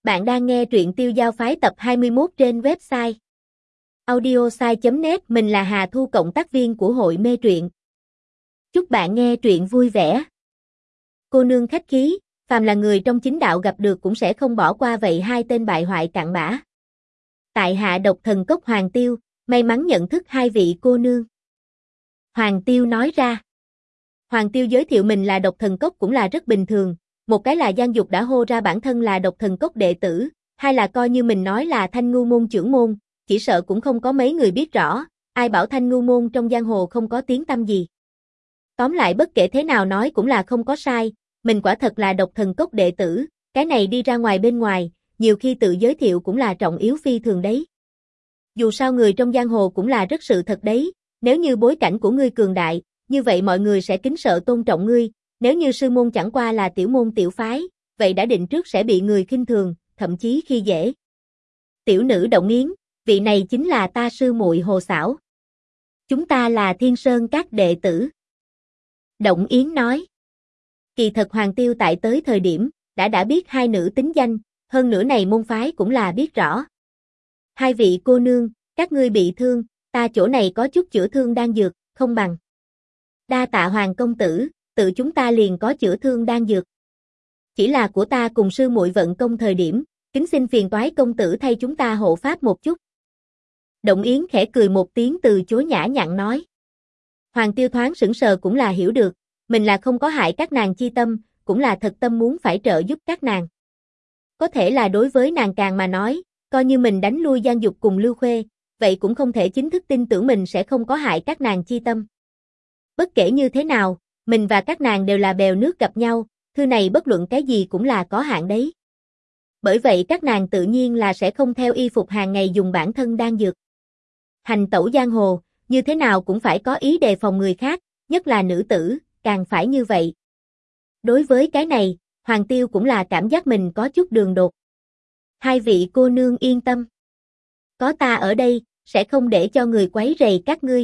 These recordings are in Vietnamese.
Bạn đang nghe truyện Tiêu Giao Phái tập 21 trên website audiosai.net. Mình là Hà Thu, cộng tác viên của hội mê truyện. Chúc bạn nghe truyện vui vẻ. Cô nương khách khí, phàm là người trong chính đạo gặp được cũng sẽ không bỏ qua vậy hai tên bại hoại cặn bã. Tại hạ độc thần cốc Hoàng Tiêu, may mắn nhận thức hai vị cô nương. Hoàng Tiêu nói ra. Hoàng Tiêu giới thiệu mình là độc thần cốc cũng là rất bình thường. Một cái là Giang Dục đã hô ra bản thân là độc thần cốc đệ tử, hai là coi như mình nói là Thanh Ngưu môn trưởng môn, chỉ sợ cũng không có mấy người biết rõ, ai bảo Thanh Ngưu môn trong giang hồ không có tiếng tăm gì. Tóm lại bất kể thế nào nói cũng là không có sai, mình quả thật là độc thần cốc đệ tử, cái này đi ra ngoài bên ngoài, nhiều khi tự giới thiệu cũng là trọng yếu phi thường đấy. Dù sao người trong giang hồ cũng là rất sự thật đấy, nếu như bối cảnh của ngươi cường đại, như vậy mọi người sẽ kính sợ tôn trọng ngươi. Nếu như sư môn chẳng qua là tiểu môn tiểu phái, vậy đã định trước sẽ bị người khinh thường, thậm chí khi dễ. Tiểu nữ Động Yến, vị này chính là ta sư muội Hồ Xảo. Chúng ta là Thiên Sơn các đệ tử. Động Yến nói. Kỳ thật Hoàng Tiêu tại tới thời điểm, đã biết hai nữ tính danh, hơn nữa này môn phái cũng là biết rõ. Hai vị cô nương, các ngươi bị thương, ta chỗ này có chút chữa thương đan dược, không bằng. Đa tạ Hoàng công tử. Tự chúng ta liền có chữa thương đan dược. Chỉ là của ta cùng sư muội vận công thời điểm, kính xin phiền toái công tử thay chúng ta hộ pháp một chút. Động Yến khẽ cười một tiếng từ chối nhã nhặn nói. Hoàng Tiêu thoáng sững sờ cũng là hiểu được, mình là không có hại các nàng chi tâm, cũng là thật tâm muốn phải trợ giúp các nàng. Có thể là đối với nàng càng mà nói, coi như mình đánh lui Giang Dục cùng Lưu Khuê, vậy cũng không thể chính thức tin tưởng mình sẽ không có hại các nàng chi tâm. Bất kể như thế nào, mình và các nàng đều là bèo nước gặp nhau, thư này bất luận cái gì cũng là có hạn đấy. Bởi vậy các nàng tự nhiên là sẽ không theo y phục hàng ngày dùng bản thân đan dược. Hành tẩu giang hồ, như thế nào cũng phải có ý đề phòng người khác, nhất là nữ tử, càng phải như vậy. Đối với cái này, Hoàng Tiêu cũng là cảm giác mình có chút đường đột. Hai vị cô nương yên tâm. Có ta ở đây, sẽ không để cho người quấy rầy các ngươi.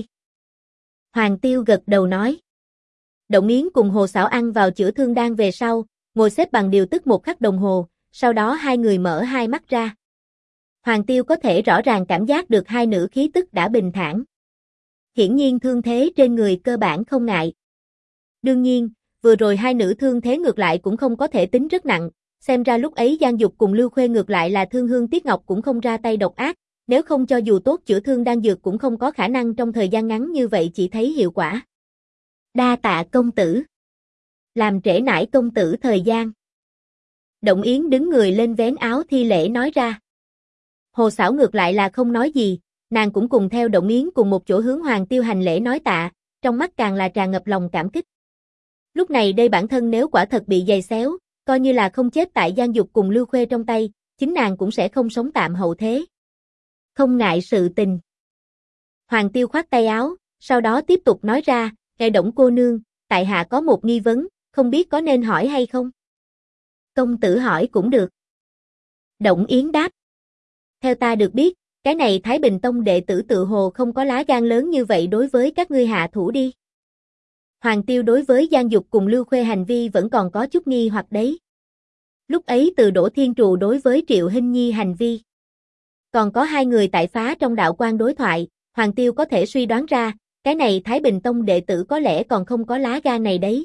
Hoàng Tiêu gật đầu nói. Động Yến cùng Hồ Xảo ăn vào chữa thương đan về sau, ngồi xếp bằng điều tức một khắc đồng hồ, sau đó hai người mở hai mắt ra. Hoàng Tiêu có thể rõ ràng cảm giác được hai nữ khí tức đã bình thản. Hiển nhiên thương thế trên người cơ bản không ngại. Đương nhiên, vừa rồi hai nữ thương thế ngược lại cũng không có thể tính rất nặng, xem ra lúc ấy Giang Dục cùng Lưu Khuê ngược lại là Thương Hương Tiếc Ngọc cũng không ra tay độc ác, nếu không cho dù tốt chữa thương đan dược cũng không có khả năng trong thời gian ngắn như vậy chỉ thấy hiệu quả. Đa tạ công tử. Làm trễ nải công tử thời gian. Động Yến đứng người lên vén áo thi lễ nói ra. Hồ Xảo ngược lại là không nói gì, nàng cũng cùng theo Động Yến cùng một chỗ hướng Hoàng Tiêu hành lễ nói tạ, trong mắt càng là tràn ngập lòng cảm kích. Lúc này đây bản thân nếu quả thật bị giày xéo, coi như là không chết tại Giang Dục cùng Lưu Khuê trong tay, chính nàng cũng sẽ không sống tạm hậu thế. Không ngại sự tình. Hoàng Tiêu khoát tay áo, sau đó tiếp tục nói ra. Nghe Động cô nương, tại hạ có một nghi vấn, không biết có nên hỏi hay không? Công tử hỏi cũng được. Động Yến đáp. Theo ta được biết, cái này Thái Bình Tông đệ tử tự hồ không có lá gan lớn như vậy đối với các ngươi hạ thủ đi. Hoàng Tiêu đối với Giang Dục cùng Lưu Khuê hành vi vẫn còn có chút nghi hoặc đấy. Lúc ấy từ Đỗ Thiên Trù đối với Triệu Hinh Nhi hành vi. Còn có hai người tại phá trong đạo quan đối thoại, Hoàng Tiêu có thể suy đoán ra, cái này Thái Bình Tông đệ tử có lẽ còn không có lá gan này đấy.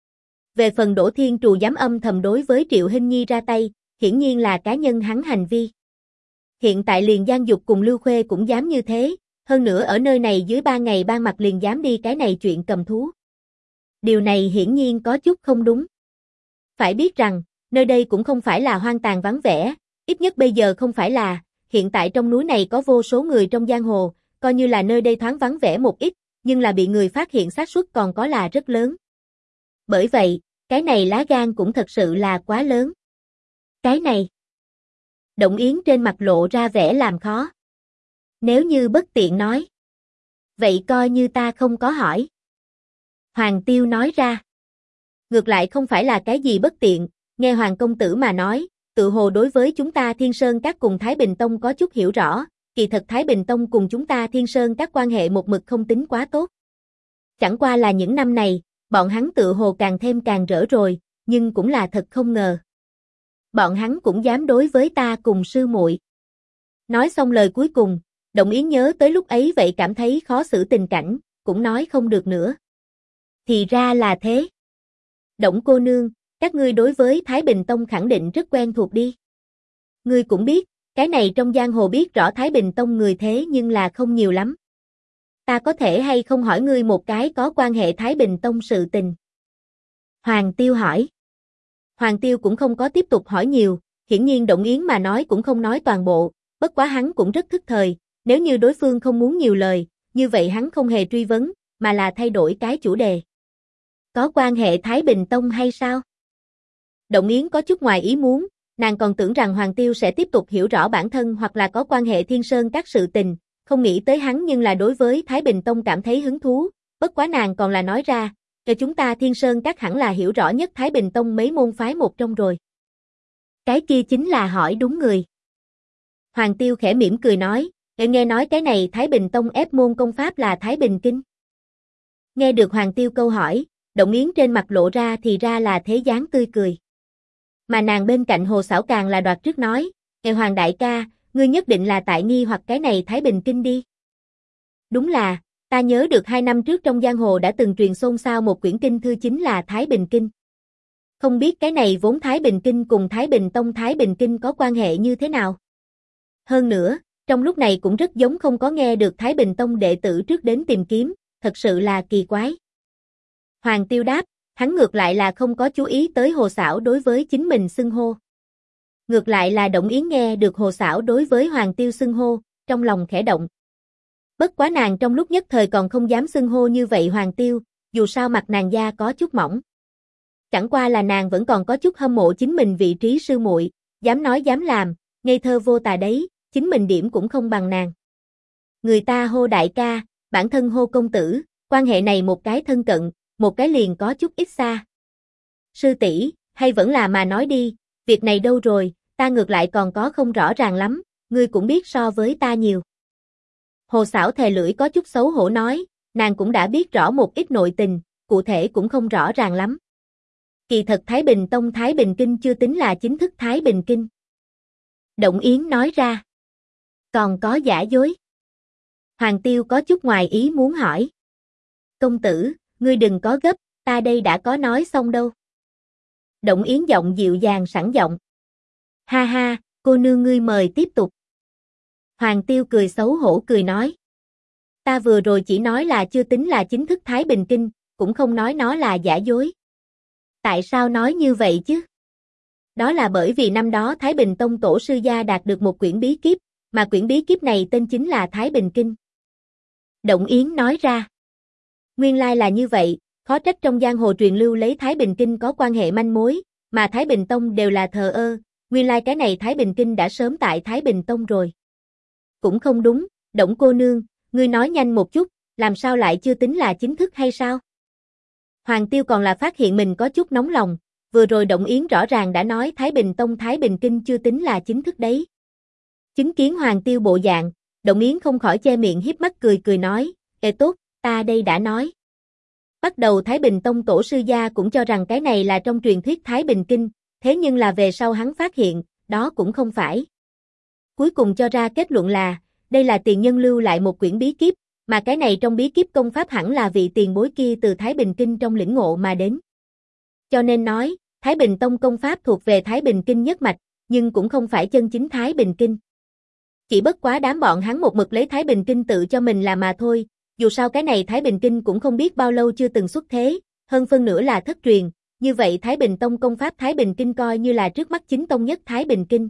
Về phần Đỗ Thiên Trù dám âm thầm đối với Triệu Hinh Nhi ra tay, hiển nhiên là cá nhân hắn hành vi. Hiện tại liền Giang Dục cùng Lưu Khuê cũng dám như thế, hơn nữa ở nơi này dưới 3 ngày 3 mặt liền dám đi cái này chuyện cầm thú. Điều này hiển nhiên có chút không đúng. Phải biết rằng, nơi đây cũng không phải là hoang tàn vắng vẻ, ít nhất bây giờ không phải là, hiện tại trong núi này có vô số người trong giang hồ, coi như là nơi đây thoáng vắng vẻ một ít, nhưng là bị người phát hiện xác suất còn có là rất lớn. Bởi vậy, cái này lá gan cũng thật sự là quá lớn. Cái này. Động Yến trên mặt lộ ra vẻ làm khó. Nếu như bất tiện nói. Vậy coi như ta không có hỏi. Hoàng Tiêu nói ra. Ngược lại không phải là cái gì bất tiện, nghe Hoàng công tử mà nói, tự hồ đối với chúng ta Thiên Sơn các cùng Thái Bình Tông có chút hiểu rõ. Kỳ thật Thái Bình Tông cùng chúng ta Thiên Sơn các quan hệ một mực không tính quá tốt. Chẳng qua là những năm này, bọn hắn tự hồ càng thêm càng rỡ rồi, nhưng cũng là thật không ngờ. bọn hắn cũng dám đối với ta cùng sư muội. Nói xong lời cuối cùng, Động Yến nhớ tới lúc ấy vậy cảm thấy khó xử tình cảnh, cũng nói không được nữa. Thì ra là thế. Động cô nương, các ngươi đối với Thái Bình Tông khẳng định rất quen thuộc đi. Ngươi cũng biết, cái này trong giang hồ biết rõ Thái Bình Tông người thế nhưng là không nhiều lắm. Ta có thể hay không hỏi ngươi một cái có quan hệ Thái Bình Tông sự tình? Hoàng Tiêu hỏi. Hoàng Tiêu cũng không có tiếp tục hỏi nhiều, hiển nhiên Động Yến mà nói cũng không nói toàn bộ, bất quá hắn cũng rất thức thời, nếu như đối phương không muốn nhiều lời, như vậy hắn không hề truy vấn, mà là thay đổi cái chủ đề. Có quan hệ Thái Bình Tông hay sao? Động Yến có chút ngoài ý muốn, nàng còn tưởng rằng Hoàng Tiêu sẽ tiếp tục hiểu rõ bản thân hoặc là có quan hệ Thiên Sơn các sự tình, không nghĩ tới hắn nhưng là đối với Thái Bình Tông cảm thấy hứng thú, bất quá nàng còn là nói ra, cho chúng ta Thiên Sơn các hẳn là hiểu rõ nhất Thái Bình Tông mấy môn phái một trong rồi. Cái kia chính là hỏi đúng người. Hoàng Tiêu khẽ mỉm cười nói, nghe nói cái này Thái Bình Tông ép môn công pháp là Thái Bình Kinh. Nghe được Hoàng Tiêu câu hỏi, Động Yến trên mặt lộ ra thì ra là thế dáng tươi cười. Mà nàng bên cạnh Hồ Xảo càng là đoạt trước nói, Hoàng đại ca, ngươi nhất định là tại nghi hoặc cái này Thái Bình Kinh đi. Đúng là, ta nhớ được 2 năm trước trong giang hồ đã từng truyền xôn xao một quyển kinh thư chính là Thái Bình Kinh. Không biết cái này vốn Thái Bình Kinh cùng Thái Bình Tông Thái Bình Kinh có quan hệ như thế nào? Hơn nữa, trong lúc này cũng rất giống không có nghe được Thái Bình Tông đệ tử trước đến tìm kiếm, thật sự là kỳ quái. Hoàng Tiêu đáp, hắn ngược lại là không có chú ý tới Hồ Xảo đối với chính mình xưng hô. Ngược lại là Động Yến nghe được Hồ Xảo đối với Hoàng Tiêu xưng hô, trong lòng khẽ động. Bất quá nàng trong lúc nhất thời còn không dám xưng hô như vậy Hoàng Tiêu, dù sao mặt nàng da có chút mỏng. Chẳng qua là nàng vẫn còn có chút hâm mộ chính mình vị trí sư muội, dám nói dám làm, ngây thơ vô tà đấy, chính mình điểm cũng không bằng nàng. Người ta hô đại ca, bản thân hô công tử, quan hệ này một cái thân cận, một cái liền có chút ít xa. Sư tỷ, hay vẫn là mà nói đi, việc này đâu rồi, ta ngược lại còn có không rõ ràng lắm, ngươi cũng biết so với ta nhiều. Hồ Xảo thè lưỡi có chút xấu hổ nói, nàng cũng đã biết rõ một ít nội tình, cụ thể cũng không rõ ràng lắm. Kỳ thật Thái Bình Tông Thái Bình Kinh chưa tính là chính thức Thái Bình Kinh. Động Yến nói ra. Còn có giả dối. Hoàng Tiêu có chút ngoài ý muốn hỏi. Công tử, ngươi đừng có gấp, ta đây đã có nói xong đâu. Động Yến giọng dịu dàng sẵn giọng. Ha ha, cô nương ngươi mời tiếp tục. Hoàng Tiêu cười xấu hổ cười nói. Ta vừa rồi chỉ nói là chưa tính là chính thức Thái Bình Kinh, cũng không nói nó là giả dối. Tại sao nói như vậy chứ? Đó là bởi vì năm đó Thái Bình Tông tổ sư gia đạt được một quyển bí kíp, mà quyển bí kíp này tên chính là Thái Bình Kinh. Động Yến nói ra. Nguyên lai là như vậy, khó trách trong giang hồ truyền lưu lấy Thái Bình Kinh có quan hệ manh mối, mà Thái Bình Tông đều là thờ ơ, nguyên lai cái này Thái Bình Kinh đã sớm tại Thái Bình Tông rồi. Cũng không đúng, Động cô nương, ngươi nói nhanh một chút, làm sao lại chưa tính là chính thức hay sao? Hoàng Tiêu còn là phát hiện mình có chút nóng lòng, vừa rồi Động Yến rõ ràng đã nói Thái Bình Tông Thái Bình Kinh chưa tính là chính thức đấy. Chứng kiến Hoàng Tiêu bộ dạng, Động Yến không khỏi che miệng hiếp mắt cười cười nói, ê tốt, ta đây đã nói. Bắt đầu Thái Bình Tông tổ sư gia cũng cho rằng cái này là trong truyền thuyết Thái Bình Kinh, thế nhưng là về sau hắn phát hiện, đó cũng không phải. Cuối cùng cho ra kết luận là, đây là tiền nhân lưu lại một quyển bí kíp, mà cái này trong bí kíp công pháp hẳn là vị tiền bối kia từ Thái Bình Kinh trong lĩnh ngộ mà đến. Cho nên nói, Thái Bình Tông công pháp thuộc về Thái Bình Kinh nhất mạch, nhưng cũng không phải chân chính Thái Bình Kinh. Chỉ bất quá đám bọn hắn một mực lấy Thái Bình Kinh tự cho mình là mà thôi, dù sao cái này Thái Bình Kinh cũng không biết bao lâu chưa từng xuất thế, hơn phân nửa là thất truyền, như vậy Thái Bình Tông công pháp Thái Bình Kinh coi như là trước mắt chính tông nhất Thái Bình Kinh.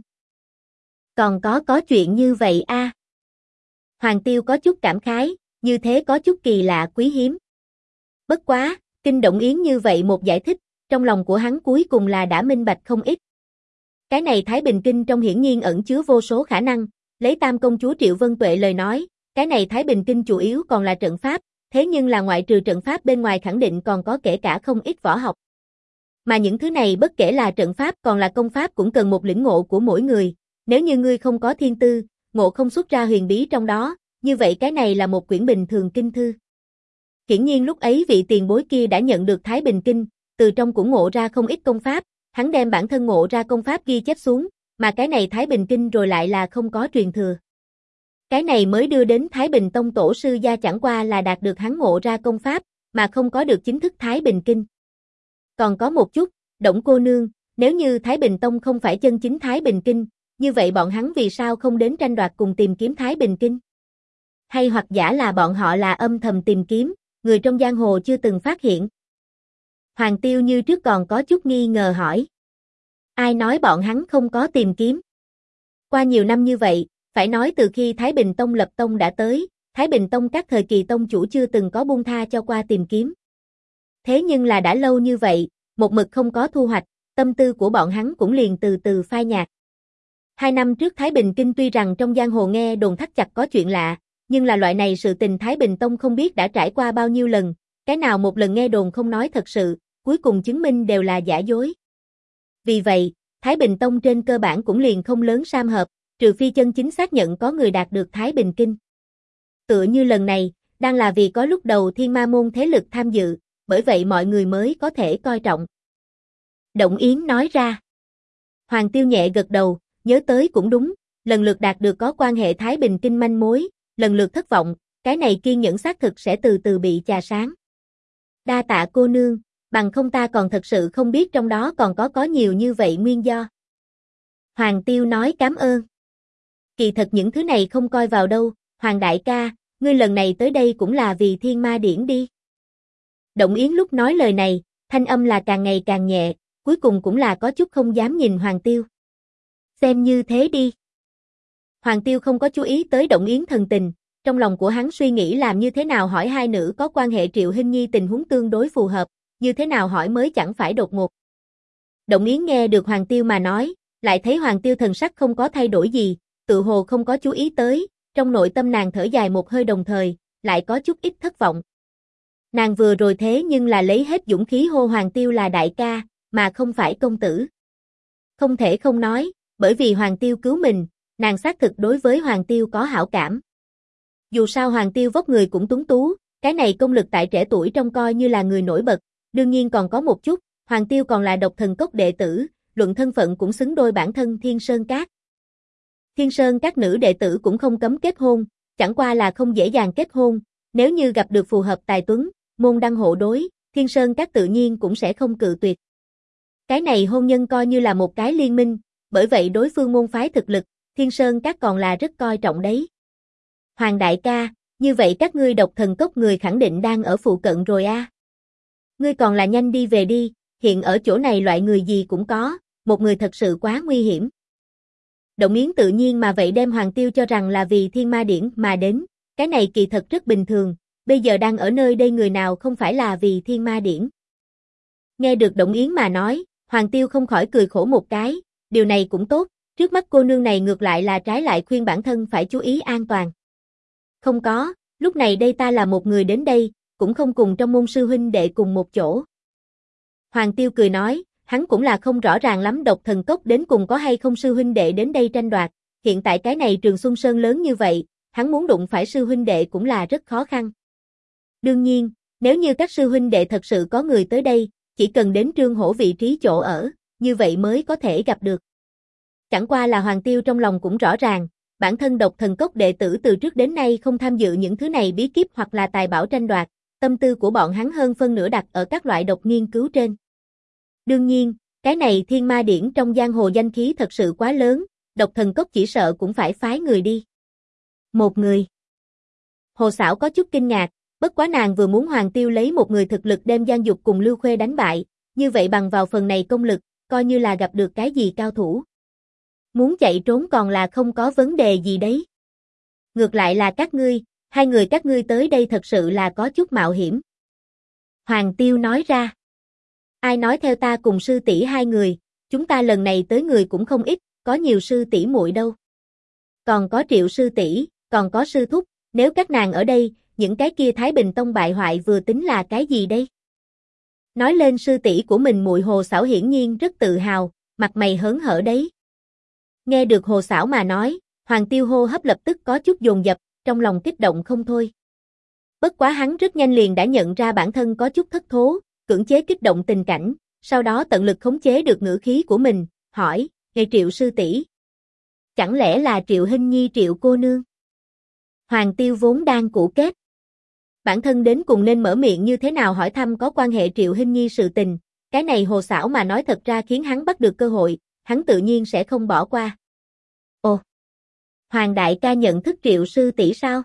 Còn có chuyện như vậy a? Hoàng Tiêu có chút cảm khái, như thế có chút kỳ lạ quý hiếm. Bất quá, kinh Động Yến như vậy một giải thích, trong lòng của hắn cuối cùng là đã minh bạch không ít. Cái này Thái Bình Kinh trong hiển nhiên ẩn chứa vô số khả năng, lấy Tam công chúa Triệu Vân Tuệ lời nói, cái này Thái Bình Kinh chủ yếu còn là trận pháp, thế nhưng là ngoại trừ trận pháp bên ngoài khẳng định còn có kể cả không ít võ học. Mà những thứ này bất kể là trận pháp còn là công pháp cũng cần một lĩnh ngộ của mỗi người, nếu như ngươi không có thiên tư, ngộ không xuất ra huyền bí trong đó, như vậy cái này là một quyển bình thường kinh thư. Hiển nhiên lúc ấy vị tiền bối kia đã nhận được Thái Bình Kinh, từ trong cũng ngộ ra không ít công pháp, hắn đem bản thân ngộ ra công pháp ghi chép xuống, mà cái này Thái Bình Kinh rồi lại là không có truyền thừa. Cái này mới đưa đến Thái Bình Tông tổ sư gia chẳng qua là đạt được hắn ngộ ra công pháp, mà không có được chính thức Thái Bình Kinh. Còn có một chút, Đổng cô nương, nếu như Thái Bình Tông không phải chân chính Thái Bình Kinh, như vậy bọn hắn vì sao không đến tranh đoạt cùng tìm kiếm Thái Bình Kinh? Hay hoặc giả là bọn họ là âm thầm tìm kiếm, người trong giang hồ chưa từng phát hiện? Hoàng Tiêu như trước còn có chút nghi ngờ hỏi. Ai nói bọn hắn không có tìm kiếm? Qua nhiều năm như vậy, phải nói từ khi Thái Bình Tông lập tông đã tới, Thái Bình Tông các thời kỳ tông chủ chưa từng có buông tha cho qua tìm kiếm. Thế nhưng là đã lâu như vậy, một mực không có thu hoạch, tâm tư của bọn hắn cũng liền từ từ phai nhạt. 2 năm trước Thái Bình Kinh tuy rằng trong giang hồ nghe đồn thắt chặt có chuyện lạ, nhưng là loại này sự tình Thái Bình Tông không biết đã trải qua bao nhiêu lần, cái nào một lần nghe đồn không nói thật sự, cuối cùng chứng minh đều là giả dối. Vì vậy, Thái Bình Tông trên cơ bản cũng liền không lớn sam hợp, trừ phi chân chính xác nhận có người đạt được Thái Bình Kinh. Tựa như lần này, đang là vì có lúc đầu Thiên Ma môn thế lực tham dự, bởi vậy mọi người mới có thể coi trọng. Động Yến nói ra. Hoàng Tiêu nhẹ gật đầu, nhớ tới cũng đúng, lần lượt đạt được có quan hệ Thái Bình Kinh manh mối, lần lượt thất vọng, cái này kiên nhẫn xác thực sẽ từ từ bị chà sáng. Đa tạ cô nương, bằng không ta còn thật sự không biết trong đó còn có nhiều như vậy nguyên do. Hoàng Tiêu nói cảm ơn. Kỳ thật những thứ này không coi vào đâu, Hoàng đại ca, ngươi lần này tới đây cũng là vì Thiên Ma Điển đi. Động Yến lúc nói lời này, thanh âm là càng ngày càng nhẹ, cuối cùng cũng là có chút không dám nhìn Hoàng Tiêu. Xem như thế đi. Hoàng Tiêu không có chú ý tới Động Yến thần tình, trong lòng của hắn suy nghĩ làm như thế nào hỏi hai nữ có quan hệ Triệu Hinh Nhi tình huống tương đối phù hợp, như thế nào hỏi mới chẳng phải đột ngột. Động Yến nghe được Hoàng Tiêu mà nói, lại thấy Hoàng Tiêu thần sắc không có thay đổi gì, tự hồ không có chú ý tới, trong nội tâm nàng thở dài một hơi đồng thời, lại có chút ít thất vọng. Nàng vừa rồi thế nhưng là lấy hết dũng khí hô Hoàng Tiêu là đại ca, mà không phải công tử. Không thể không nói, bởi vì Hoàng Tiêu cứu mình, nàng xác thực đối với Hoàng Tiêu có hảo cảm. Dù sao Hoàng Tiêu vóc người cũng tuấn tú, cái này công lực tại trẻ tuổi trông coi như là người nổi bật, đương nhiên còn có một chút, Hoàng Tiêu còn là Độc Thần Cốc đệ tử, luận thân phận cũng xứng đôi bản thân Thiên Sơn Các. Thiên Sơn Các nữ đệ tử cũng không cấm kết hôn, chẳng qua là không dễ dàng kết hôn, nếu như gặp được phù hợp tài tuấn, môn đăng hộ đối, Thiên Sơn Các tự nhiên cũng sẽ không cự tuyệt. Cái này hôn nhân coi như là một cái liên minh, bởi vậy đối phương môn phái thực lực, Thiên Sơn Các còn là rất coi trọng đấy. Hoàng đại ca, như vậy các ngươi Độc Thần Cốc người khẳng định đang ở phụ cận rồi a. Ngươi còn là nhanh đi về đi, hiện ở chỗ này loại người gì cũng có, một người thật sự quá nguy hiểm. Động Yến tự nhiên mà vậy đem Hoàng Tiêu cho rằng là vì Thiên Ma Điển mà đến, cái này kỳ thật rất bình thường, bây giờ đang ở nơi đây người nào không phải là vì Thiên Ma Điển. Nghe được Động Yến mà nói, Hoàng Tiêu không khỏi cười khổ một cái, điều này cũng tốt, trước mắt cô nương này ngược lại là trái lại khuyên bản thân phải chú ý an toàn. Không có, lúc này đây ta là một người đến đây, cũng không cùng trong môn sư huynh đệ cùng một chỗ. Hoàng Tiêu cười nói, hắn cũng là không rõ ràng lắm Độc Thần Cốc đến cùng có hay không sư huynh đệ đến đây tranh đoạt, hiện tại cái này Trường Xuân Sơn lớn như vậy, hắn muốn đụng phải sư huynh đệ cũng là rất khó khăn. Đương nhiên, nếu như các sư huynh đệ thật sự có người tới đây, chỉ cần đến Trương Hổ vị trí chỗ ở, như vậy mới có thể gặp được. Chẳng qua là Hoàng Tiêu trong lòng cũng rõ ràng, bản thân Độc Thần Cốc đệ tử từ trước đến nay không tham dự những thứ này bí kíp hoặc là tài bảo tranh đoạt, tâm tư của bọn hắn hơn phân nửa đặt ở các loại độc nghiên cứu trên. Đương nhiên, cái này Thiên Ma Điển trong giang hồ danh khí thật sự quá lớn, Độc Thần Cốc chỉ sợ cũng phải phái người đi. Một người. Hồ Xảo có chút kinh ngạc, bất quá nàng vừa muốn Hoàng Tiêu lấy một người thực lực đem Giang Dục cùng Lưu Khuê đánh bại, như vậy bằng vào phần này công lực, coi như là gặp được cái gì cao thủ. Muốn chạy trốn còn là không có vấn đề gì đấy. Ngược lại là các ngươi, hai người các ngươi tới đây thật sự là có chút mạo hiểm. Hoàng Tiêu nói ra. Ai nói theo ta cùng sư tỷ hai người, chúng ta lần này tới người cũng không ít, có nhiều sư tỷ muội đâu. Còn có Triệu sư tỷ, còn có sư thúc, nếu các nàng ở đây, những cái kia Thái Bình Tông bại hoại vừa tính là cái gì đây? Nói lên sư tỷ của mình muội Hồ Xảo hiển nhiên rất tự hào, mặt mày hớn hở đấy. Nghe được Hồ Xảo mà nói, Hoàng Tiêu hô hấp lập tức có chút dồn dập, trong lòng kích động không thôi. Bất quá hắn rất nhanh liền đã nhận ra bản thân có chút thất thố, cưỡng chế kích động tình cảnh, sau đó tận lực khống chế được ngữ khí của mình, hỏi, "Nghe Triệu sư tỷ, chẳng lẽ là Triệu Hinh Nhi Triệu cô nương?" Hoàng Tiêu vốn đang cũ kết. Bản thân đến cùng nên mở miệng như thế nào hỏi thăm có quan hệ Triệu Hinh Nhi sự tình, cái này Hồ Xảo mà nói thật ra khiến hắn bắt được cơ hội, hắn tự nhiên sẽ không bỏ qua. Ồ, Hoàng đại ca nhận thức Triệu sư tỷ sao?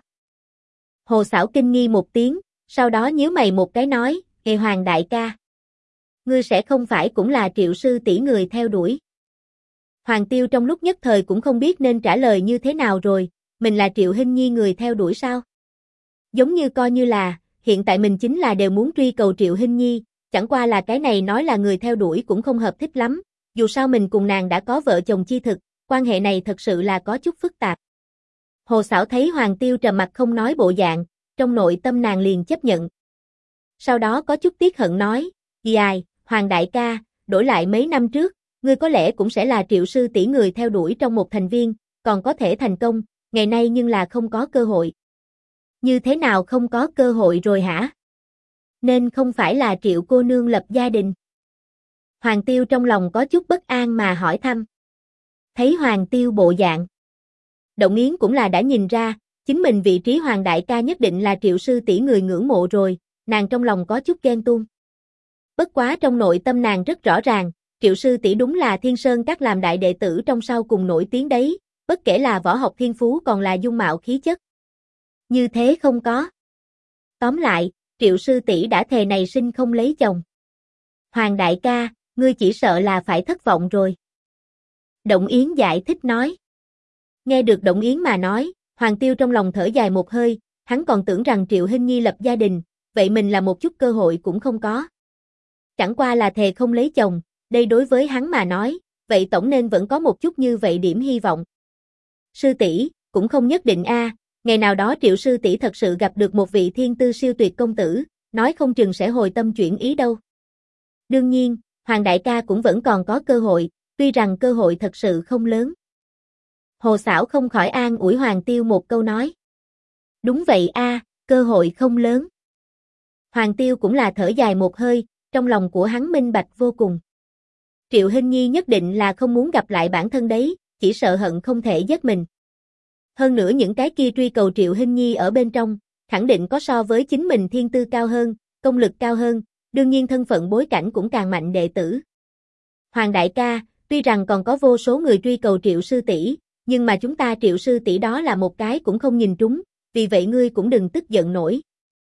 Hồ Xảo kinh nghi một tiếng, sau đó nhíu mày một cái nói, "Nghe Hoàng đại ca, ngươi sẽ không phải cũng là Triệu sư tỷ người theo đuổi?" Hoàng Tiêu trong lúc nhất thời cũng không biết nên trả lời như thế nào rồi, mình là Triệu Hinh Nhi người theo đuổi sao? Giống như coi như là, hiện tại mình chính là đều muốn truy cầu Triệu Hinh Nhi, chẳng qua là cái này nói là người theo đuổi cũng không hợp thích lắm, dù sao mình cùng nàng đã có vợ chồng chi thực, quan hệ này thật sự là có chút phức tạp. Hồ Xảo thấy Hoàng Tiêu trầm mặt không nói bộ dạng, trong nội tâm nàng liền chấp nhận. Sau đó có chút tiếc hận nói, "Dài, Hoàng đại ca, đổi lại mấy năm trước, ngươi có lẽ cũng sẽ là Triệu sư tỷ người theo đuổi trong một thành viên, còn có thể thành công, ngày nay nhưng là không có cơ hội." Như thế nào không có cơ hội rồi hả? Nên không phải là Triệu cô nương lập gia đình. Hoàng Tiêu trong lòng có chút bất an mà hỏi thăm. Thấy Hoàng Tiêu bộ dạng, Động Yến cũng là đã nhìn ra, chính mình vị trí Hoàng đại ca nhất định là Triệu sư tỷ người ngưỡng mộ rồi, nàng trong lòng có chút ghen tuông. Bất quá trong nội tâm nàng rất rõ ràng, Triệu sư tỷ đúng là Thiên Sơn Các làm đại đệ tử trong sau cùng nổi tiếng đấy, bất kể là võ học thiên phú còn là dung mạo khí chất. Như thế không có. Tóm lại, Triệu sư tỷ đã thề này sinh không lấy chồng. Hoàng đại ca, ngươi chỉ sợ là phải thất vọng rồi. Động Yến giải thích nói. Nghe được Động Yến mà nói, Hoàng Tiêu trong lòng thở dài một hơi, hắn còn tưởng rằng Triệu Hinh Nhi lập gia đình, vậy mình là một chút cơ hội cũng không có. Chẳng qua là thề không lấy chồng, đây đối với hắn mà nói, vậy tổng nên vẫn có một chút như vậy điểm hy vọng. Sư tỷ, cũng không nhất định a, ngày nào đó Triệu sư tỷ thật sự gặp được một vị thiên tư siêu tuyệt công tử, nói không chừng sẽ hồi tâm chuyển ý đâu. Đương nhiên, Hoàng đại ca cũng vẫn còn có cơ hội, tuy rằng cơ hội thật sự không lớn. Hồ Xảo không khỏi an ủi Hoàng Tiêu một câu nói. Đúng vậy a, cơ hội không lớn. Hoàng Tiêu cũng là thở dài một hơi, trong lòng của hắn minh bạch vô cùng. Triệu Hinh Nhi nhất định là không muốn gặp lại bản thân đấy, chỉ sợ hận không thể giết mình. Hơn nữa những cái kia truy cầu Triệu Hinh Nhi ở bên trong, khẳng định có so với chính mình thiên tư cao hơn, công lực cao hơn, đương nhiên thân phận bối cảnh cũng càng mạnh đệ tử. Hoàng đại ca, tuy rằng còn có vô số người truy cầu Triệu sư tỷ, nhưng mà chúng ta Triệu sư tỷ đó là một cái cũng không nhìn trúng, vì vậy ngươi cũng đừng tức giận nổi.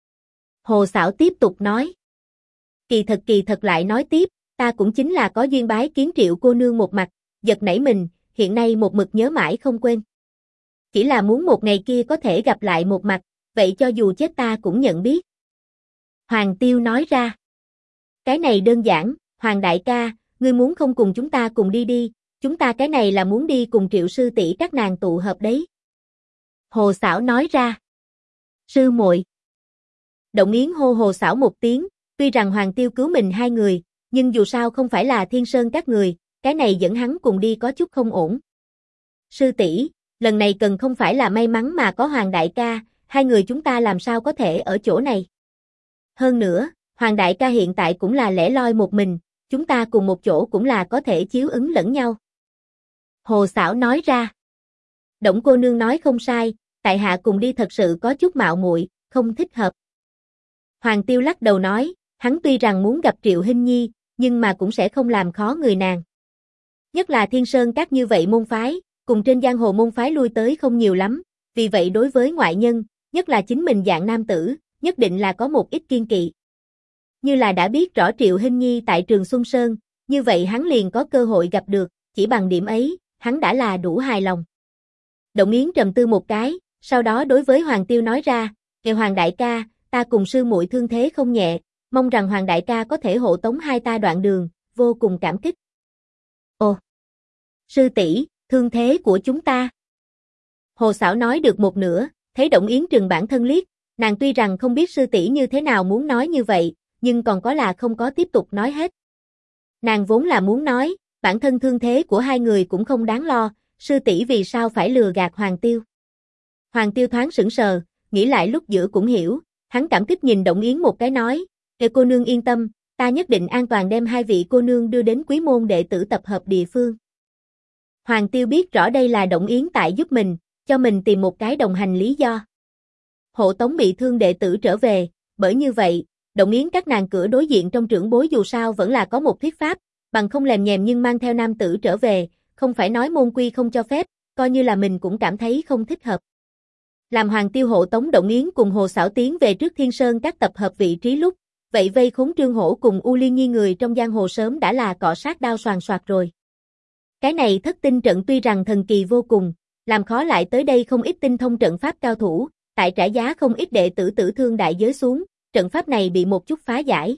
Hồ Xảo tiếp tục nói. Kỳ thật lại nói tiếp, ta cũng chính là có duyên bái kiến Triệu cô nương một mặt, giật nảy mình, hiện nay một mực nhớ mãi không quên. Chỉ là muốn một ngày kia có thể gặp lại một mặt, vậy cho dù chết ta cũng nhận biết. Hoàng Tiêu nói ra. Cái này đơn giản, Hoàng đại ca, ngươi muốn không cùng chúng ta cùng đi đi, chúng ta cái này là muốn đi cùng Triệu sư tỷ các nàng tụ hợp đấy. Hồ Xảo nói ra. Sư muội. Động Yến hô Hồ Xảo một tiếng, tuy rằng Hoàng Tiêu cứu mình hai người, nhưng dù sao không phải là Thiên Sơn các người, cái này dẫn hắn cùng đi có chút không ổn. Sư tỷ, lần này cần không phải là may mắn mà có Hoàng đại ca, hai người chúng ta làm sao có thể ở chỗ này. Hơn nữa, Hoàng đại ca hiện tại cũng là lẻ loi một mình, chúng ta cùng một chỗ cũng là có thể chiếu ứng lẫn nhau. Hồ Xảo nói ra. Động cô nương nói không sai, tại hạ cùng đi thật sự có chút mạo muội, không thích hợp. Hoàng Tiêu lắc đầu nói, hắn tuy rằng muốn gặp Triệu Hinh Nhi, nhưng mà cũng sẽ không làm khó người nàng. Nhất là Thiên Sơn các như vậy môn phái, cùng trên giang hồ môn phái lui tới không nhiều lắm, vì vậy đối với ngoại nhân, nhất là chính mình dạng nam tử, nhất định là có một ít kiên kỵ. Như là đã biết rõ Triệu Hinh Nhi tại Trường Xuân Sơn, như vậy hắn liền có cơ hội gặp được, chỉ bằng điểm ấy, hắn đã là đủ hài lòng. Động Yến trầm tư một cái, sau đó đối với Hoàng Tiêu nói ra, "Nghe Hoàng đại ca, ta cùng sư muội thương thế không nhẹ, mong rằng Hoàng đại ca có thể hộ tống hai ta đoạn đường, vô cùng cảm kích." Ồ, sư tỷ, thương thế của chúng ta. Hồ Xảo nói được một nửa, thấy Động Yến trừng bản thân liếc, nàng tuy rằng không biết sư tỷ như thế nào muốn nói như vậy, nhưng còn có là không có tiếp tục nói hết. Nàng vốn là muốn nói, bản thân thương thế của hai người cũng không đáng lo, sư tỷ vì sao phải lừa gạt Hoàng Tiêu. Hoàng Tiêu thoáng sững sờ, nghĩ lại lúc giữa cũng hiểu, hắn cảm kích nhìn Động Yến một cái nói, "Kệ cô nương yên tâm, ta nhất định an toàn đem hai vị cô nương đưa đến quý môn đệ tử tập hợp địa phương. Hoàng Tiêu biết rõ đây là Động Yến tại giúp mình, cho mình tìm một cái đồng hành lý do. Hộ tống bị thương đệ tử trở về, bởi như vậy, Động Yến các nàng cửa đối diện trong trưởng bối dù sao vẫn là có một thuyết pháp, bằng không lèm nhèm nhưng mang theo nam tử trở về, không phải nói môn quy không cho phép, coi như là mình cũng cảm thấy không thích hợp. Làm Hoàng Tiêu hộ tống Động Yến cùng Hồ Xảo tiến về trước Thiên Sơn các tập hợp vị trí lúc, vậy vây khốn Trương Hổ cùng U Liên Nhi người trong giang hồ sớm đã là cọ sát đao xoàn xoạc rồi. Cái này thất tinh trận tuy rằng thần kỳ vô cùng, làm khó lại tới đây không ít tinh thông trận pháp cao thủ, tại trả giá không ít đệ tử tử thương đại giới xuống, trận pháp này bị một chút phá giải.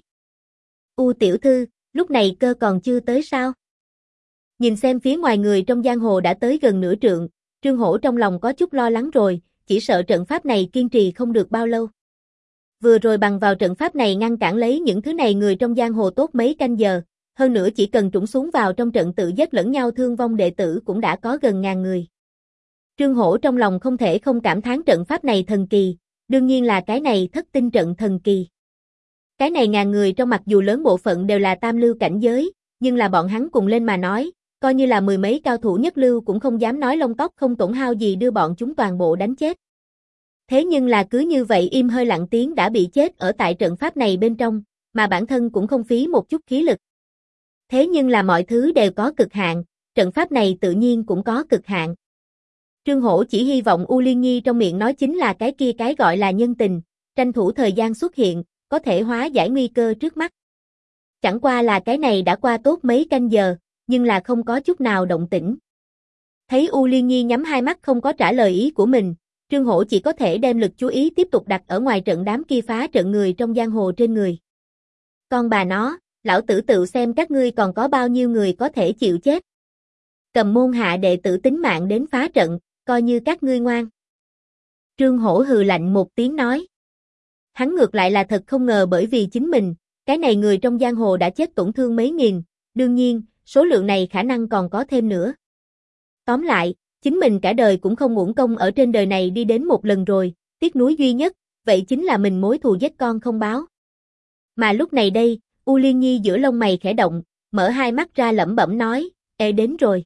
U tiểu thư, lúc này cơ còn chưa tới sao? Nhìn xem phía ngoài người trong giang hồ đã tới gần nửa trượng, Trương Hổ trong lòng có chút lo lắng rồi, chỉ sợ trận pháp này kiên trì không được bao lâu. Vừa rồi bằng vào trận pháp này ngăn cản lấy những thứ này người trong giang hồ tốt mấy canh giờ, hơn nữa chỉ cần trũng xuống vào trong trận tự giết lẫn nhau thương vong đệ tử cũng đã có gần ngàn người. Trương Hổ trong lòng không thể không cảm thán trận pháp này thần kỳ, đương nhiên là cái này thất tinh trận thần kỳ. Cái này ngàn người trong mặc dù lớn bộ phận đều là tam lưu cảnh giới, nhưng là bọn hắn cùng lên mà nói, coi như là mười mấy cao thủ nhất lưu cũng không dám nói lông tóc không tổn hao gì đưa bọn chúng toàn bộ đánh chết. Thế nhưng là cứ như vậy im hơi lặng tiếng đã bị chết ở tại trận pháp này bên trong, mà bản thân cũng không phí một chút khí lực. Thế nhưng là mọi thứ đều có cực hạn, trận pháp này tự nhiên cũng có cực hạn. Trương Hổ chỉ hy vọng U Liên Nhi trong miệng nói chính là cái kia cái gọi là nhân tình, tranh thủ thời gian xuất hiện, có thể hóa giải nguy cơ trước mắt. Chẳng qua là cái này đã qua tốt mấy canh giờ, nhưng là không có chút nào động tĩnh. Thấy U Liên Nhi nhắm hai mắt không có trả lời ý của mình, Trương Hổ chỉ có thể đem lực chú ý tiếp tục đặt ở ngoài trận đám kia phá trận người trong giang hồ trên người. Con bà nó, lão tử tự xem các ngươi còn có bao nhiêu người có thể chịu chết. Cầm môn hạ đệ tử tính mạng đến phá trận, coi như các ngươi ngoan. Trương Hổ hừ lạnh một tiếng nói. Hắn ngược lại là thật không ngờ bởi vì chính mình, cái này người trong giang hồ đã chết tổn thương mấy nghìn, đương nhiên, số lượng này khả năng còn có thêm nữa. Tóm lại, chính mình cả đời cũng không uổng công ở trên đời này đi đến một lần rồi, tiếc nuối duy nhất, vậy chính là mình mối thù giết con không báo. Mà lúc này đây, U Liên Nhi giữa lông mày khẽ động, mở hai mắt ra lẩm bẩm nói, ê đến rồi.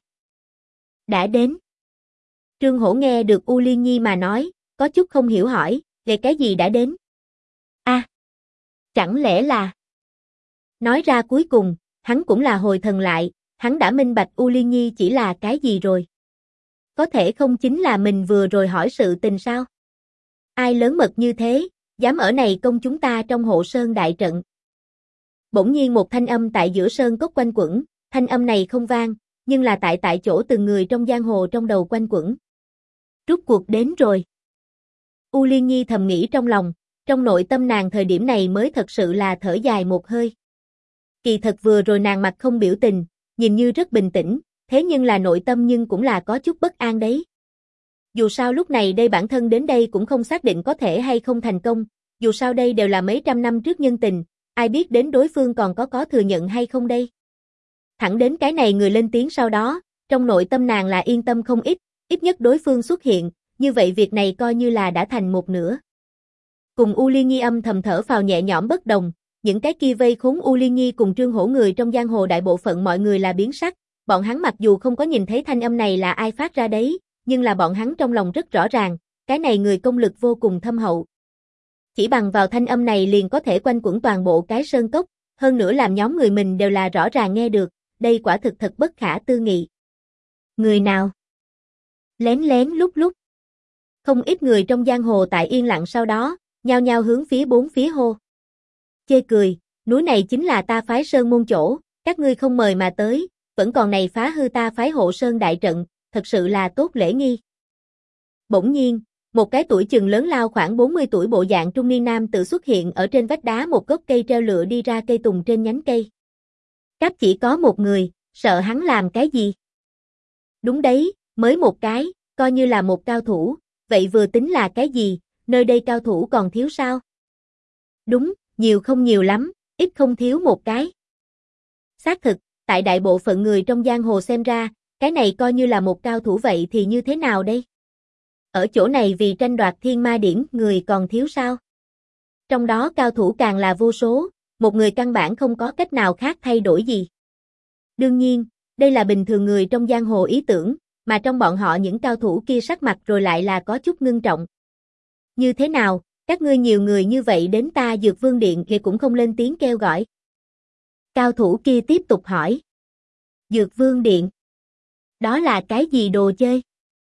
Đã đến. Trương Hổ nghe được U Liên Nhi mà nói, có chút không hiểu hỏi, về cái gì đã đến? Chẳng lẽ là... Nói ra cuối cùng, hắn cũng là hồi thần lại, hắn đã minh bạch U Liên Nhi chỉ là cái gì rồi. Có thể không chính là mình vừa rồi hỏi sự tình sao? Ai lớn mật như thế, dám ở này công chúng ta trong hộ sơn đại trận. Bỗng nhiên một thanh âm tại giữa sơn cốc quanh quẩn, thanh âm này không vang, nhưng là tại chỗ từng người trong giang hồ trong đầu quanh quẩn. Rút cuộc đến rồi. U Liên Nhi thầm nghĩ trong lòng, trong nội tâm nàng thời điểm này mới thật sự là thở dài một hơi. Kỳ thật vừa rồi nàng mặt không biểu tình, nhìn như rất bình tĩnh, thế nhưng là nội tâm nhưng cũng là có chút bất an đấy. Dù sao lúc này đây bản thân đến đây cũng không xác định có thể hay không thành công, dù sao đây đều là mấy trăm năm trước nhân tình, ai biết đến đối phương còn có thừa nhận hay không đây. Thẳng đến cái này người lên tiếng sau đó, trong nội tâm nàng là yên tâm không ít nhất đối phương xuất hiện, như vậy việc này coi như là đã thành một nửa. Cùng U Liên Nhi âm thầm thở phào nhẹ nhõm bất đồng, những cái kia vây khốn U Liên Nhi cùng Trương Hổ người trong giang hồ đại bộ phận mọi người là biến sắc, bọn hắn mặc dù không có nhìn thấy thanh âm này là ai phát ra đấy, nhưng là bọn hắn trong lòng rất rõ ràng, cái này người công lực vô cùng thâm hậu. Chỉ bằng vào thanh âm này liền có thể quanh quẩn toàn bộ cái sơn cốc, hơn nữa làm nhóm người mình đều là rõ ràng nghe được, đây quả thực thật bất khả tư nghị. Người nào? Lén lén lúc lúc. Không ít người trong giang hồ tại yên lặng sau đó, nhao nhao hướng phía bốn phía hô. Chê cười, núi này chính là ta phái sơn môn chỗ, các ngươi không mời mà tới, vẫn còn này phá hư ta phái hộ sơn đại trận, thật sự là tốt lễ nghi. Bỗng nhiên, một cái tuổi chừng lớn lao khoảng 40 tuổi bộ dạng trung niên nam tự xuất hiện ở trên vách đá một gốc cây treo lựa đi ra cây tùng trên nhánh cây. Cáp chỉ có một người, sợ hắn làm cái gì? Đúng đấy, mới một cái, coi như là một cao thủ, vậy vừa tính là cái gì, nơi đây cao thủ còn thiếu sao? Đúng, nhiều không nhiều lắm, ít không thiếu một cái. Xác thực, tại đại bộ phận người trong giang hồ xem ra, cái này coi như là một cao thủ vậy thì như thế nào đây? Ở chỗ này vì tranh đoạt thiên ma điển người còn thiếu sao? Trong đó cao thủ càng là vô số, một người căn bản không có cách nào khác thay đổi gì. Đương nhiên, đây là bình thường người trong giang hồ ý tưởng, mà trong bọn họ những cao thủ kia sắc mặt rồi lại là có chút ngưng trọng. Như thế nào, các ngươi nhiều người như vậy đến ta Dược Vương Điện thì cũng không lên tiếng kêu gọi. Cao thủ kia tiếp tục hỏi. Dược Vương Điện? Đó là cái gì đồ chơi?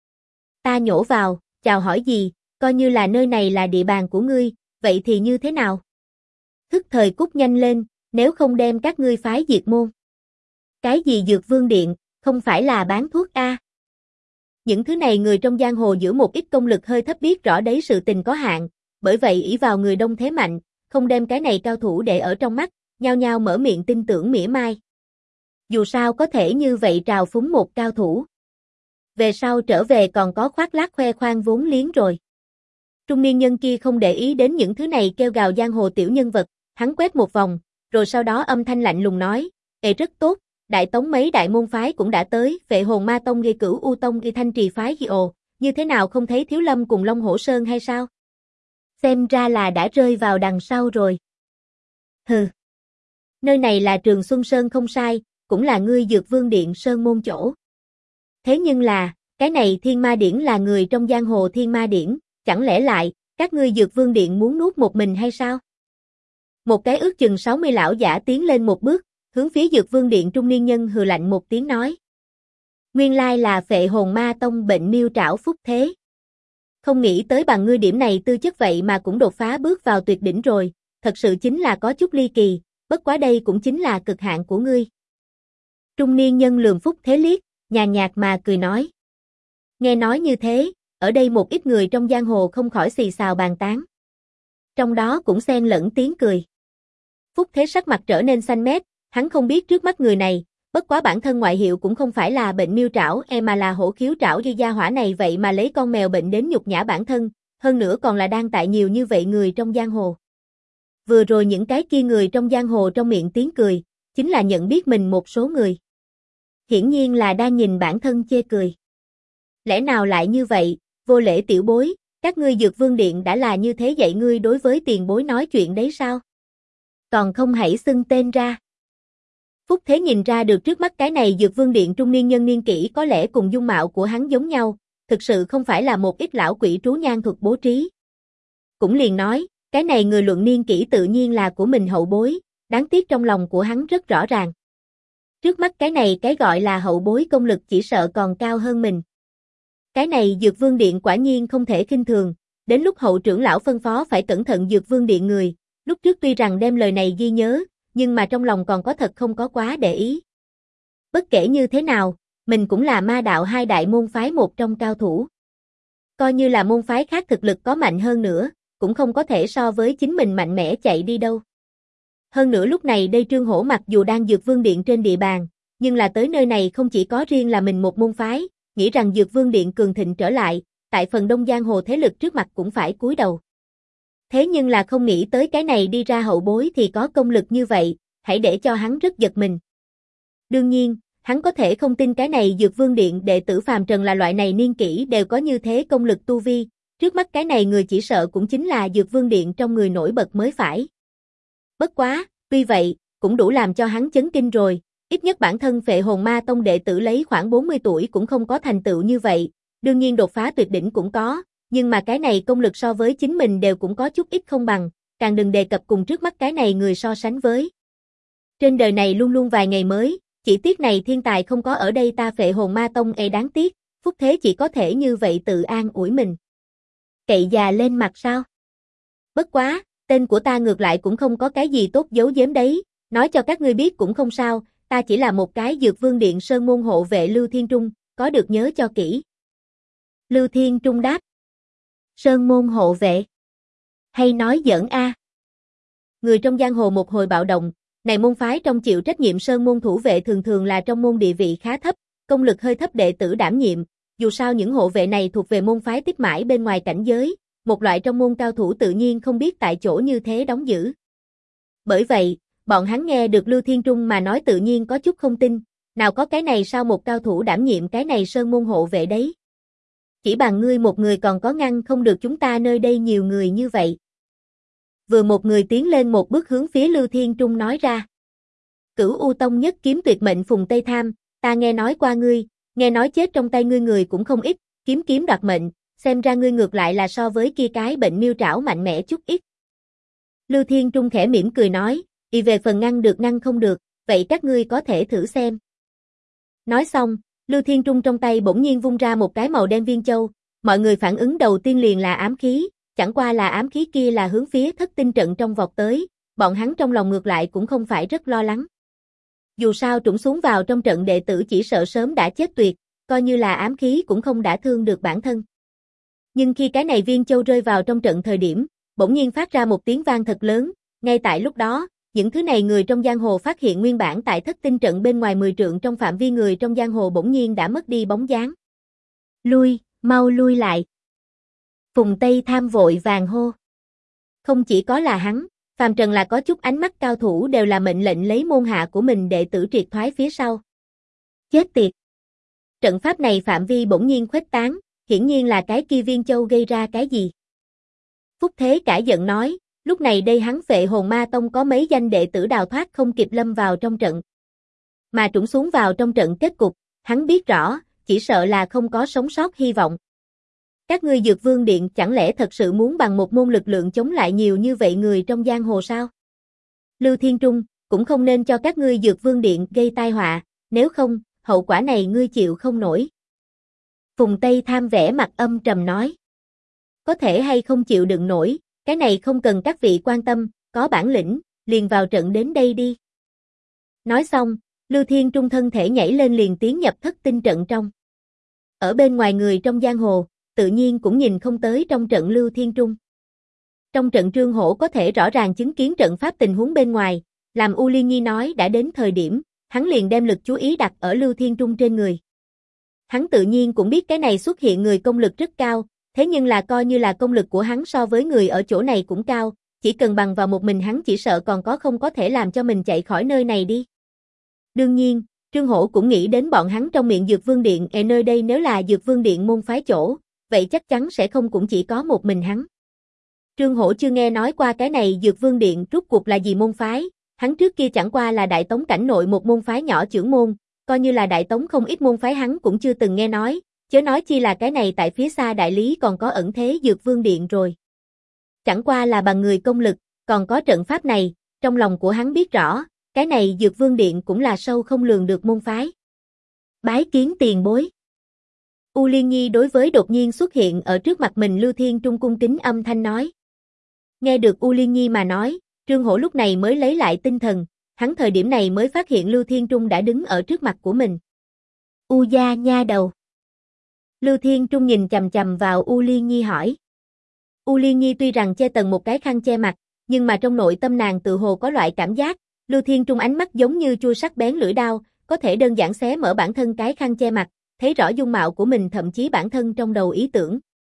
Ta nhổ vào, chào hỏi gì, coi như là nơi này là địa bàn của ngươi, vậy thì như thế nào? Thức thời cút nhanh lên, nếu không đem các ngươi phái diệt môn. Cái gì Dược Vương Điện, không phải là bán thuốc a? Những thứ này người trong giang hồ giữ một ít công lực hơi thấp biết rõ đấy sự tình có hạn, bởi vậy ỷ vào người đông thế mạnh, không đem cái này cao thủ để ở trong mắt, nhao nhao mở miệng tin tưởng mỉa mai. Dù sao có thể như vậy trào phúng một cao thủ. Về sau trở về còn có khoác lác khoe khoang vốn liếng rồi. Trung niên nhân kia không để ý đến những thứ này kêu gào giang hồ tiểu nhân vật, hắn quét một vòng, rồi sau đó âm thanh lạnh lùng nói, rất tốt, Đại Tống mấy đại môn phái cũng đã tới, Vệ Hồn Ma Tông ghi Cửu U Tông ghi Thanh Trì phái ghi như thế nào không thấy Thiếu Lâm cùng Long Hổ Sơn hay sao? Xem ra là đã rơi vào đằng sau rồi. Hừ. Nơi này là Trường Xuân Sơn không sai, cũng là ngươi Dược Vương Điện Sơn môn chỗ. Thế nhưng là, cái này Thiên Ma Điển là người trong giang hồ Thiên Ma Điển, chẳng lẽ lại, các ngươi Dược Vương Điện muốn nuốt một mình hay sao? Một cái ước chừng 60 lão giả tiến lên một bước, hướng phía Dược Vương Điện trung niên nhân hừ lạnh một tiếng nói. Nguyên lai là Phệ Hồn Ma Tông bệnh miêu trảo phúc thế. Không nghĩ tới bằng ngươi điểm này tư chất vậy mà cũng đột phá bước vào tuyệt đỉnh rồi, thật sự chính là có chút ly kỳ, bất quá đây cũng chính là cực hạn của ngươi. Trung niên nhân lườm Phúc Thế liếc, nhàn nhạt mà cười nói. Nghe nói như thế, ở đây một ít người trong giang hồ không khỏi xì xào bàn tán. Trong đó cũng xen lẫn tiếng cười. Phúc Thế sắc mặt trở nên xanh mét, hắn không biết trước mắt người này, bất quá bản thân ngoại hiệu cũng không phải là bệnh miêu trảo mà là hổ khiếu trảo như gia hỏa này vậy mà lấy con mèo bệnh đến nhục nhã bản thân, hơn nữa còn là đang tại nhiều như vậy người trong giang hồ. Vừa rồi những cái kia người trong giang hồ trong miệng tiếng cười, chính là nhận biết mình một số người. Hiển nhiên là đang nhìn bản thân chê cười. Lẽ nào lại như vậy, vô lễ tiểu bối, các ngươi Dược Vương Điện đã là như thế dạy ngươi đối với tiền bối nói chuyện đấy sao? Còn không hãy xưng tên ra. Phúc Thế nhìn ra được trước mắt cái này Dược Vương Điện trung niên nhân niên kỷ có lẽ cùng dung mạo của hắn giống nhau, thực sự không phải là một ít lão quỷ trú nhan thuật bố trí. Cũng liền nói, cái này người luận niên kỷ tự nhiên là của mình hậu bối, đáng tiếc trong lòng của hắn rất rõ ràng. Trước mắt cái này cái gọi là hậu bối công lực chỉ sợ còn cao hơn mình. Cái này Dược Vương Điện quả nhiên không thể khinh thường, đến lúc hậu trưởng lão phân phó phải cẩn thận Dược Vương Điện người, lúc trước tuy rằng đem lời này ghi nhớ, nhưng mà trong lòng còn có thật không có quá để ý. Bất kể như thế nào, mình cũng là ma đạo hai đại môn phái một trong cao thủ. Coi như là môn phái khác thực lực có mạnh hơn nữa, cũng không có thể so với chính mình mạnh mẽ chạy đi đâu. Hơn nữa lúc này đây Trương Hổ mặc dù đang Dược Vương Điện trên địa bàn, nhưng là tới nơi này không chỉ có riêng là mình một môn phái, nghĩ rằng Dược Vương Điện cường thịnh trở lại, tại phần đông giang hồ thế lực trước mặt cũng phải cúi đầu. Thế nhưng là không nghĩ tới cái này đi ra hậu bối thì có công lực như vậy, hãy để cho hắn rất giật mình. Đương nhiên, hắn có thể không tin cái này Dược Vương Điện đệ tử phàm trần là loại này niên kỷ đều có như thế công lực tu vi, trước mắt cái này người chỉ sợ cũng chính là Dược Vương Điện trong người nổi bật mới phải. Bất quá, tuy vậy, cũng đủ làm cho hắn chấn kinh rồi, ít nhất bản thân Phệ Hồn Ma Tông đệ tử lấy khoảng 40 tuổi cũng không có thành tựu như vậy, đương nhiên đột phá tuyệt đỉnh cũng có, nhưng mà cái này công lực so với chính mình đều cũng có chút ít không bằng, càng đừng đề cập cùng trước mắt cái này người so sánh với. Trên đời này luôn luôn vài ngày mới, chỉ tiếc này thiên tài không có ở đây ta Phệ Hồn Ma Tông đáng tiếc, Phúc Thế chỉ có thể như vậy tự an ủi mình. Cậy già lên mặt sao? Bất quá, tên của ta ngược lại cũng không có cái gì tốt giấu giếm đấy, nói cho các ngươi biết cũng không sao, ta chỉ là một cái Dược Vương Điện sơn môn hộ vệ Lưu Thiên Trung, có được nhớ cho kỹ. Lưu Thiên Trung đáp. Sơn môn hộ vệ. Hay nói giỡn a? Người trong giang hồ một hồi bạo động, này môn phái trong chịu trách nhiệm sơn môn thủ vệ thường thường là trong môn địa vị khá thấp, công lực hơi thấp đệ tử đảm nhiệm, dù sao những hộ vệ này thuộc về môn phái tích mãi bên ngoài cảnh giới, một loại trong môn cao thủ tự nhiên không biết tại chỗ như thế đóng giữ. Bởi vậy, bọn hắn nghe được Lưu Thiên Trung mà nói tự nhiên có chút không tin, nào có cái này sao một cao thủ đảm nhiệm cái này sơn môn hộ vệ đấy. Chỉ bằng ngươi một người còn có ngăn không được chúng ta nơi đây nhiều người như vậy. vừa một người tiến lên một bước hướng phía Lưu Thiên Trung nói ra. Cửu U Tông nhất kiếm tuyệt mệnh Phùng Tây Tham, ta nghe nói qua ngươi, nghe nói chết trong tay ngươi người cũng không ít, kiếm kiếm đoạt mệnh, xem ra ngươi ngược lại là so với kia cái bệnh miêu trảo mạnh mẽ chút ít. Lưu Thiên Trung khẽ mỉm cười nói, y về phần ngăn được ngăn không được, vậy các ngươi có thể thử xem. Nói xong, Lưu Thiên Trung trong tay bỗng nhiên vung ra một cái màu đen viên châu, mọi người phản ứng đầu tiên liền là ám khí, chẳng qua là ám khí kia là hướng phía Thất Tinh trận trong vọt tới, bọn hắn trong lòng ngược lại cũng không phải rất lo lắng. Dù sao trũng xuống vào trong trận đệ tử chỉ sợ sớm đã chết tuyệt, coi như là ám khí cũng không đả thương được bản thân. Nhưng khi cái này viên châu rơi vào trong trận thời điểm, bỗng nhiên phát ra một tiếng vang thật lớn, ngay tại lúc đó, những thứ này người trong giang hồ phát hiện nguyên bản tại Thất Tinh trận bên ngoài 10 trượng trong phạm vi người trong giang hồ bỗng nhiên đã mất đi bóng dáng. Lui, mau lui lại. Phùng Tây Tham vội vàng hô. Không chỉ có là hắn, phàm trần là có chút ánh mắt cao thủ đều là mệnh lệnh lấy môn hạ của mình đệ tử triệt thoái phía sau. Chết tiệt. Trận pháp này phạm vi bỗng nhiên khuếch tán, hiển nhiên là cái kia viên châu gây ra cái gì. Phúc Thế cả giận nói, lúc này đây hắn Phệ Hồn Ma Tông có mấy danh đệ tử đào thoát không kịp lâm vào trong trận. Mà trũng xuống vào trong trận kết cục, hắn biết rõ, chỉ sợ là không có sống sót hy vọng. Các ngươi Dược Vương Điện chẳng lẽ thật sự muốn bằng một môn lực lượng chống lại nhiều như vậy người trong giang hồ sao? Lưu Thiên Trung, cũng không nên cho các ngươi Dược Vương Điện gây tai họa, nếu không, hậu quả này ngươi chịu không nổi. Phùng Tây Tham vẻ mặt âm trầm nói. Có thể hay không chịu đựng nổi, cái này không cần các vị quan tâm, có bản lĩnh, liền vào trận đến đây đi. Nói xong, Lưu Thiên Trung thân thể nhảy lên liền tiến nhập Thất Tinh trận trong. Ở bên ngoài người trong giang hồ, tự nhiên cũng nhìn không tới trong trận Lưu Thiên Trung. Trong trận Trương Hổ có thể rõ ràng chứng kiến trận pháp tình huống bên ngoài, làm U Liên Nhi nói đã đến thời điểm, hắn liền đem lực chú ý đặt ở Lưu Thiên Trung trên người. Hắn tự nhiên cũng biết cái này xuất hiện người công lực rất cao, thế nhưng là coi như là công lực của hắn so với người ở chỗ này cũng cao, chỉ cần bằng vào một mình hắn chỉ sợ còn không có thể làm cho mình chạy khỏi nơi này đi. Đương nhiên, Trương Hổ cũng nghĩ đến bọn hắn trong miệng Dược Vương Điện, nơi đây nếu là Dược Vương Điện môn phái chỗ, vậy chắc chắn sẽ không cũng chỉ có một mình hắn. Trương Hổ chưa nghe nói qua cái này Dược Vương Điện rốt cuộc là gì môn phái, hắn trước kia chẳng qua là Đại Tống cảnh nội một môn phái nhỏ chưởng môn, coi như là Đại Tống không ít môn phái hắn cũng chưa từng nghe nói, chớ nói chi là cái này tại phía xa đại lý còn có ẩn thế Dược Vương Điện rồi. Chẳng qua là bằng người công lực, còn có trận pháp này, trong lòng của hắn biết rõ, cái này Dược Vương Điện cũng là sâu không lường được môn phái. Bái kiến tiền bối. U Liên Nhi đối với đột nhiên xuất hiện ở trước mặt mình Lưu Thiên Trung cung kính âm thanh nói. Nghe được U Liên Nhi mà nói, Trương Hổ lúc này mới lấy lại tinh thần, hắn thời điểm này mới phát hiện Lưu Thiên Trung đã đứng ở trước mặt của mình. U gia nha đầu. Lưu Thiên Trung nhìn chằm chằm vào U Liên Nhi hỏi. U Liên Nhi tuy rằng che tầng một cái khăn che mặt, nhưng mà trong nội tâm nàng tự hồ có loại cảm giác, Lưu Thiên Trung ánh mắt giống như chui sắc bén lưỡi đao, có thể đơn giản xé mở bản thân cái khăn che mặt, thấy rõ dung mạo của mình thậm chí bản thân trong đầu ý tưởng.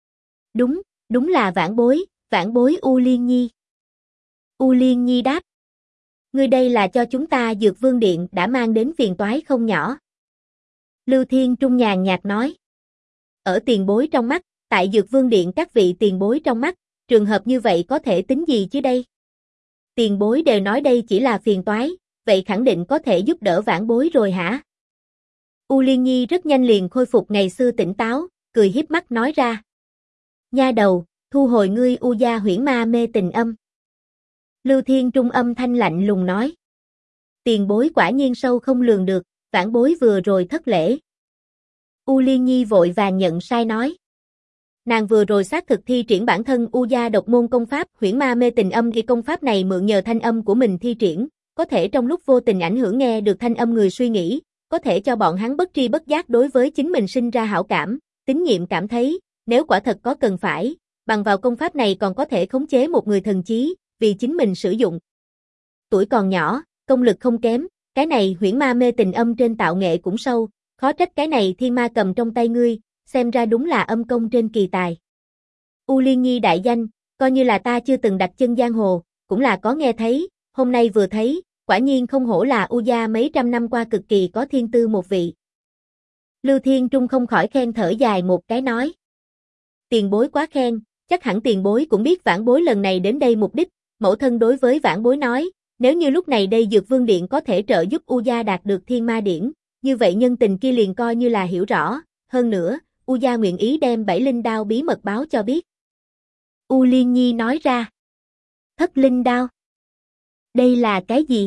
Đúng là vãn bối U Liên Nhi. U Liên Nhi đáp. Ngươi đây là cho chúng ta Dược Vương Điện đã mang đến phiền toái không nhỏ. Lưu Thiên Trung nhàn nhạt nói. Ở tiền bối trong mắt, tại Dược Vương Điện các vị tiền bối trong mắt, trường hợp như vậy có thể tính gì chứ đây? Tiền bối đều nói đây chỉ là phiền toái, vậy khẳng định có thể giúp đỡ vãn bối rồi hả? U Liên Nhi rất nhanh liền khôi phục ngày xưa tỉnh táo, cười hiếp mắt nói ra. Nha đầu, thu hồi ngươi U gia huyễn ma mê tình âm. Lưu Thiên Trung âm thanh lạnh lùng nói. Tiền bối quả nhiên sâu không lường được, vãn bối vừa rồi thất lễ. U Liên Nhi vội vàng nhận sai nói. Nàng vừa rồi xác thực thi triển bản thân U gia độc môn công pháp huyễn ma mê tình âm, thì công pháp này mượn nhờ thanh âm của mình thi triển, có thể trong lúc vô tình ảnh hưởng nghe được thanh âm người suy nghĩ, có thể cho bọn hắn bất tri bất giác đối với chính mình sinh ra hảo cảm, tín nhiệm cảm thấy, nếu quả thật có cần phải, bằng vào công pháp này còn có thể khống chế một người thần trí, vì chính mình sử dụng. Tuổi còn nhỏ, công lực không kém, cái này huyễn ma mê tình âm trên tạo nghệ cũng sâu, khó trách cái này thiên ma cầm trong tay ngươi, xem ra đúng là âm công trên kỳ tài. U Liên Nhi đại danh, coi như là ta chưa từng đặt chân giang hồ, cũng là có nghe thấy, hôm nay vừa thấy, quả nhiên không hổ là U gia mấy trăm năm qua cực kỳ có thiên tư một vị. Lưu Thiên Trung không khỏi khen thở dài một cái nói. Tiền bối quá khen, chắc hẳn tiền bối cũng biết vãn bối lần này đến đây mục đích, mẫu thân đối với vãn bối nói, nếu như lúc này đây Dược Vương Điện có thể trợ giúp U gia đạt được Thiên Ma Điển, như vậy nhân tình kia liền coi như là hiểu rõ, hơn nữa, U gia nguyện ý đem 7 linh đao bí mật báo cho biết. U Liên Nhi nói ra. Thất linh đao? Đây là cái gì?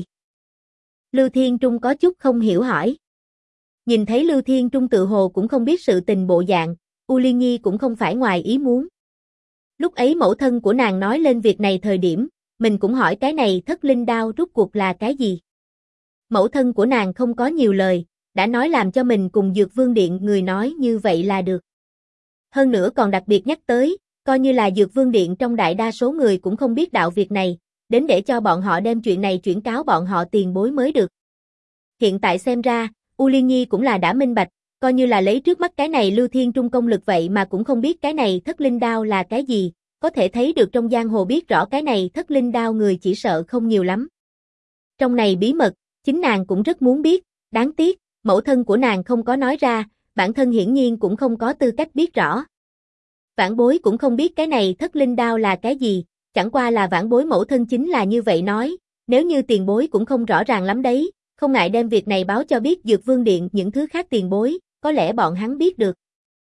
Lưu Thiên Trung có chút không hiểu hỏi. Nhìn thấy Lưu Thiên Trung tự hồ cũng không biết sự tình bộ dạng, U Liên Nhi cũng không phải ngoài ý muốn. Lúc ấy mẫu thân của nàng nói lên việc này thời điểm, mình cũng hỏi cái này thất linh đao rốt cuộc là cái gì. Mẫu thân của nàng không có nhiều lời, đã nói làm cho mình cùng Dược Vương Điện người nói như vậy là được. Hơn nữa còn đặc biệt nhắc tới, coi như là Dược Vương Điện trong đại đa số người cũng không biết đạo việc này, đến để cho bọn họ đem chuyện này chuyển cáo bọn họ tiền bối mới được. Hiện tại xem ra, U Liên Nhi cũng là đã minh bạch, coi như là lấy trước mắt cái này Lưu Thiên Trung công lực vậy mà cũng không biết cái này thất linh đao là cái gì, có thể thấy được trong giang hồ biết rõ cái này thất linh đao người chỉ sợ không nhiều lắm. Trong này bí mật, chính nàng cũng rất muốn biết, đáng tiếc, mẫu thân của nàng không có nói ra, bản thân hiển nhiên cũng không có tư cách biết rõ. Vãn bối cũng không biết cái này thất linh đao là cái gì, chẳng qua là vãn bối mẫu thân chính là như vậy nói, nếu như tiền bối cũng không rõ ràng lắm đấy, không ngại đem việc này báo cho biết Dược Vương Điện những thứ khác tiền bối, có lẽ bọn hắn biết được.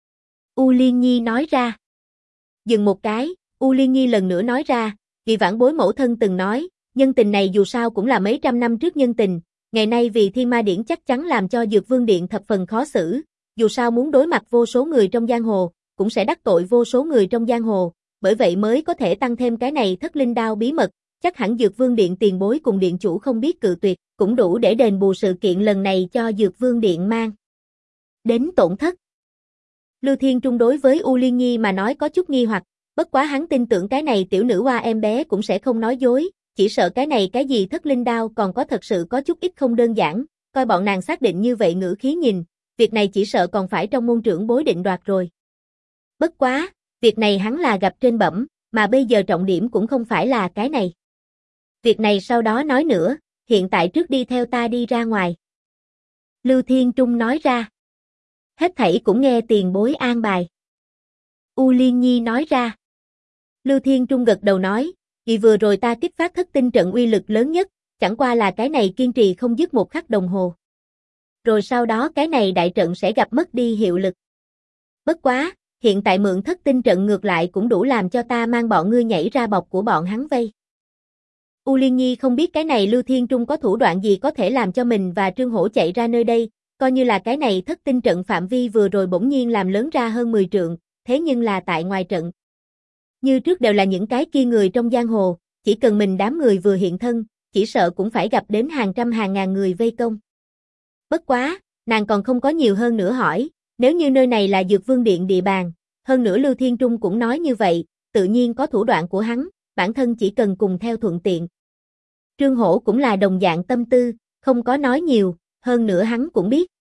U Liên Nhi nói ra. Dừng một cái, U Liên Nhi lần nữa nói ra, vì vãn bối mẫu thân từng nói, nhân tình này dù sao cũng là mấy trăm năm trước nhân tình, ngày nay vì Thiên Ma Điển chắc chắn làm cho Dược Vương Điện thập phần khó xử, dù sao muốn đối mặt vô số người trong giang hồ, cũng sẽ đắc tội vô số người trong giang hồ, bởi vậy mới có thể tăng thêm cái này thất linh đao bí mật, chắc hẳn Dược Vương Điện tiền bối cùng điện chủ không biết cự tuyệt, cũng đủ để đền bù sự kiện lần này cho Dược Vương Điện mang đến tổn thất. Lưu Thiên Trung đối với U Liên Nhi mà nói có chút nghi hoặc, bất quá hắn tin tưởng cái này tiểu nữ hoa em bé cũng sẽ không nói dối, chỉ sợ cái này cái gì thất linh đao còn có thật sự có chút ít không đơn giản, coi bọn nàng xác định như vậy ngữ khí nhìn, việc này chỉ sợ còn phải trong môn trưởng bối định đoạt rồi. Bất quá, việc này hắn là gặp trên bẩm, mà bây giờ trọng điểm cũng không phải là cái này. Việc này sau đó nói nữa, hiện tại trước đi theo ta đi ra ngoài. Lưu Thiên Trung nói ra. Hết thảy cũng nghe tiền bối an bài. U Liên Nhi nói ra. Lưu Thiên Trung gật đầu nói, vì vừa rồi ta kích phát thất tinh trận uy lực lớn nhất, chẳng qua là cái này kiên trì không dứt một khắc đồng hồ. Rồi sau đó cái này đại trận sẽ gặp mất đi hiệu lực. Bất quá, hiện tại mượn thất tinh trận ngược lại cũng đủ làm cho ta mang bọn ngươi nhảy ra bọc của bọn hắn vây. U Liên Nhi không biết cái này Lưu Thiên Trung có thủ đoạn gì có thể làm cho mình và Trương Hổ chạy ra nơi đây, coi như là cái này thất tinh trận phạm vi vừa rồi bỗng nhiên làm lớn ra hơn 10 trượng, thế nhưng là tại ngoài trận. Như trước đều là những cái kia người trong giang hồ, chỉ cần mình đám người vừa hiện thân, chỉ sợ cũng phải gặp đến hàng trăm hàng ngàn người vây công. Bất quá, nàng còn không có nhiều hơn nữa hỏi, nếu như nơi này là Dược Vương Điện địa bàn, hơn nữa Lưu Thiên Trung cũng nói như vậy, tự nhiên có thủ đoạn của hắn, bản thân chỉ cần cùng theo thuận tiện. Trương Hổ cũng là đồng dạng tâm tư, không có nói nhiều, hơn nữa hắn cũng biết.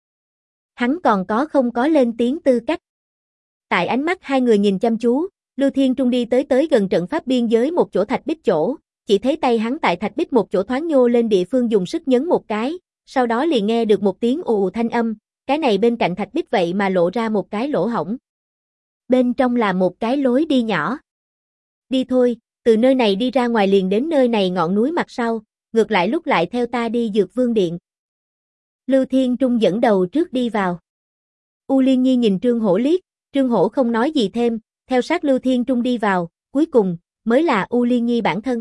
Hắn còn có không có lên tiếng tư cách. Tại ánh mắt hai người nhìn chăm chú, Lưu Thiên Trung đi tới gần trận pháp biên giới một chỗ thạch bích chỗ, chỉ thấy tay hắn tại thạch bích một chỗ thoáng nhô lên địa phương dùng sức nhấn một cái, sau đó liền nghe được một tiếng ù ù thanh âm, cái này bên cạnh thạch bích vậy mà lộ ra một cái lỗ hổng. Bên trong là một cái lối đi nhỏ. Đi thôi, từ nơi này đi ra ngoài liền đến nơi này ngọn núi mặt sau, ngược lại lúc lại theo ta đi Dược Vương Điện. Lưu Thiên Trung dẫn đầu trước đi vào. U Liên Nhi nhìn Trương Hổ liếc, Trương Hổ không nói gì thêm, theo sát Lưu Thiên Trung đi vào, cuối cùng, mới là U Liên Nhi bản thân.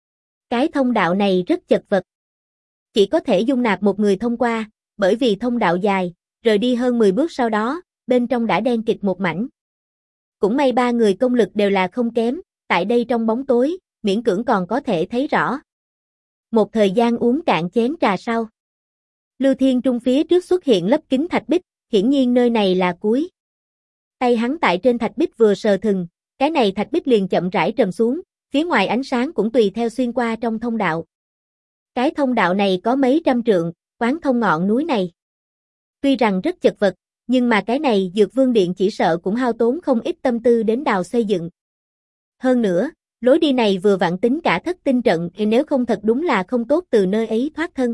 Cái thông đạo này rất chật vật. Chỉ có thể dung nạp một người thông qua, bởi vì thông đạo dài, rời đi hơn 10 bước sau đó, bên trong đã đen kịt một mảnh. Cũng may ba người công lực đều là không kém, tại đây trong bóng tối, miễn cưỡng còn có thể thấy rõ. Một thời gian uống cạn chén trà sau. Lưu Thiên Trung phía trước xuất hiện lớp kính thạch bích, hiển nhiên nơi này là cuối. Tay hắn tại trên thạch bích vừa sờ thừng, cái này thạch bích liền chậm rãi trầm xuống, phía ngoài ánh sáng cũng tùy theo xuyên qua trong thông đạo. Cái thông đạo này có mấy trăm trượng, quán thông ngọn núi này. Tuy rằng rất chật vật, nhưng mà cái này Dược Vương Điện chỉ sợ cũng hao tốn không ít tâm tư đến đào xây dựng. Hơn nữa, lối đi này vừa vặn tính cả thất tinh trận, nếu không thật đúng là không tốt từ nơi ấy thoát thân.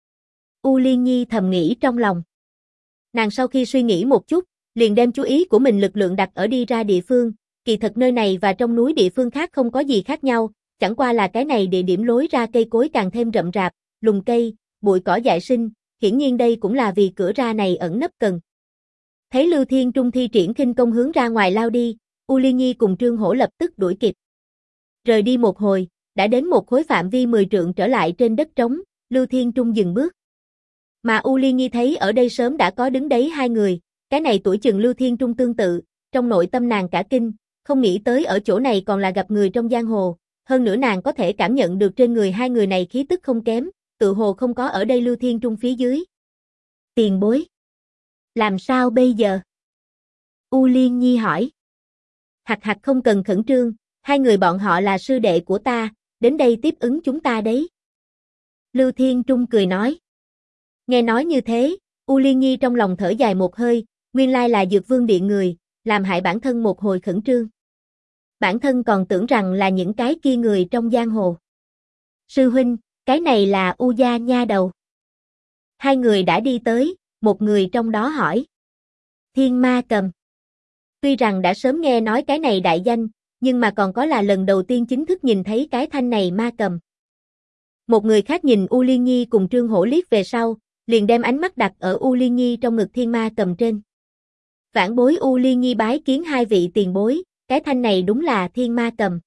U Liên Nhi thầm nghĩ trong lòng. Nàng sau khi suy nghĩ một chút, liền đem chú ý của mình lực lượng đặt ở đi ra địa phương, kỳ thật nơi này và trong núi địa phương khác không có gì khác nhau, chẳng qua là cái này địa điểm lối ra cây cối càng thêm rậm rạp, lùm cây, bụi cỏ dại sinh, hiển nhiên đây cũng là vì cửa ra này ẩn nấp cần. Thấy Lưu Thiên Trung thi triển khinh công hướng ra ngoài lao đi, U Liên Nhi cùng Trương Hổ lập tức đuổi kịp. Rời đi một hồi, đã đến một khối phạm vi 10 trượng trở lại trên đất trống, Lưu Thiên Trung dừng bước. Mà U Liên Nhi thấy ở đây sớm đã có đứng đấy hai người, cái này tuổi chừng Lưu Thiên Trung tương tự, trong nội tâm nàng cả kinh, không nghĩ tới ở chỗ này còn là gặp người trong giang hồ, hơn nữa nàng có thể cảm nhận được trên người hai người này khí tức không kém, tự hồ không có ở đây Lưu Thiên Trung phía dưới. Tiền bối. Làm sao bây giờ? U Liên Nhi hỏi. Hạc hạc không cần khẩn trương, hai người bọn họ là sư đệ của ta, đến đây tiếp ứng chúng ta đấy. Lưu Thiên Trung cười nói. Nghe nói như thế, U Liên Nhi trong lòng thở dài một hơi, nguyên lai là Dược Vương Điện người, làm hại bản thân một hồi khẩn trương. Bản thân còn tưởng rằng là những cái kia người trong giang hồ. Sư huynh, cái này là U gia nha đầu. Hai người đã đi tới, một người trong đó hỏi. Thiên Ma Cầm. Tuy rằng đã sớm nghe nói cái này đại danh, nhưng mà còn có là lần đầu tiên chính thức nhìn thấy cái thanh này ma cầm. Một người khác nhìn U Liên Nhi cùng Trương Hổ liếc về sau, liền đem ánh mắt đặt ở U Liên Nhi trong ngực thiên ma cầm trên. Vãn bối U Liên Nhi bái kiến hai vị tiền bối, cái thanh này đúng là thiên ma cầm.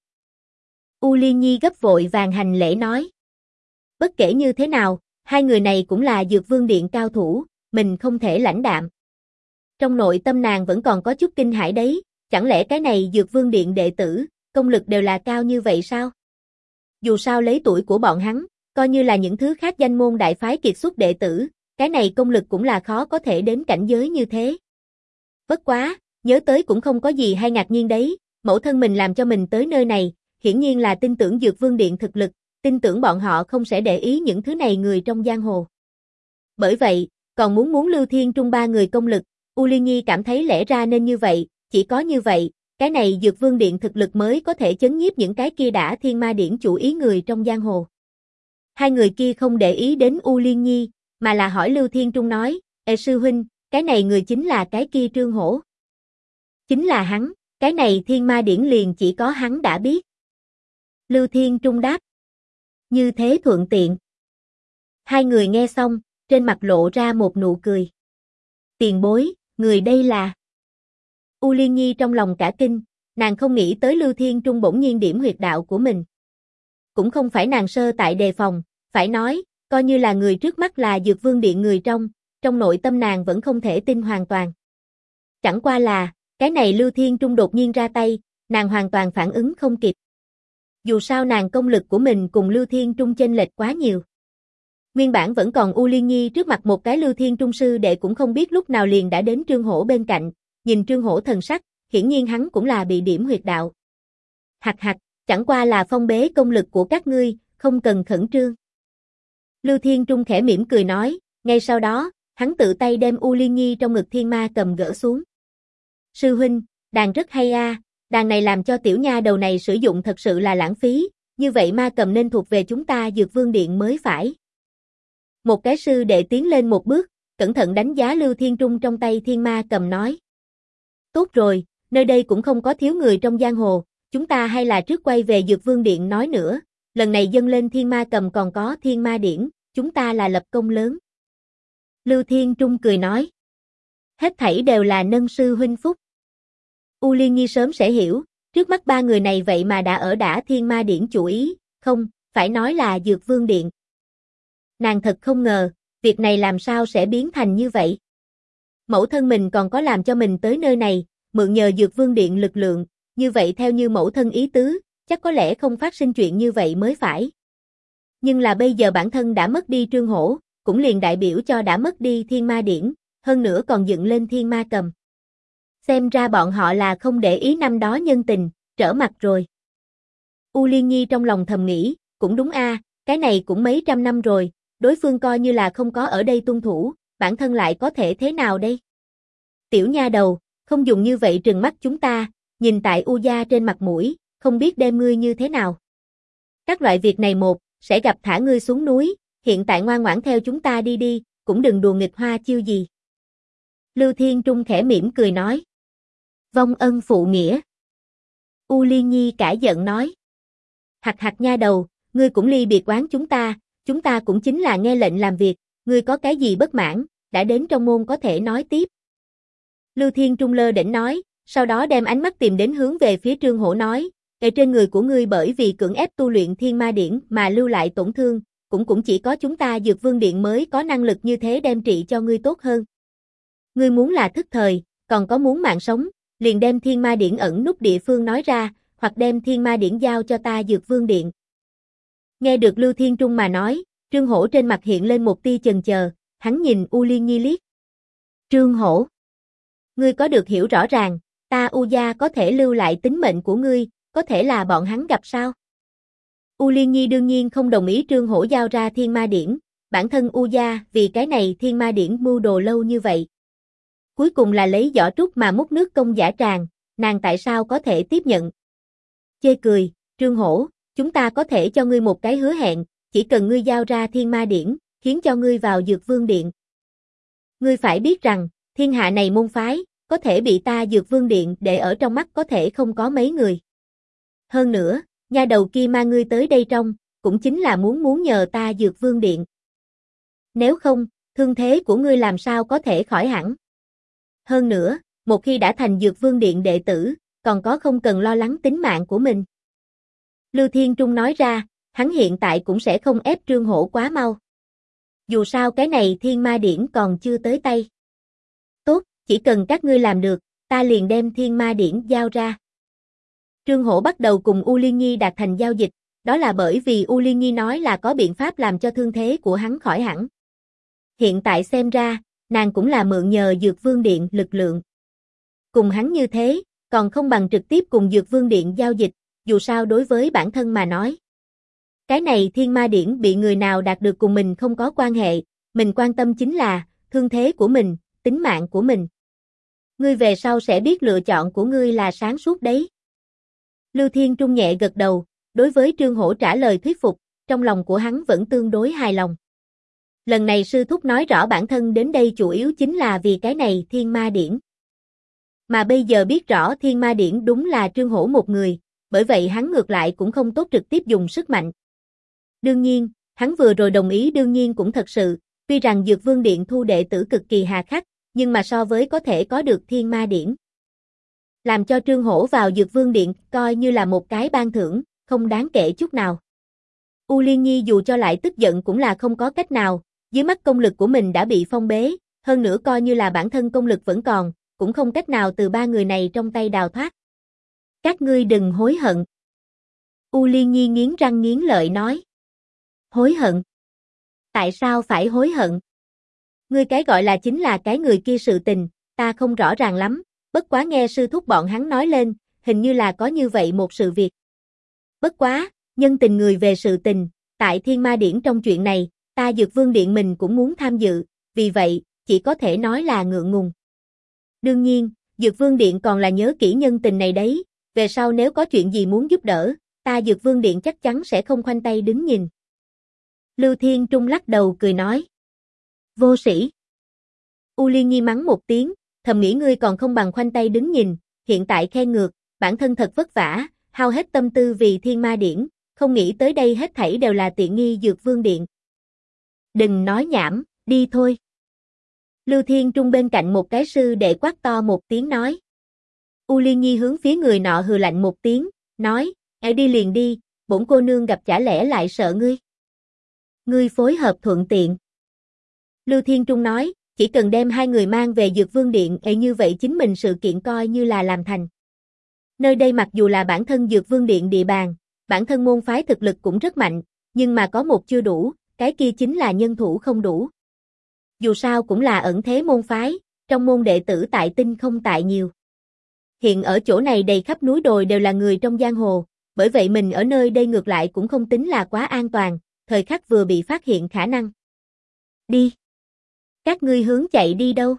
U Liên Nhi gấp vội vàng hành lễ nói. Bất kể như thế nào, hai người này cũng là Dược Vương Điện cao thủ, mình không thể lãnh đạm. Trong nội tâm nàng vẫn còn có chút kinh hãi đấy, chẳng lẽ cái này Dược Vương Điện đệ tử, công lực đều là cao như vậy sao? Dù sao lấy tuổi của bọn hắn, coi như là những thứ khác danh môn đại phái kiệt xuất đệ tử, cái này công lực cũng là khó có thể đến cảnh giới như thế. Bất quá, nhớ tới cũng không có gì hay ngạc nhiên đấy, mẫu thân mình làm cho mình tới nơi này, hiển nhiên là tin tưởng Dược Vương Điện thực lực, tin tưởng bọn họ không sẽ để ý những thứ này người trong giang hồ. Bởi vậy, còn muốn Lưu Thiên Trung ba người công lực, U Liên Nhi cảm thấy lẽ ra nên như vậy, chỉ có như vậy, cái này Dược Vương Điện thực lực mới có thể chấn nhiếp những cái kia đã Thiên Ma Điển chủ ý người trong giang hồ. Hai người kia không để ý đến U Liên Nhi, mà là hỏi Lưu Thiên Trung nói, Ê sư huynh, cái này người chính là cái kia Trương Hổ. Chính là hắn, cái này Thiên Ma Điển liền chỉ có hắn đã biết. Lưu Thiên Trung đáp. Như thế thuận tiện. Hai người nghe xong, trên mặt lộ ra một nụ cười. Tiền bối, người đây là... U Liên Nhi trong lòng cả kinh, nàng không nghĩ tới Lưu Thiên Trung bỗng nhiên điểm huyệt đạo của mình. Cũng không phải nàng sơ tại đề phòng, phải nói, coi như là người trước mắt là Dược Vương Điện người trong nội tâm nàng vẫn không thể tin hoàn toàn. Chẳng qua là, cái này Lưu Thiên Trung đột nhiên ra tay, nàng hoàn toàn phản ứng không kịp. Dù sao nàng công lực của mình cùng Lưu Thiên Trung chênh lệch quá nhiều. Nguyên bản vẫn còn U Liên Nhi trước mặt một cái Lưu Thiên Trung sư đệ cũng không biết lúc nào liền đã đến Trương Hổ bên cạnh, nhìn Trương Hổ thần sắc, hiển nhiên hắn cũng là bị điểm huyệt đạo. Hạc hạc, chẳng qua là phong bế công lực của các ngươi, không cần khẩn trương. Lưu Thiên Trung khẽ mỉm cười nói, ngay sau đó, hắn tự tay đem U Liên Nhi trong ngực thiên ma cầm gỡ xuống. Sư huynh, đàn rất hay a, đàn này làm cho tiểu nha đầu này sử dụng thật sự là lãng phí, như vậy ma cầm nên thuộc về chúng ta Dược Vương Điện mới phải. Một cái sư đệ tiến lên một bước, cẩn thận đánh giá Lưu Thiên Trung trong tay thiên ma cầm nói. Tốt rồi, nơi đây cũng không có thiếu người trong giang hồ, chúng ta hay là trước quay về Dược Vương Điện nói nữa, lần này dâng lên thiên ma cầm còn có thiên ma điển, chúng ta là lập công lớn. Lưu Thiên Trung cười nói. Hết thảy đều là nâng sư huynh phúc. U Liên Nhi sớm sẽ hiểu, trước mắt ba người này vậy mà đã ở đả thiên ma điển chủ ý, không, phải nói là Dược Vương Điện. Nàng thật không ngờ, việc này làm sao sẽ biến thành như vậy. Mẫu thân mình còn có làm cho mình tới nơi này, mượn nhờ Dược Vương Điện lực lượng, như vậy theo như mẫu thân ý tứ, chắc có lẽ không phát sinh chuyện như vậy mới phải. Nhưng là bây giờ bản thân đã mất đi Trương Hổ, cũng liền đại biểu cho đã mất đi thiên ma điển, hơn nữa còn dựng lên thiên ma cầm. Xem ra bọn họ là không để ý năm đó nhân tình, trở mặt rồi. U Liên Nhi trong lòng thầm nghĩ, cũng đúng a, cái này cũng mấy trăm năm rồi, đối phương coi như là không có ở đây tuân thủ, bản thân lại có thể thế nào đây? Tiểu nha đầu, không dùng như vậy trừng mắt chúng ta, nhìn tại U gia trên mặt mũi, không biết đem ngươi như thế nào. Các loại việc này một, sẽ gặp thả ngươi xuống núi, hiện tại ngoan ngoãn theo chúng ta đi đi, cũng đừng đùa nghịch hoa chiêu gì. Lưu Thiên Trung khẽ mỉm cười nói. Vong ân phụ nghĩa. U Liên Nhi cãi giận nói. Hặc hặc nha đầu, ngươi cũng ly biệt oán chúng ta cũng chính là nghe lệnh làm việc, ngươi có cái gì bất mãn, đã đến trong môn có thể nói tiếp. Lưu Thiên Trung lơ đễnh nói, sau đó đem ánh mắt tìm đến hướng về phía Trương Hổ nói, ở trên người của ngươi bởi vì cưỡng ép tu luyện Thiên Ma Điển mà lưu lại tổn thương, cũng chỉ có chúng ta Dược Vương Điện mới có năng lực như thế đem trị cho ngươi tốt hơn. Ngươi muốn là thức thời, còn có muốn mạng sống, liền đem Thiên Ma Điển ẩn núp địa phương nói ra, hoặc đem Thiên Ma Điển giao cho ta Dược Vương Điện. Nghe được Lưu Thiên Trung mà nói, Trương Hổ trên mặt hiện lên một tia chần chờ, hắn nhìn U Liên Nhi liếc. Trương Hổ, ngươi có được hiểu rõ ràng, ta U gia có thể lưu lại tính mệnh của ngươi, có thể là bọn hắn gặp sao? U Liên Nhi đương nhiên không đồng ý Trương Hổ giao ra Thiên Ma Điển, bản thân U gia vì cái này Thiên Ma Điển mưu đồ lâu như vậy. Cuối cùng là lấy vỏ trúc mà múc nước công giả tràng, nàng tại sao có thể tiếp nhận? Chê cười, Trương Hổ, chúng ta có thể cho ngươi một cái hứa hẹn, chỉ cần ngươi giao ra Thiên Ma Điển, khiến cho ngươi vào Dược Vương Điện. Ngươi phải biết rằng, thiên hạ này môn phái, có thể bị ta Dược Vương Điện để ở trong mắt có thể không có mấy người. Hơn nữa, nha đầu kia mang ngươi tới đây trong, cũng chính là muốn nhờ ta Dược Vương Điện. Nếu không, thương thế của ngươi làm sao có thể khỏi hẳn. Hơn nữa, một khi đã thành Dược Vương Điện đệ tử, còn có không cần lo lắng tính mạng của mình. Lưu Thiên Trung nói ra, hắn hiện tại cũng sẽ không ép Trương Hổ quá mau. Dù sao cái này Thiên Ma Điển còn chưa tới tay. Tốt, chỉ cần các ngươi làm được, ta liền đem Thiên Ma Điển giao ra. Trương Hổ bắt đầu cùng U Liên Nhi đạt thành giao dịch, đó là bởi vì U Liên Nhi nói là có biện pháp làm cho thương thế của hắn khỏi hẳn. Hiện tại xem ra, nàng cũng là mượn nhờ Dược Vương Điện lực lượng. Cùng hắn như thế, còn không bằng trực tiếp cùng Dược Vương Điện giao dịch, dù sao đối với bản thân mà nói. Cái này Thiên Ma Điển bị người nào đạt được cùng mình không có quan hệ, mình quan tâm chính là thương thế của mình, tính mạng của mình. Ngươi về sau sẽ biết lựa chọn của ngươi là sáng suốt đấy. Lưu Thiên Trung nhẹ gật đầu, đối với Trương Hổ trả lời thuyết phục, trong lòng của hắn vẫn tương đối hài lòng. Lần này sư thúc nói rõ bản thân đến đây chủ yếu chính là vì cái này Thiên Ma Điển. Mà bây giờ biết rõ Thiên Ma Điển đúng là Trương Hổ một người, bởi vậy hắn ngược lại cũng không tốt trực tiếp dùng sức mạnh. Đương nhiên, hắn vừa rồi đồng ý đương nhiên cũng thật sự, tuy rằng Dược Vương Điện thu đệ tử cực kỳ hà khắc, nhưng mà so với có thể có được Thiên Ma Điển. Làm cho Trương Hổ vào Dược Vương Điện coi như là một cái ban thưởng, không đáng kể chút nào. U Liên Nhi dù cho lại tức giận cũng là không có cách nào, dưới mắt công lực của mình đã bị phong bế, hơn nữa coi như là bản thân công lực vẫn còn, cũng không cách nào từ ba người này trong tay đào thoát. Các ngươi đừng hối hận. U Liên Nhi nghiến răng nghiến lợi nói. Hối hận? Tại sao phải hối hận? Ngươi cái gọi là chính là cái người kia sự tình, ta không rõ ràng lắm, bất quá nghe sư thúc bọn hắn nói lên, hình như là có như vậy một sự việc. Bất quá, nhân tình người về sự tình, tại Thiên Ma Điển trong chuyện này, ta Dược Vương Điện mình cũng muốn tham dự, vì vậy, chỉ có thể nói là ngượng ngùng. Đương nhiên, Dược Vương Điện còn là nhớ kỹ nhân tình này đấy, về sau nếu có chuyện gì muốn giúp đỡ, ta Dược Vương Điện chắc chắn sẽ không khoanh tay đứng nhìn. Lưu Thiên Trung lắc đầu cười nói. Vô sĩ. U Liên Nhi mắng một tiếng, thầm nghĩ ngươi còn không bằng khoanh tay đứng nhìn, hiện tại khen ngược, bản thân thật vất vả, hao hết tâm tư vì Thiên Ma Điển, không nghĩ tới đây hết thảy đều là tiện nghi Dược Vương Điện. Đừng nói nhảm, đi thôi. Lưu Thiên Trung bên cạnh một cái sư đệ quát to một tiếng nói. U Liên Nhi hướng phía người nọ hừ lạnh một tiếng, nói, đi liền đi, bổn cô nương gặp chả lẽ lại sợ ngươi. Ngươi phối hợp thuận tiện. Lưu Thiên Trung nói, chỉ cần đem hai người mang về Dược Vương Điện, như vậy chính mình sự kiện coi như là làm thành. Nơi đây mặc dù là bản thân Dược Vương Điện địa bàn, bản thân môn phái thực lực cũng rất mạnh, nhưng mà có một chưa đủ, cái kia chính là nhân thủ không đủ. Dù sao cũng là ẩn thế môn phái, trong môn đệ tử tại tinh không tại nhiều. Hiện ở chỗ này đầy khắp núi đồi đều là người trong giang hồ, bởi vậy mình ở nơi đây ngược lại cũng không tính là quá an toàn, thời khắc vừa bị phát hiện khả năng. Đi! Các ngươi hướng chạy đi đâu?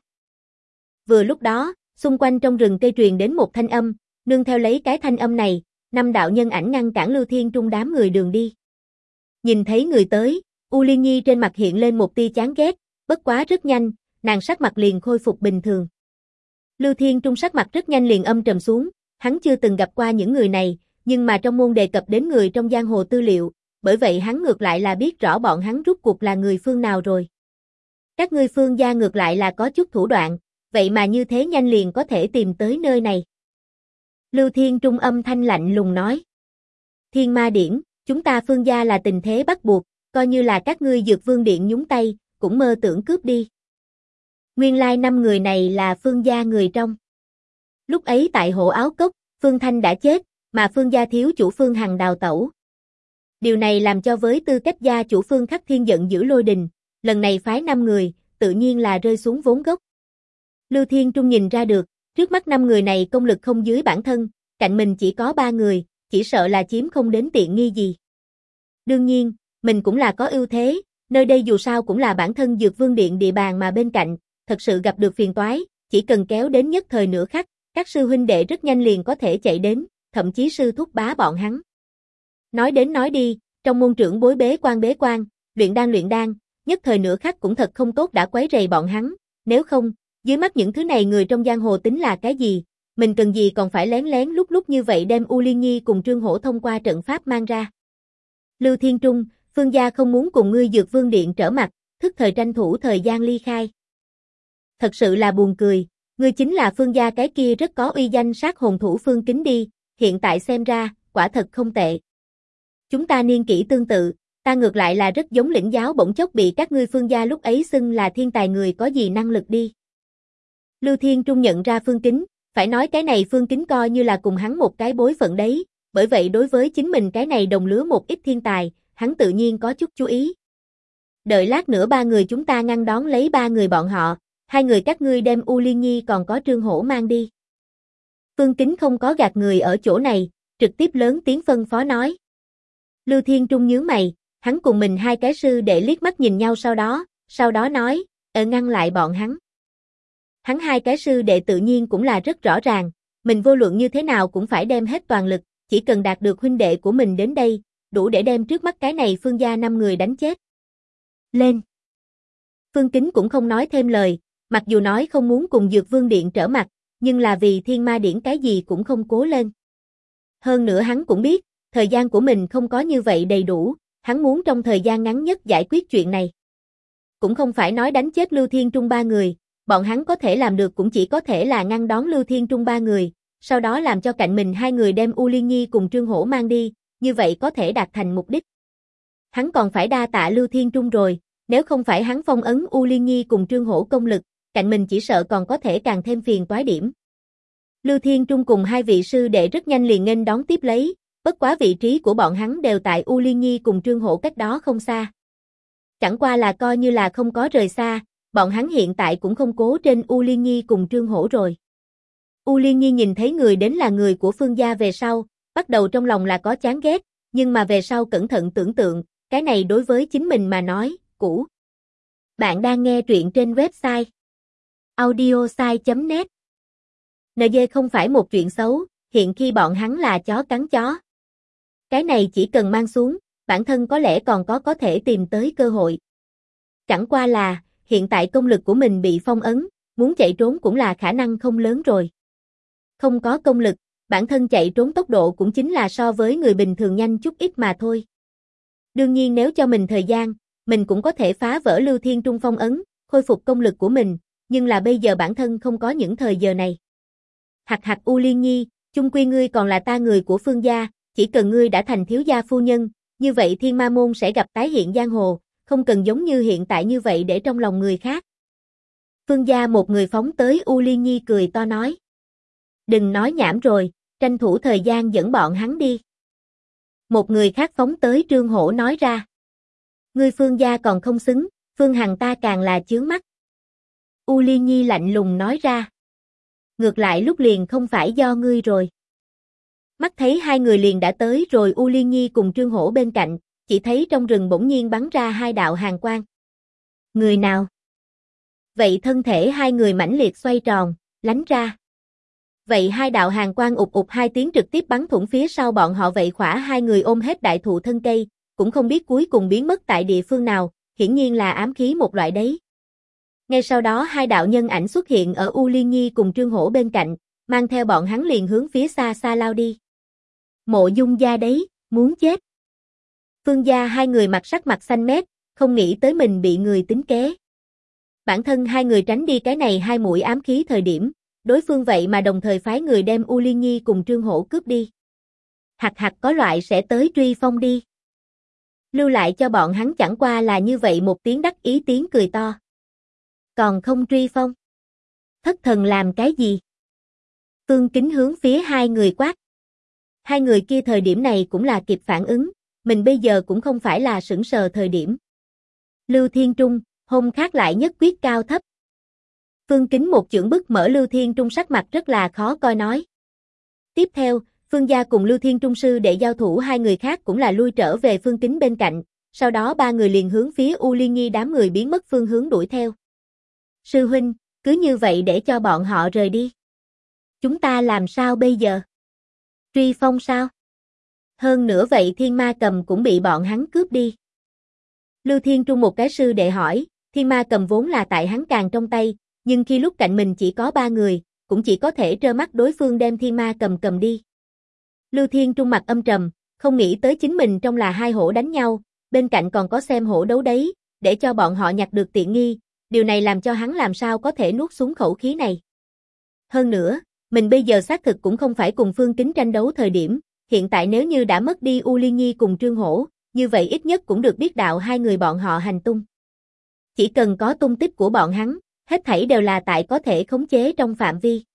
Vừa lúc đó, xung quanh trong rừng cây truyền đến một thanh âm, nương theo lấy cái thanh âm này, 5 đạo nhân ảnh ngăn cản Lưu Thiên Trung đám người đường đi. Nhìn thấy người tới, U Liên Nhi trên mặt hiện lên một tia chán ghét, bất quá rất nhanh, nàng sắc mặt liền khôi phục bình thường. Lưu Thiên Trung sắc mặt rất nhanh liền âm trầm xuống, hắn chưa từng gặp qua những người này, nhưng mà trong môn đề cập đến người trong giang hồ tư liệu, bởi vậy hắn ngược lại là biết rõ bọn hắn rút cuộc là người phương nào rồi. Các ngươi Phương gia ngược lại là có chút thủ đoạn, vậy mà như thế nhanh liền có thể tìm tới nơi này. Lưu Thiên Trung âm thanh lạnh lùng nói. Thiên Ma Điển, chúng ta Phương gia là tình thế bắt buộc, coi như là các ngươi Dược Vương Điện nhúng tay, cũng mơ tưởng cướp đi. Nguyên lai 5 người này là Phương gia người trong. Lúc ấy tại Hổ Áo Cốc, Phương Thanh đã chết, mà Phương gia thiếu chủ Phương Hằng đào tẩu. Điều này làm cho với tư cách gia chủ Phương Khắc Thiên giận dữ lôi đình, lần này phái 5 người, tự nhiên là rơi xuống vốn gốc. Lưu Thiên Trung nhìn ra được, trước mắt 5 người này công lực không dưới bản thân, cạnh mình chỉ có 3 người, chỉ sợ là chiếm không đến tiện nghi gì. Đương nhiên, mình cũng là có ưu thế, nơi đây dù sao cũng là bản thân Dược Vương Điện địa bàn mà bên cạnh, thật sự gặp được phiền toái, chỉ cần kéo đến nhất thời nửa khắc, các sư huynh đệ rất nhanh liền có thể chạy đến, thậm chí sư thúc bá bọn hắn. Nói đến nói đi, trong môn trưởng bối bế quan, luyện đan, nhất thời nửa khắc cũng thật không tốt đã quấy rầy bọn hắn, nếu không, dưới mắt những thứ này người trong giang hồ tính là cái gì, mình cần gì còn phải lén lén lúc như vậy đem U Liên Nhi cùng Trương Hổ thông qua trận pháp mang ra. Lưu Thiên Trung, Phương gia không muốn cùng ngươi Dược Vương Điện trở mặt, thức thời tranh thủ thời gian ly khai. Thật sự là buồn cười, ngươi chính là Phương gia cái kia rất có uy danh sát hồn thủ Phương Kính đi, hiện tại xem ra, quả thật không tệ. Chúng ta niên kỷ tương tự, ta ngược lại là rất giống lĩnh giáo bỗng chốc bị các ngươi Phương gia lúc ấy xưng là thiên tài người có gì năng lực đi. Lưu Thiên Trung nhận ra Phương Kính, phải nói cái này Phương Kính coi như là cùng hắn một cái bối phận đấy, bởi vậy đối với chính mình cái này đồng lứa một ít thiên tài, hắn tự nhiên có chút chú ý. Đợi lát nữa 3 người chúng ta ngăn đón lấy 3 người bọn họ, 2 người các ngươi đem U Liên Nhi còn có Trương Hổ mang đi. Phương Kính không có gạt người ở chỗ này, trực tiếp lớn tiếng phân phó nói. Lưu Thiên Trung nhướng mày, hắn cùng mình 2 cái sư đệ liếc mắt nhìn nhau sau đó nói, ngăn lại bọn hắn. Hắn 2 cái sư đệ tự nhiên cũng là rất rõ ràng, mình vô luận như thế nào cũng phải đem hết toàn lực, chỉ cần đạt được huynh đệ của mình đến đây, đủ để đem trước mắt cái này Phương gia 5 người đánh chết. Lên! Phương Kính cũng không nói thêm lời, mặc dù nói không muốn cùng Dược Vương Điện trở mặt, nhưng là vì Thiên Ma Điển cái gì cũng không cố lên. Hơn nữa hắn cũng biết, thời gian của mình không có như vậy đầy đủ, hắn muốn trong thời gian ngắn nhất giải quyết chuyện này. Cũng không phải nói đánh chết Lưu Thiên Trung 3 người, bọn hắn có thể làm được cũng chỉ có thể là ngăn đón Lưu Thiên Trung 3 người, sau đó làm cho cạnh mình 2 người đem U Liên Nhi cùng Trương Hổ mang đi, như vậy có thể đạt thành mục đích. Hắn còn phải đa tạ Lưu Thiên Trung rồi, nếu không phải hắn phong ấn U Liên Nhi cùng Trương Hổ công lực, cạnh mình chỉ sợ còn có thể càng thêm phiền toái điểm. Lưu Thiên Trung cùng 2 vị sư đệ rất nhanh liền nghênh đón tiếp lấy, bất quá vị trí của bọn hắn đều tại U Liên Nhi cùng Trương Hổ cách đó không xa. Chẳng qua là coi như là không có rời xa, bọn hắn hiện tại cũng không cố trên U Liên Nhi cùng Trương Hổ rồi. U Liên Nhi nhìn thấy người đến là người của Phương gia về sau, bắt đầu trong lòng là có chán ghét, nhưng mà về sau cẩn thận tưởng tượng, cái này đối với chính mình mà nói, cũ. Bạn đang nghe truyện trên website audiosai.net. NG không phải một chuyện xấu, hiện khi bọn hắn là chó cắn chó. Cái này chỉ cần mang xuống, bản thân có lẽ còn có thể tìm tới cơ hội. Chẳng qua là, hiện tại công lực của mình bị phong ấn, muốn chạy trốn cũng là khả năng không lớn rồi. Không có công lực, bản thân chạy trốn tốc độ cũng chính là so với người bình thường nhanh chút ít mà thôi. Đương nhiên nếu cho mình thời gian, mình cũng có thể phá vỡ Lưu Thiên Trung phong ấn, khôi phục công lực của mình, nhưng là bây giờ bản thân không có những thời giờ này. Hạc U Liên Nhi, chung quy ngươi còn là ta người của Phương gia, chỉ cần ngươi đã thành thiếu gia phu nhân, như vậy Thiên Ma môn sẽ gặp tái hiện giang hồ, không cần giống như hiện tại như vậy để trong lòng người khác. Phương gia một người phóng tới U Liên Nhi cười to nói. Đừng nói nhảm rồi, tranh thủ thời gian dẫn bọn hắn đi. Một người khác phóng tới Trương Hổ nói ra. Ngươi Phương gia còn không xứng, Phương Hằng ta càng là chướng mắt. U Liên Nhi lạnh lùng nói ra. Ngược lại lúc liền không phải do ngươi rồi. Mắt thấy 2 người liền đã tới rồi U Liên Nhi cùng Trương Hổ bên cạnh, chỉ thấy trong rừng bỗng nhiên bắn ra 2 đạo hàn quang. Người nào? Vậy thân thể 2 người mãnh liệt xoay tròn, lánh ra. Vậy 2 đạo hàn quang ụt 2 tiếng trực tiếp bắn thủng phía sau bọn họ vậy khỏa 2 người ôm hết đại thụ thân cây, cũng không biết cuối cùng biến mất tại địa phương nào, hiển nhiên là ám khí một loại đấy. Ngay sau đó 2 đạo nhân ảnh xuất hiện ở U Liên Nhi cùng Trương Hổ bên cạnh, mang theo bọn hắn liền hướng phía xa xa lao đi. Mộ Dung gia đấy, muốn chết. Phương gia hai người sắc mặt xanh mét, không nghĩ tới mình bị người tính kế. Bản thân hai người tránh đi cái này hai mũi ám khí thời điểm, đối phương vậy mà đồng thời phái người đem U Liên Nhi cùng Trương Hổ cướp đi. Hặc hặc có loại sẽ tới truy phong đi. Lưu lại cho bọn hắn chẳng qua là như vậy một tiếng đắc ý tiếng cười to. Còn không truy phong. Thất thần làm cái gì? Phương Kính hướng phía hai người quát. Hai người kia thời điểm này cũng là kịp phản ứng, mình bây giờ cũng không phải là sững sờ thời điểm. Lưu Thiên Trung, hôn khác lại nhất quyết cao thấp. Phương Kính một chưởng bức mở Lưu Thiên Trung sắc mặt rất là khó coi nói. Tiếp theo, Phương gia cùng Lưu Thiên Trung sư để giao thủ hai người khác cũng là lui trở về Phương Kính bên cạnh, sau đó ba người liền hướng phía U Liên Nhi đám người biến mất phương hướng đuổi theo. Sư huynh, cứ như vậy để cho bọn họ rời đi. Chúng ta làm sao bây giờ? Truy phong sao? Hơn nữa vậy Thiên Ma Cầm cũng bị bọn hắn cướp đi. Lưu Thiên Trung một cái sư đệ hỏi, Thiên Ma Cầm vốn là tại hắn càng trong tay, nhưng khi lúc cạnh mình chỉ có ba người, cũng chỉ có thể trơ mắt đối phương đem Thiên Ma Cầm cầm đi. Lưu Thiên Trung mặt âm trầm, không nghĩ tới chính mình trong là hai hổ đánh nhau, bên cạnh còn có xem hổ đấu đấy, để cho bọn họ nhặt được tiện nghi, điều này làm cho hắn làm sao có thể nuốt xuống khẩu khí này. Hơn nữa, mình bây giờ xác thực cũng không phải cùng Phương Kính tranh đấu thời điểm, hiện tại nếu như đã mất đi U Liên Nhi cùng Trương Hổ, như vậy ít nhất cũng được biết đạo hai người bọn họ hành tung. Chỉ cần có tung tích của bọn hắn, hết thảy đều là tại có thể khống chế trong phạm vi.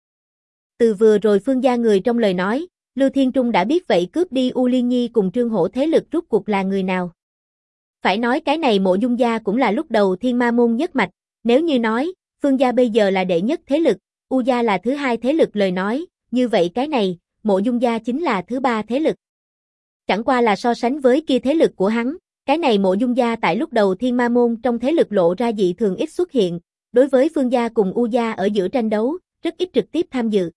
Từ vừa rồi Phương gia người trong lời nói, Lưu Thiên Trung đã biết vậy cướp đi U Liên Nhi cùng Trương Hổ thế lực rút cuộc là người nào. Phải nói cái này Mộ Dung gia cũng là lúc đầu Thiên Ma môn nhất mạch, nếu như nói, Phương gia bây giờ là đệ nhất thế lực, U gia là thứ hai thế lực lời nói, như vậy cái này, Mộ Dung gia chính là thứ ba thế lực. Chẳng qua là so sánh với kia thế lực của hắn, cái này Mộ Dung gia tại lúc đầu Thiên Ma môn trong thế lực lộ ra dị thường ít xuất hiện, đối với Phương gia cùng U gia ở giữa tranh đấu, rất ít trực tiếp tham dự.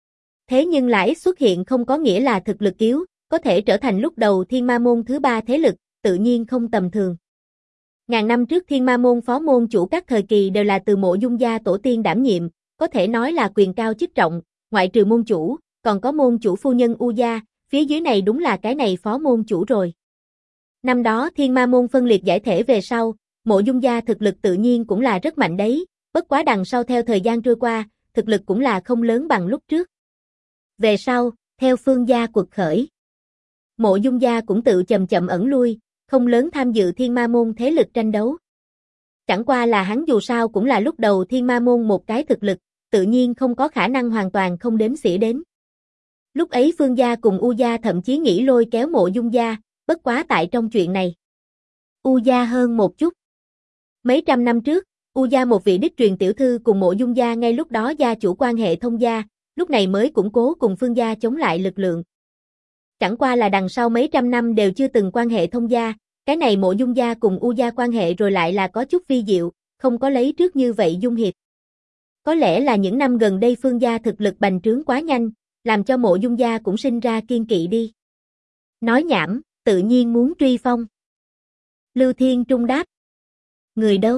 Thế nhưng lại ít xuất hiện không có nghĩa là thực lực yếu, có thể trở thành lúc đầu Thiên Ma môn thứ ba thế lực, tự nhiên không tầm thường. Ngàn năm trước Thiên Ma môn phó môn chủ các thời kỳ đều là từ Mộ Dung gia tổ tiên đảm nhiệm, có thể nói là quyền cao chức trọng, ngoại trừ môn chủ, còn có môn chủ phu nhân U gia, phía dưới này đúng là cái này phó môn chủ rồi. Năm đó Thiên Ma môn phân liệt giải thể về sau, Mộ Dung gia thực lực tự nhiên cũng là rất mạnh đấy, bất quá đằng sau theo thời gian trôi qua, thực lực cũng là không lớn bằng lúc trước. Về sau, theo Phương gia quật khởi, Mộ Dung gia cũng tự chậm chậm ẩn lui, không lớn tham dự Thiên Ma môn thế lực tranh đấu. Chẳng qua là hắn dù sao cũng là lúc đầu Thiên Ma môn một cái thực lực, tự nhiên không có khả năng hoàn toàn không đếm xỉa đến. Lúc ấy Phương gia cùng U gia thậm chí nghĩ lôi kéo Mộ Dung gia, bất quá tại trong chuyện này. U gia hơn một chút. Mấy trăm năm trước, U gia một vị đích truyền tiểu thư cùng Mộ Dung gia ngay lúc đó gia chủ quan hệ thông gia, lúc này mới củng cố cùng Phương gia chống lại lực lượng. Chẳng qua là đằng sau mấy trăm năm đều chưa từng quan hệ thông gia, cái này Mộ Dung gia cùng U gia quan hệ rồi lại là có chút vi diệu, không có lấy trước như vậy dung hiệp. Có lẽ là những năm gần đây Phương gia thực lực bành trướng quá nhanh, làm cho Mộ Dung gia cũng sinh ra kiên kỵ đi. Nói nhảm, tự nhiên muốn truy phong. Lưu Thiên Trung đáp. Người đâu?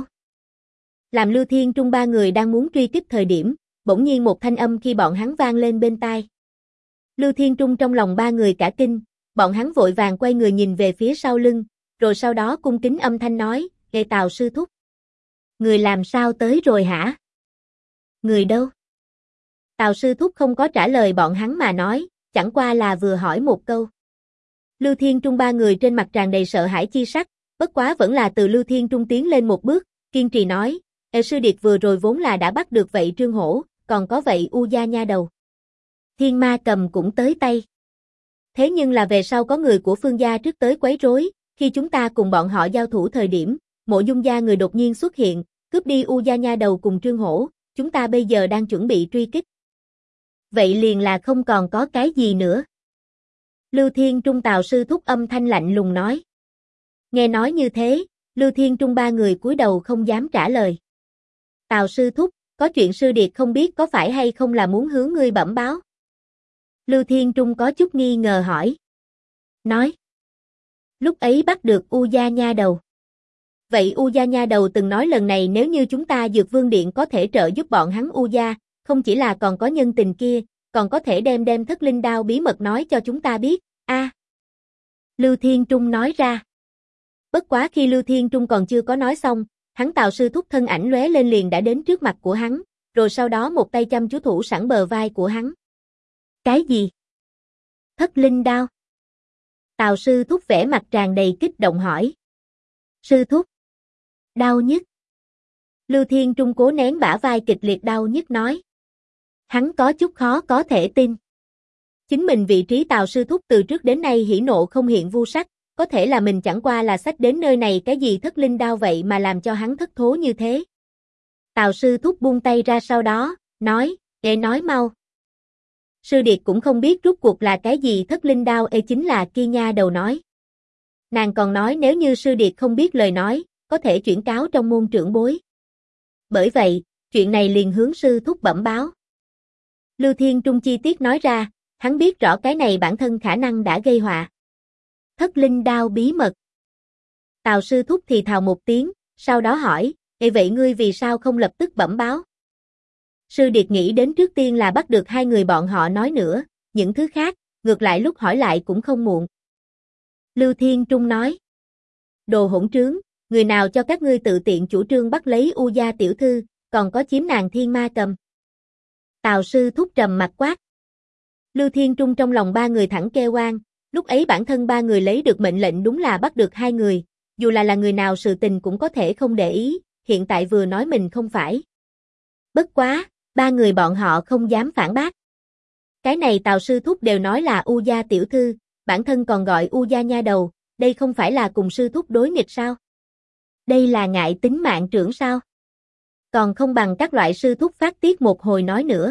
Làm Lưu Thiên Trung ba người đang muốn truy kích thời điểm, bỗng nhiên một thanh âm khi bọn hắn vang lên bên tai. Lưu Thiên Trung trong lòng ba người cả kinh, bọn hắn vội vàng quay người nhìn về phía sau lưng, rồi sau đó cung kính âm thanh nói, "Ê Tào sư thúc. Người làm sao tới rồi hả?" Người đâu? Tào sư thúc không có trả lời bọn hắn mà nói, chẳng qua là vừa hỏi một câu. Lưu Thiên Trung ba người trên mặt tràn đầy sợ hãi chi sắc, bất quá vẫn là từ Lưu Thiên Trung tiến lên một bước, kiên trì nói, "Ê sư điệt vừa rồi vốn là đã bắt được vậy Trương Hổ, còn có vậy U gia nha đầu. Thiên Ma Cầm cũng tới tay. Thế nhưng là về sau có người của Phương gia trước tới quấy rối, khi chúng ta cùng bọn họ giao thủ thời điểm, Mộ Dung gia người đột nhiên xuất hiện, cướp đi U gia nha đầu cùng Trương Hổ, chúng ta bây giờ đang chuẩn bị truy kích. Vậy liền là không còn có cái gì nữa." Lưu Thiên Trung Tào sư thúc âm thanh lạnh lùng nói. Nghe nói như thế, Lưu Thiên Trung ba người cúi đầu không dám trả lời. Tào sư thúc, có chuyện sư điệt không biết có phải hay không là muốn hướng ngươi bẩm báo. Lưu Thiên Trung có chút nghi ngờ hỏi. Nói. Lúc ấy bắt được U gia nha đầu. Vậy U gia nha đầu từng nói lần này nếu như chúng ta Dược Vương Điện có thể trợ giúp bọn hắn U gia, không chỉ là còn có nhân tình kia, còn có thể đem Thất Linh Đao bí mật nói cho chúng ta biết, A. Lưu Thiên Trung nói ra. Bất quá khi Lưu Thiên Trung còn chưa có nói xong, hắn Tào sư thúc thân ảnh lóe lên liền đã đến trước mặt của hắn, rồi sau đó một tay chăm chú thủ sẵn bờ vai của hắn. Cái gì? Thất linh đao. Tào sư thúc vẻ mặt tràn đầy kích động hỏi. Sư thúc. Đau nhức. Lưu Thiên Trung cố nén bả vai kịch liệt đau nhức nói. Hắn có chút khó có thể tin. Chính mình vị trí Tào sư thúc từ trước đến nay hỉ nộ không hiện vu sắc, có thể là mình chẳng qua là xách đến nơi này cái gì thất linh đao vậy mà làm cho hắn thất thố như thế. Tào sư thúc buông tay ra sau đó, nói, nói mau. Sư điệt cũng không biết rốt cuộc là cái gì thất linh đao chính là kia nha đầu nói. Nàng còn nói nếu như sư điệt không biết lời nói, có thể chuyển cáo trong môn trưởng bối. Bởi vậy, chuyện này liền hướng sư thúc bẩm báo. Lưu Thiên Trung chi tiết nói ra, hắn biết rõ cái này bản thân khả năng đã gây họa. Thất linh đao bí mật. Tào sư thúc thì thào một tiếng, sau đó hỏi, vậy ngươi vì sao không lập tức bẩm báo? Sư điệt nghĩ đến trước tiên là bắt được hai người bọn họ nói nữa, những thứ khác, ngược lại lúc hỏi lại cũng không muộn. Lưu Thiên Trung nói. Đồ hỗn trướng, người nào cho các ngươi tự tiện chủ trương bắt lấy U gia tiểu thư, còn có chiếm nàng thiên ma cầm. Tào sư thúc trầm mặt quát. Lưu Thiên Trung trong lòng ba người thẳng kêu oan, lúc ấy bản thân ba người lấy được mệnh lệnh đúng là bắt được hai người, dù là người nào sự tình cũng có thể không để ý, hiện tại vừa nói mình không phải. Bất quá, ba người bọn họ không dám phản bác. Cái này Tào sư thúc đều nói là U gia tiểu thư, bản thân còn gọi U gia nha đầu, đây không phải là cùng sư thúc đối nghịch sao? Đây là ngại tính mạng trưởng sao? Còn không bằng các loại sư thúc phát tiết một hồi nói nữa.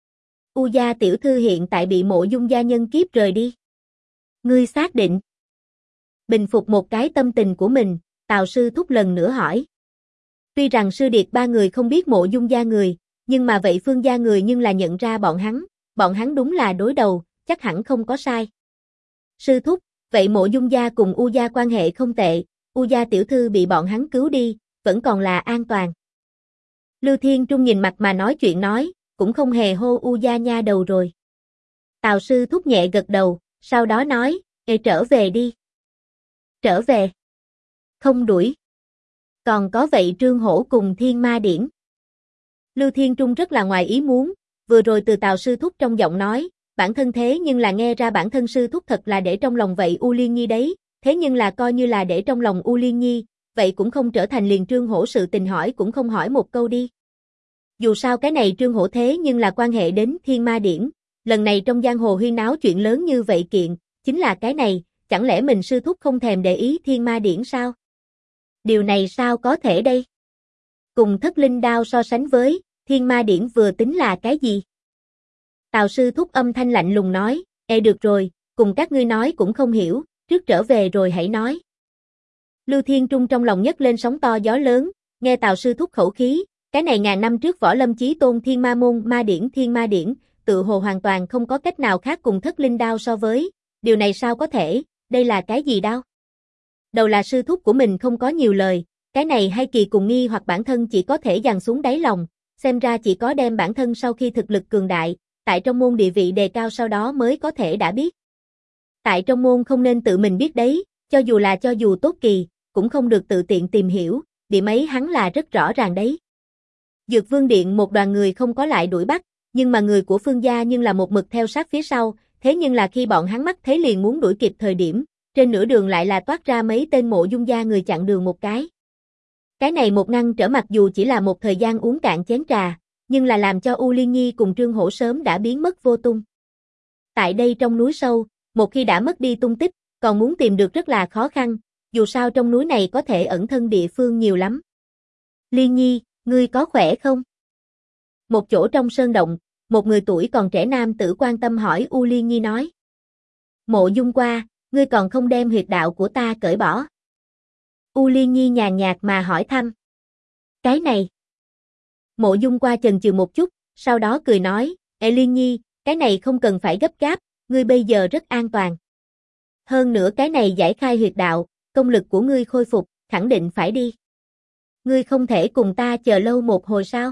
U gia tiểu thư hiện tại bị Mộ Dung gia nhân kiếp rời đi. Ngươi xác định. Bình phục một cái tâm tình của mình, Tào sư thúc lần nữa hỏi. Tuy rằng sư điệt ba người không biết Mộ Dung gia người, nhưng mà vậy Phương gia người nhưng là nhận ra bọn hắn đúng là đối đầu, chắc hẳn không có sai. Sư thúc, vậy Mộ Dung gia cùng U gia quan hệ không tệ, U gia tiểu thư bị bọn hắn cứu đi, vẫn còn là an toàn. Lưu Thiên Trung nhìn mặt mà nói chuyện nói, cũng không hề hô U gia nha đầu rồi. Tào sư thúc nhẹ gật đầu, sau đó nói, trở về đi. Trở về. Không đuổi. Còn có vậy Trương Hổ cùng Thiên Ma Điển. Lưu Thiên Trung rất là ngoài ý muốn, vừa rồi từ Tào sư thúc trong giọng nói, bản thân thế nhưng là nghe ra bản thân sư thúc thật là để trong lòng vậy U Liên Nhi đấy, thế nhưng là coi như là để trong lòng U Liên Nhi, vậy cũng không trở thành liền Trương Hổ sự tình hỏi cũng không hỏi một câu đi. Dù sao cái này Trương Hổ thế nhưng là quan hệ đến Thiên Ma Điển, lần này trong giang hồ huyên náo chuyện lớn như vậy kiện, chính là cái này, chẳng lẽ mình sư thúc không thèm để ý Thiên Ma Điển sao? Điều này sao có thể đây? Cùng thất linh đao so sánh với, Thiên Ma Điển vừa tính là cái gì? Tào sư thúc âm thanh lạnh lùng nói, được rồi, cùng các ngươi nói cũng không hiểu, trước trở về rồi hãy nói. Lưu Thiên Trung trong lòng nhấc lên sóng to gió lớn, nghe Tào sư thúc khẩu khí, cái này ngàn năm trước võ lâm chí tôn Thiên Ma môn ma điển Thiên Ma Điển, tự hồ hoàn toàn không có cách nào khác cùng thất linh đao so với, điều này sao có thể, đây là cái gì đao? Đầu là sư thúc của mình không có nhiều lời, cái này hay kỳ cùng nghi hoặc bản thân chỉ có thể dằn xuống đáy lòng, xem ra chỉ có đem bản thân sau khi thực lực cường đại, tại trong môn địa vị đề cao sau đó mới có thể đã biết. Tại trong môn không nên tự mình biết đấy, cho dù tốt kỳ, cũng không được tự tiện tìm hiểu, điểm ấy hắn là rất rõ ràng đấy. Dược Vương Điện một đoàn người không có lại đuổi bắt, nhưng mà người của Phương gia nhưng là một mực theo sát phía sau, thế nhưng là khi bọn hắn mắt thấy liền muốn đuổi kịp thời điểm, trên nửa đường lại là toát ra mấy tên Mộ Dung gia người chặn đường một cái. Cái này một ngăn trở mặc dù chỉ là một thời gian uống cạn chén trà, nhưng là làm cho U Liên Nhi cùng Trương Hổ sớm đã biến mất vô tung. Tại đây trong núi sâu, một khi đã mất đi tung tích, còn muốn tìm được rất là khó khăn, dù sao trong núi này có thể ẩn thân địa phương nhiều lắm. Liên Nhi, ngươi có khỏe không? Một chỗ trong sơn động, một người tuổi còn trẻ nam tử quan tâm hỏi U Liên Nhi nói. Mộ Dung qua, ngươi còn không đem huyệt đạo của ta cởi bỏ. U Liên Nhi nhàn nhạt mà hỏi thăm. Cái này. Mộ Dung qua chần chừ một chút, sau đó cười nói, Liên Nhi, cái này không cần phải gấp gáp, ngươi bây giờ rất an toàn. Hơn nữa cái này giải khai huyệt đạo, công lực của ngươi khôi phục, khẳng định phải đi. Ngươi không thể cùng ta chờ lâu một hồi sao?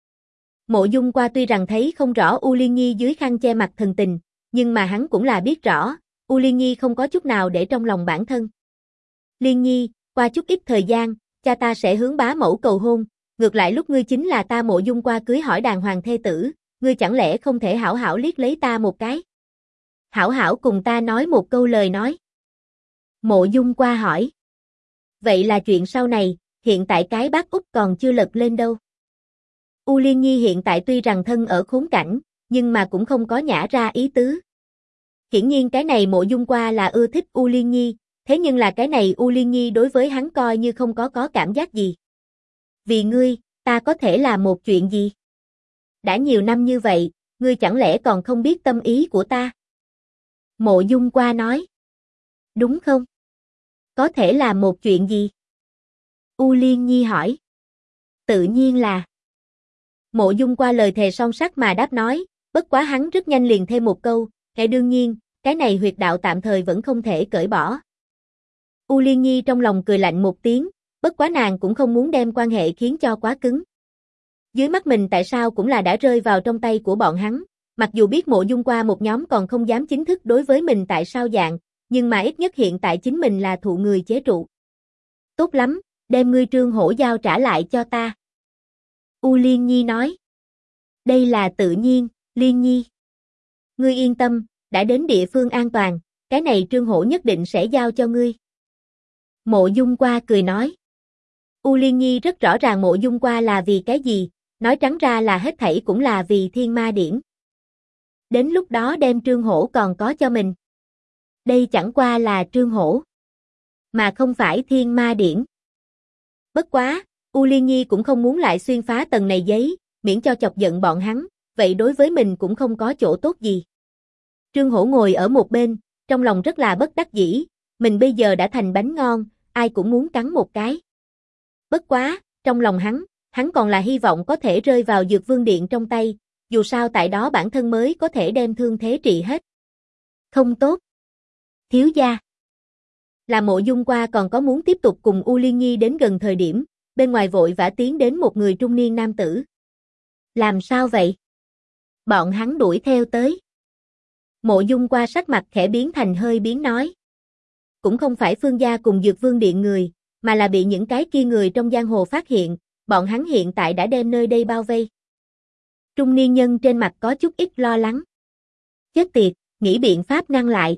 Mộ Dung qua tuy rằng thấy không rõ U Liên Nhi dưới khăn che mặt thần tình, nhưng mà hắn cũng là biết rõ, U Liên Nhi không có chút nào để trong lòng bản thân. Liên Nhi, qua chút ít thời gian, cha ta sẽ hướng bá mẫu cầu hôn, ngược lại lúc ngươi chính là ta Mộ Dung qua cưới hỏi đàng hoàng thê tử, ngươi chẳng lẽ không thể hảo hảo liếc lấy ta một cái? Hảo hảo cùng ta nói một câu lời nói. Mộ Dung qua hỏi. Vậy là chuyện sau này, hiện tại cái bát út còn chưa lật lên đâu. U Liên Nhi hiện tại tuy rằng thân ở khốn cảnh, nhưng mà cũng không có nhả ra ý tứ. Hiển nhiên cái này Mộ Dung qua là ưa thích U Liên Nhi, thế nhưng là cái này U Liên Nhi đối với hắn coi như không có cảm giác gì. Vì ngươi, ta có thể làm một chuyện gì? Đã nhiều năm như vậy, ngươi chẳng lẽ còn không biết tâm ý của ta? Mộ Dung qua nói. Đúng không? Có thể làm một chuyện gì? U Liên Nhi hỏi. Tự nhiên là. Mộ Dung qua lời thề son sắt mà đáp nói, bất quá hắn rất nhanh liền thêm một câu, cái đương nhiên, cái này huyệt đạo tạm thời vẫn không thể cởi bỏ. U Liên Nhi trong lòng cười lạnh một tiếng, bất quá nàng cũng không muốn đem quan hệ khiến cho quá cứng. Dưới mắt mình tại sao cũng là đã rơi vào trong tay của bọn hắn, mặc dù biết Mộ Dung qua một nhóm còn không dám chính thức đối với mình tại sao dạng, nhưng mà ít nhất hiện tại chính mình là thụ người chế trụ. Tốt lắm, đem ngươi Trương Hổ giao trả lại cho ta. U Liên Nhi nói. Đây là tự nhiên, Liên Nhi. Ngươi yên tâm, đã đến địa phương an toàn, cái này Trương Hổ nhất định sẽ giao cho ngươi. Mộ Dung qua cười nói. U Liên Nhi rất rõ ràng Mộ Dung qua là vì cái gì, nói trắng ra là hết thảy cũng là vì Thiên Ma Điển. Đến lúc đó đem Trương Hổ còn có cho mình. Đây chẳng qua là Trương Hổ, mà không phải Thiên Ma Điển. Bất quá, U Liên Nhi cũng không muốn lại xuyên phá tầng này giấy, miễn cho chọc giận bọn hắn, vậy đối với mình cũng không có chỗ tốt gì. Trương Hổ ngồi ở một bên, trong lòng rất là bất đắc dĩ, mình bây giờ đã thành bánh ngon, ai cũng muốn cắn một cái. Bất quá, trong lòng hắn còn là hy vọng có thể rơi vào Dược Vương Điện trong tay, dù sao tại đó bản thân mới có thể đem thương thế trị hết. Không tốt. Thiếu gia. Là Mộ Dung qua còn có muốn tiếp tục cùng U Liên Nhi đến gần thời điểm, bên ngoài vội vã tiến đến một người trung niên nam tử. Làm sao vậy? Bọn hắn đuổi theo tới. Mộ Dung qua sắc mặt khẽ biến thành hơi biến nói. Cũng không phải Phương gia cùng Dược Vương Điện người, mà là bị những cái kia người trong giang hồ phát hiện, bọn hắn hiện tại đã đem nơi đây bao vây. Trung niên nhân trên mặt có chút ít lo lắng. Chết tiệt, nghĩ biện pháp ngăn lại.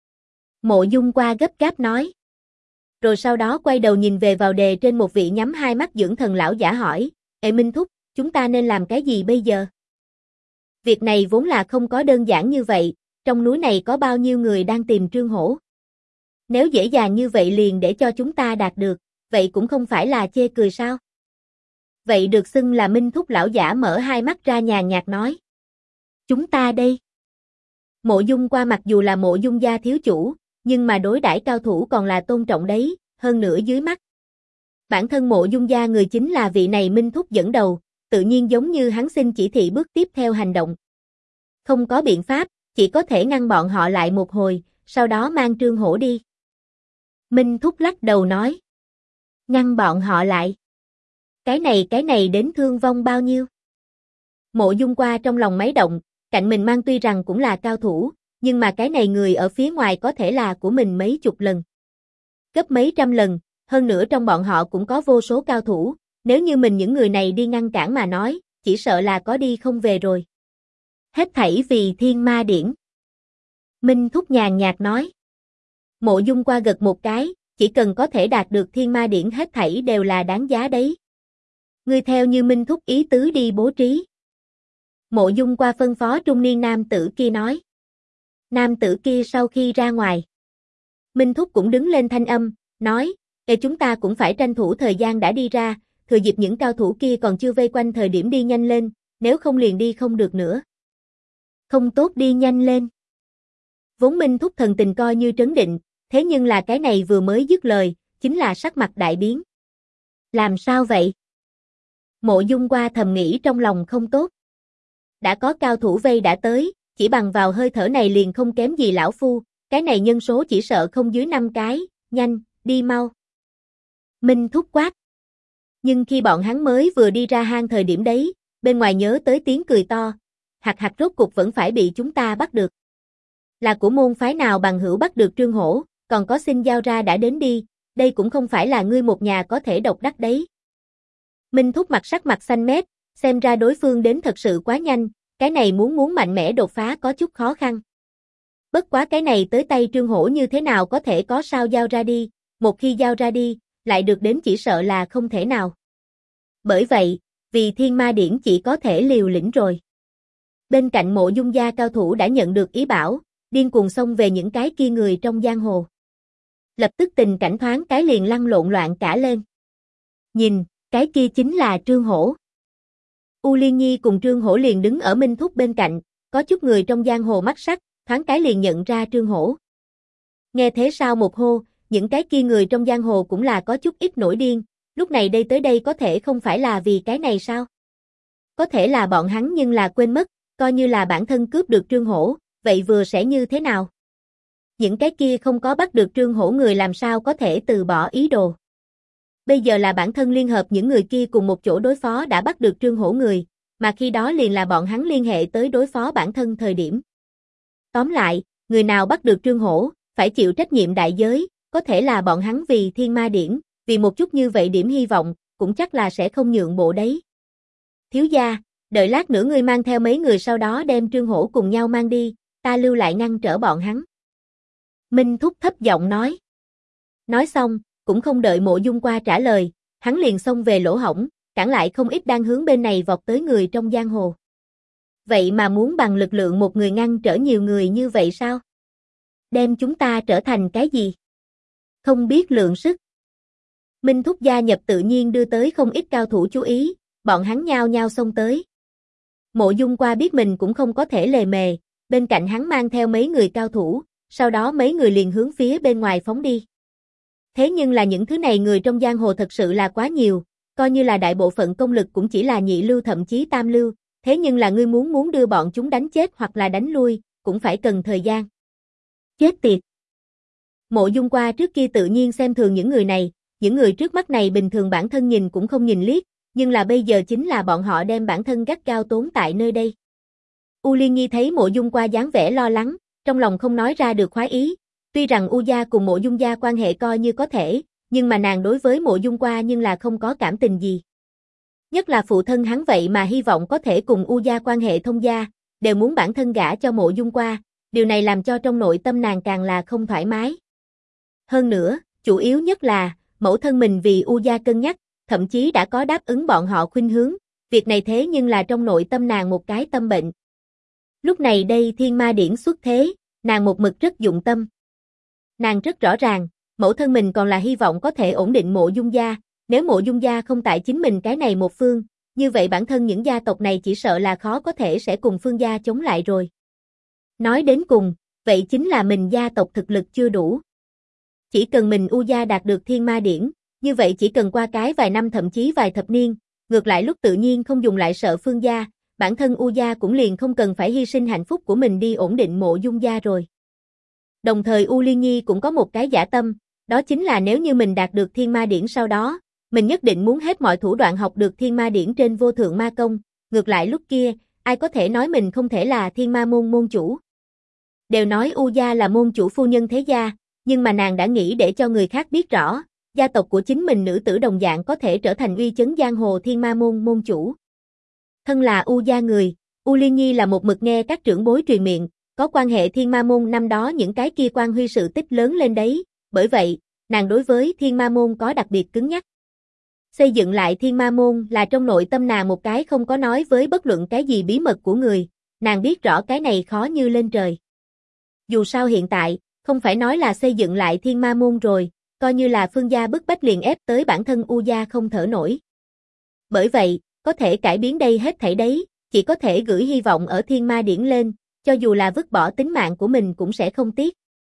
Mộ Dung qua gấp gáp nói. Rồi sau đó quay đầu nhìn về vào đề trên một vị nhắm hai mắt dưỡng thần lão giả hỏi, Ê Minh Thúc, chúng ta nên làm cái gì bây giờ? Việc này vốn là không có đơn giản như vậy, trong núi này có bao nhiêu người đang tìm Trương Hổ. Nếu dễ dàng như vậy liền để cho chúng ta đạt được, vậy cũng không phải là chê cười sao? Vậy được xưng là Minh Thúc lão giả mở hai mắt ra nhàn nhạt nói. Chúng ta đây. Mộ Dung qua mặc dù là Mộ Dung gia thiếu chủ, nhưng mà đối đãi cao thủ còn là tôn trọng đấy, hơn nữa dưới mắt. Bản thân Mộ Dung gia người chính là vị này Minh Thúc dẫn đầu, tự nhiên giống như hắn xin chỉ thị bước tiếp theo hành động. Không có biện pháp, chỉ có thể ngăn bọn họ lại một hồi, sau đó mang Trương Hổ đi. Minh Thúc lắc đầu nói. Ngăn bọn họ lại. Cái này đến thương vong bao nhiêu? Mộ Dung qua trong lòng máy động, cạnh mình mang tuy rằng cũng là cao thủ, nhưng mà cái này người ở phía ngoài có thể là của mình mấy chục lần. Gấp mấy trăm lần, hơn nữa trong bọn họ cũng có vô số cao thủ, nếu như mình những người này đi ngăn cản mà nói, chỉ sợ là có đi không về rồi. Hết thảy vì Thiên Ma Điển. Minh Thúc nhàn nhạt nói. Mộ Dung qua gật một cái, chỉ cần có thể đạt được Thiên Ma Điển hết thảy đều là đáng giá đấy. Ngươi theo như Minh Thúc ý tứ đi bố trí. Mộ Dung qua phân phó trung niên nam tử kia nói. Nam tử kia sau khi ra ngoài. Minh Thúc cũng đứng lên thanh âm, nói, chúng ta cũng phải tranh thủ thời gian đã đi ra, thừa dịp những cao thủ kia còn chưa vây quanh thời điểm đi nhanh lên, nếu không liền đi không được nữa. Không tốt đi nhanh lên. Vốn Minh Thúc thần tình coi như trấn định, thế nhưng là cái này vừa mới dứt lời, chính là sắc mặt đại biến. Làm sao vậy? Mộ Dung qua thầm nghĩ trong lòng không tốt. Đã có cao thủ vây đã tới, chỉ bằng vào hơi thở này liền không kém gì lão phu, cái này nhân số chỉ sợ không dưới 5 cái, nhanh, đi mau. Minh Thúc quát. Nhưng khi bọn hắn mới vừa đi ra hang thời điểm đấy, bên ngoài nhớ tới tiếng cười to, hạt rốt cục vẫn phải bị chúng ta bắt được. Là của môn phái nào bằng hữu bắt được Trương Hổ, còn có xin giao ra đã đến đi, đây cũng không phải là ngươi một nhà có thể độc đắc đấy. Minh Thúc sắc mặt xanh mét, xem ra đối phương đến thật sự quá nhanh, cái này muốn mạnh mẽ đột phá có chút khó khăn. Bất quá cái này tới tay Trương Hổ như thế nào có thể có sao giao ra đi, một khi giao ra đi, lại được đến chỉ sợ là không thể nào. Bởi vậy, vì Thiên Ma Điển chỉ có thể liều lĩnh rồi. Bên cạnh Mộ Dung gia cao thủ đã nhận được ý bảo, điên cuồng xông về những cái kia người trong giang hồ. Lập tức tình cảnh thoáng cái liền lăn lộn loạn cả lên. Nhìn, cái kia chính là Trương Hổ. U Liên Nhi cùng Trương Hổ liền đứng ở Minh Thúc bên cạnh, có chút người trong giang hồ mắt sắc, thoáng cái liền nhận ra Trương Hổ. Nghe thế sao một hô, những cái kia người trong giang hồ cũng là có chút ít nổi điên, lúc này đây tới đây có thể không phải là vì cái này sao? Có thể là bọn hắn nhưng là quên mất, coi như là bản thân cướp được Trương Hổ, vậy vừa sẽ như thế nào? Những cái kia không có bắt được Trương Hổ người làm sao có thể từ bỏ ý đồ. Bây giờ là bản thân liên hợp những người kia cùng một chỗ đối phó đã bắt được Trương Hổ người, mà khi đó liền là bọn hắn liên hệ tới đối phó bản thân thời điểm. Tóm lại, người nào bắt được Trương Hổ, phải chịu trách nhiệm đại giới, có thể là bọn hắn vì Thiên Ma Điển, vì một chút như vậy điểm hy vọng, cũng chắc là sẽ không nhượng bộ đấy. Thiếu gia, đợi lát nữa ngươi mang theo mấy người sau đó đem Trương Hổ cùng nhau mang đi, ta lưu lại ngăn trở bọn hắn. Minh Thúc thấp giọng nói. Nói xong, cũng không đợi Mộ Dung qua trả lời, hắn liền xông về lỗ hổng, cản lại không ít đang hướng bên này vọt tới người trong giang hồ. Vậy mà muốn bằng lực lượng một người ngăn trở nhiều người như vậy sao? Đem chúng ta trở thành cái gì? Không biết lượng sức. Minh Thúc gia nhập tự nhiên đưa tới không ít cao thủ chú ý, bọn hắn nhao nhao xông tới. Mộ Dung qua biết mình cũng không có thể lề mề, bên cạnh hắn mang theo mấy người cao thủ, sau đó mấy người liền hướng phía bên ngoài phóng đi. Thế nhưng là những thứ này người trong giang hồ thật sự là quá nhiều, coi như là đại bộ phận công lực cũng chỉ là nhị lưu thậm chí tam lưu, thế nhưng là ngươi muốn đưa bọn chúng đánh chết hoặc là đánh lui, cũng phải cần thời gian. Chết tiệt! Mộ Dung qua trước kia tự nhiên xem thường những người này, những người trước mắt này bình thường bản thân nhìn cũng không nhìn liếc, nhưng là bây giờ chính là bọn họ đem bản thân gắt gao tốn tại nơi đây. U Liên Nhi thấy Mộ Dung qua dáng vẻ lo lắng, trong lòng không nói ra được khoái ý, tuy rằng U gia cùng Mộ Dung gia quan hệ coi như có thể, nhưng mà nàng đối với Mộ Dung qua nhưng là không có cảm tình gì. Nhất là phụ thân hắn vậy mà hy vọng có thể cùng U gia quan hệ thông gia, đều muốn bản thân gả cho Mộ Dung qua, điều này làm cho trong nội tâm nàng càng là không thoải mái. Hơn nữa, chủ yếu nhất là, mẫu thân mình vì U gia cân nhắc, thậm chí đã có đáp ứng bọn họ khuynh hướng, việc này thế nhưng là trong nội tâm nàng một cái tâm bệnh. Lúc này đây Thiên Ma Điển xuất thế, nàng một mực rất dụng tâm. Nàng rất rõ ràng, mẫu thân mình còn là hy vọng có thể ổn định Mộ Dung gia, nếu Mộ Dung gia không tại chính mình cái này một phương, như vậy bản thân những gia tộc này chỉ sợ là khó có thể sẽ cùng phương gia chống lại rồi. Nói đến cùng, vậy chính là mình gia tộc thực lực chưa đủ. Chỉ cần mình U gia đạt được Thiên Ma Điển, như vậy chỉ cần qua cái vài năm thậm chí vài thập niên, ngược lại lúc tự nhiên không dùng lại sợ phương gia, bản thân U gia cũng liền không cần phải hy sinh hạnh phúc của mình đi ổn định Mộ Dung gia rồi. Đồng thời U Liên Nhi cũng có một cái dã tâm, đó chính là nếu như mình đạt được Thiên Ma Điển sau đó, mình nhất định muốn hết mọi thủ đoạn học được Thiên Ma Điển trên Vô Thượng Ma Công, ngược lại lúc kia, ai có thể nói mình không thể là Thiên Ma môn môn chủ. Đều nói U gia là môn chủ phu nhân thế gia, nhưng mà nàng đã nghĩ để cho người khác biết rõ, gia tộc của chính mình nữ tử đồng dạng có thể trở thành uy chấn giang hồ Thiên Ma môn môn chủ. Thân là U gia người, U Liên Nhi là một mực nghe các trưởng bối truyền miệng, có quan hệ Thiên Ma môn năm đó những cái kia quan huy sự tích lớn lên đấy, bởi vậy, nàng đối với Thiên Ma môn có đặc biệt cứng nhắc. Xây dựng lại Thiên Ma môn là trong nội tâm nàng một cái không có nói với bất luận cái gì bí mật của người, nàng biết rõ cái này khó như lên trời. Dù sao hiện tại, không phải nói là xây dựng lại Thiên Ma môn rồi, coi như là phương gia bức bách liền ép tới bản thân U gia không thở nổi. Bởi vậy, có thể cải biến đây hết thảy đấy, chỉ có thể gửi hy vọng ở Thiên Ma Điển lên, cho dù là vứt bỏ tính mạng của mình cũng sẽ không tiếc.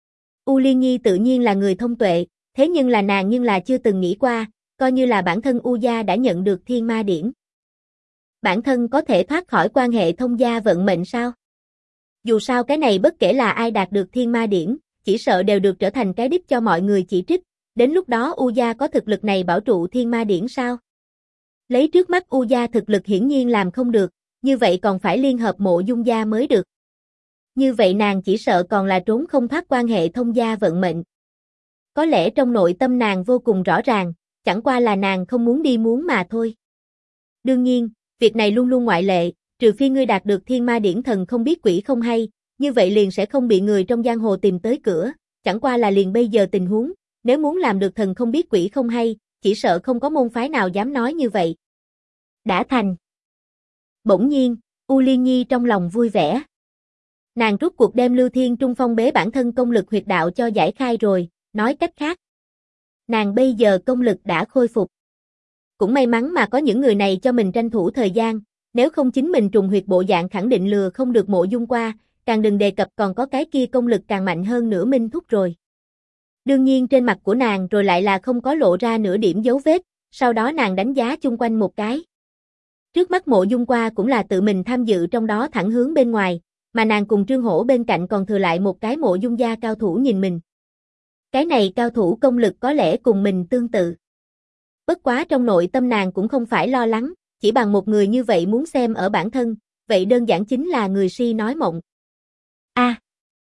U Liên Nhi tự nhiên là người thông tuệ, thế nhưng là nàng nhưng là chưa từng nghĩ qua, coi như là bản thân U gia đã nhận được Thiên Ma Điển. Bản thân có thể thoát khỏi quan hệ thông gia vận mệnh sao? Dù sao cái này bất kể là ai đạt được Thiên Ma Điển, chỉ sợ đều được trở thành cái đích cho mọi người chỉ trích, đến lúc đó U gia có thực lực này bảo trụ Thiên Ma Điển sao? Lấy trước mắt U gia thực lực hiển nhiên làm không được, như vậy còn phải liên hợp Mộ Dung gia mới được. Như vậy nàng chỉ sợ còn là trốn không thoát quan hệ thông gia vận mệnh. Có lẽ trong nội tâm nàng vô cùng rõ ràng, chẳng qua là nàng không muốn đi muốn mà thôi. Đương nhiên, việc này luôn luôn ngoại lệ, trừ phi ngươi đạt được thiên ma điển thần không biết quỷ không hay, như vậy liền sẽ không bị người trong giang hồ tìm tới cửa, chẳng qua là liền bây giờ tình huống, nếu muốn làm được thần không biết quỷ không hay, chỉ sợ không có môn phái nào dám nói như vậy. Đã thành. Bỗng nhiên, U Liên Nhi trong lòng vui vẻ. Nàng rút cuộc đem Lưu Thiên Trung phong bế bản thân công lực huyệt đạo cho giải khai rồi, nói cách khác. Nàng bây giờ công lực đã khôi phục. Cũng may mắn mà có những người này cho mình tranh thủ thời gian, nếu không chính mình trùng huyệt bộ dạng khẳng định lừa không được Mộ Dung qua, càng đừng đề cập còn có cái kia công lực càng mạnh hơn nữa Minh Thúc rồi. Đương nhiên trên mặt của nàng rồi lại là không có lộ ra nửa điểm dấu vết, sau đó nàng đánh giá chung quanh một cái. Trước mắt Mộ Dung qua cũng là tự mình tham dự trong đó thẳng hướng bên ngoài, mà nàng cùng Trương Hổ bên cạnh còn thừa lại một cái Mộ Dung gia cao thủ nhìn mình. Cái này cao thủ công lực có lẽ cùng mình tương tự. Bất quá trong nội tâm nàng cũng không phải lo lắng, chỉ bằng một người như vậy muốn xem ở bản thân, vậy đơn giản chính là người si nói mộng. A.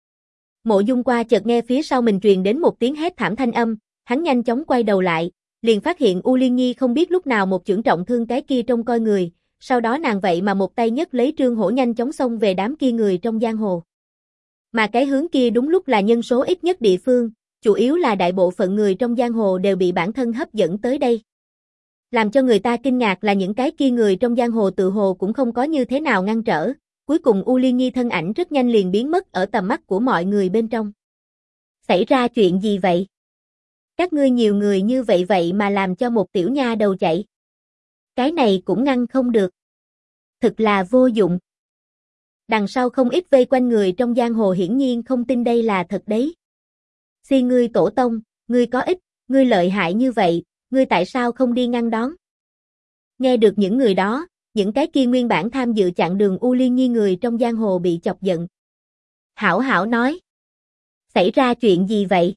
Mộ Dung qua chợt nghe phía sau mình truyền đến một tiếng hét thảm thanh âm, hắn nhanh chóng quay đầu lại, liền phát hiện U Liên Nhi không biết lúc nào một chưởng trọng thương cái kia trông coi người, sau đó nàng vậy mà một tay nhấc lấy Trương Hổ nhanh chóng xông về đám kia người trong giang hồ. Mà cái hướng kia đúng lúc là nhân số ít nhất địa phương, chủ yếu là đại bộ phận người trong giang hồ đều bị bản thân hấp dẫn tới đây. Làm cho người ta kinh ngạc là những cái kia người trong giang hồ tự hồ cũng không có như thế nào ngăn trở, cuối cùng U Liên Nhi thân ảnh rất nhanh liền biến mất ở tầm mắt của mọi người bên trong. Xảy ra chuyện gì vậy? Các ngươi nhiều người như vậy mà làm cho một tiểu nha đầu chạy. Cái này cũng ngăn không được. Thực là vô dụng. Đằng sau không ít vây quanh người trong giang hồ hiển nhiên không tin đây là thật đấy. Si ngươi tổ tông, ngươi có ích, ngươi lợi hại như vậy, ngươi tại sao không đi ngăn đón? Nghe được những người đó, những cái kia nguyên bản tham dự chặn đường U Liên Nhi người trong giang hồ bị chọc giận. Hảo hảo nói. Xảy ra chuyện gì vậy?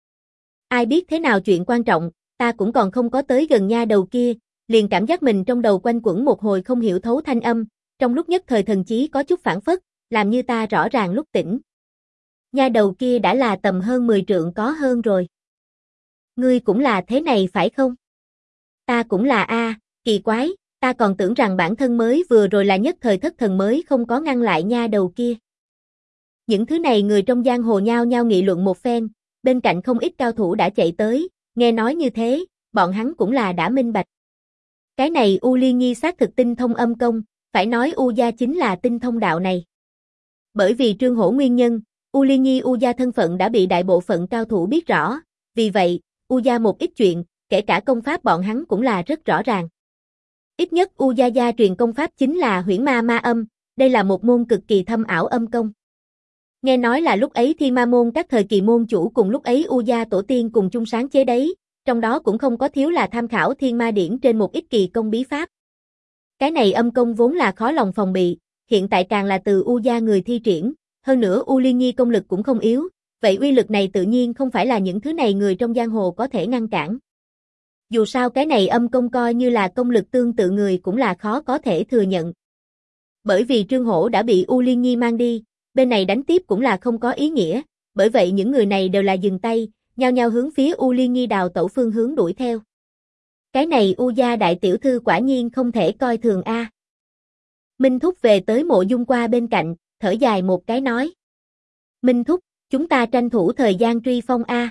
Ai biết thế nào chuyện quan trọng, ta cũng còn không có tới gần nha đầu kia, liền cảm giác mình trong đầu quanh quẩn một hồi không hiểu thấu thanh âm, trong lúc nhất thời thần trí có chút phản phất, làm như ta rõ ràng lúc tỉnh. Nha đầu kia đã là tầm hơn 10 trượng có hơn rồi. Ngươi cũng là thế này phải không? Ta cũng là a, kỳ quái, ta còn tưởng rằng bản thân mới vừa rồi là nhất thời thất thần mới không có ngăn lại nha đầu kia. Những thứ này người trong giang hồ nhao nhao nghị luận một phen, bên cạnh không ít cao thủ đã chạy tới, nghe nói như thế, bọn hắn cũng là đã minh bạch. Cái này U Liên Nhi xác thực tinh thông âm công, phải nói U gia chính là tinh thông đạo này. Bởi vì Trương Hổ nguyên nhân, U Liên Nhi U gia thân phận đã bị đại bộ phận cao thủ biết rõ, vì vậy, U gia một ít chuyện, kể cả công pháp bọn hắn cũng là rất rõ ràng. Ít nhất U gia truyền công pháp chính là Huyễn Ma Ma Âm, đây là một môn cực kỳ thâm ảo âm công. Nghe nói là lúc ấy Thiên Ma môn các thời kỳ môn chủ cùng lúc ấy U gia tổ tiên cùng chung sáng chế đấy, trong đó cũng không có thiếu là tham khảo Thiên Ma điển trên một ít kỳ công bí pháp. Cái này âm công vốn là khó lòng phòng bị, hiện tại càng là từ U gia người thi triển, hơn nữa U Liên Nhi công lực cũng không yếu, vậy uy lực này tự nhiên không phải là những thứ này người trong giang hồ có thể ngăn cản. Dù sao cái này âm công coi như là công lực tương tự người cũng là khó có thể thừa nhận. Bởi vì Trương Hổ đã bị U Liên Nhi mang đi, bên này đánh tiếp cũng là không có ý nghĩa, bởi vậy những người này đều là dừng tay, nhao nhao hướng phía U Liên Nhi đào tẩu phương hướng đuổi theo. Cái này U gia đại tiểu thư quả nhiên không thể coi thường a. Minh Thúc về tới Mộ Dung qua bên cạnh, thở dài một cái nói. Minh Thúc, chúng ta tranh thủ thời gian truy phong a.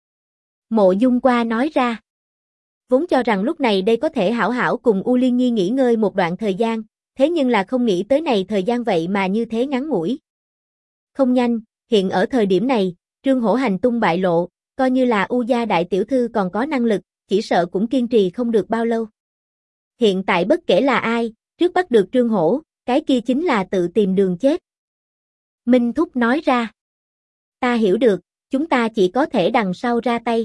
Mộ Dung qua nói ra. Vốn cho rằng lúc này đây có thể hảo hảo cùng U Liên Nhi nghỉ ngơi một đoạn thời gian, thế nhưng là không nghĩ tới này thời gian vậy mà như thế ngắn ngủi. Không nhanh, hiện ở thời điểm này, Trương Hổ hành tung bại lộ, coi như là U gia đại tiểu thư còn có năng lực, chỉ sợ cũng kiên trì không được bao lâu. Hiện tại bất kể là ai, trước bắt được Trương Hổ, cái kia chính là tự tìm đường chết. Minh Thúc nói ra. Ta hiểu được, chúng ta chỉ có thể đằng sau ra tay.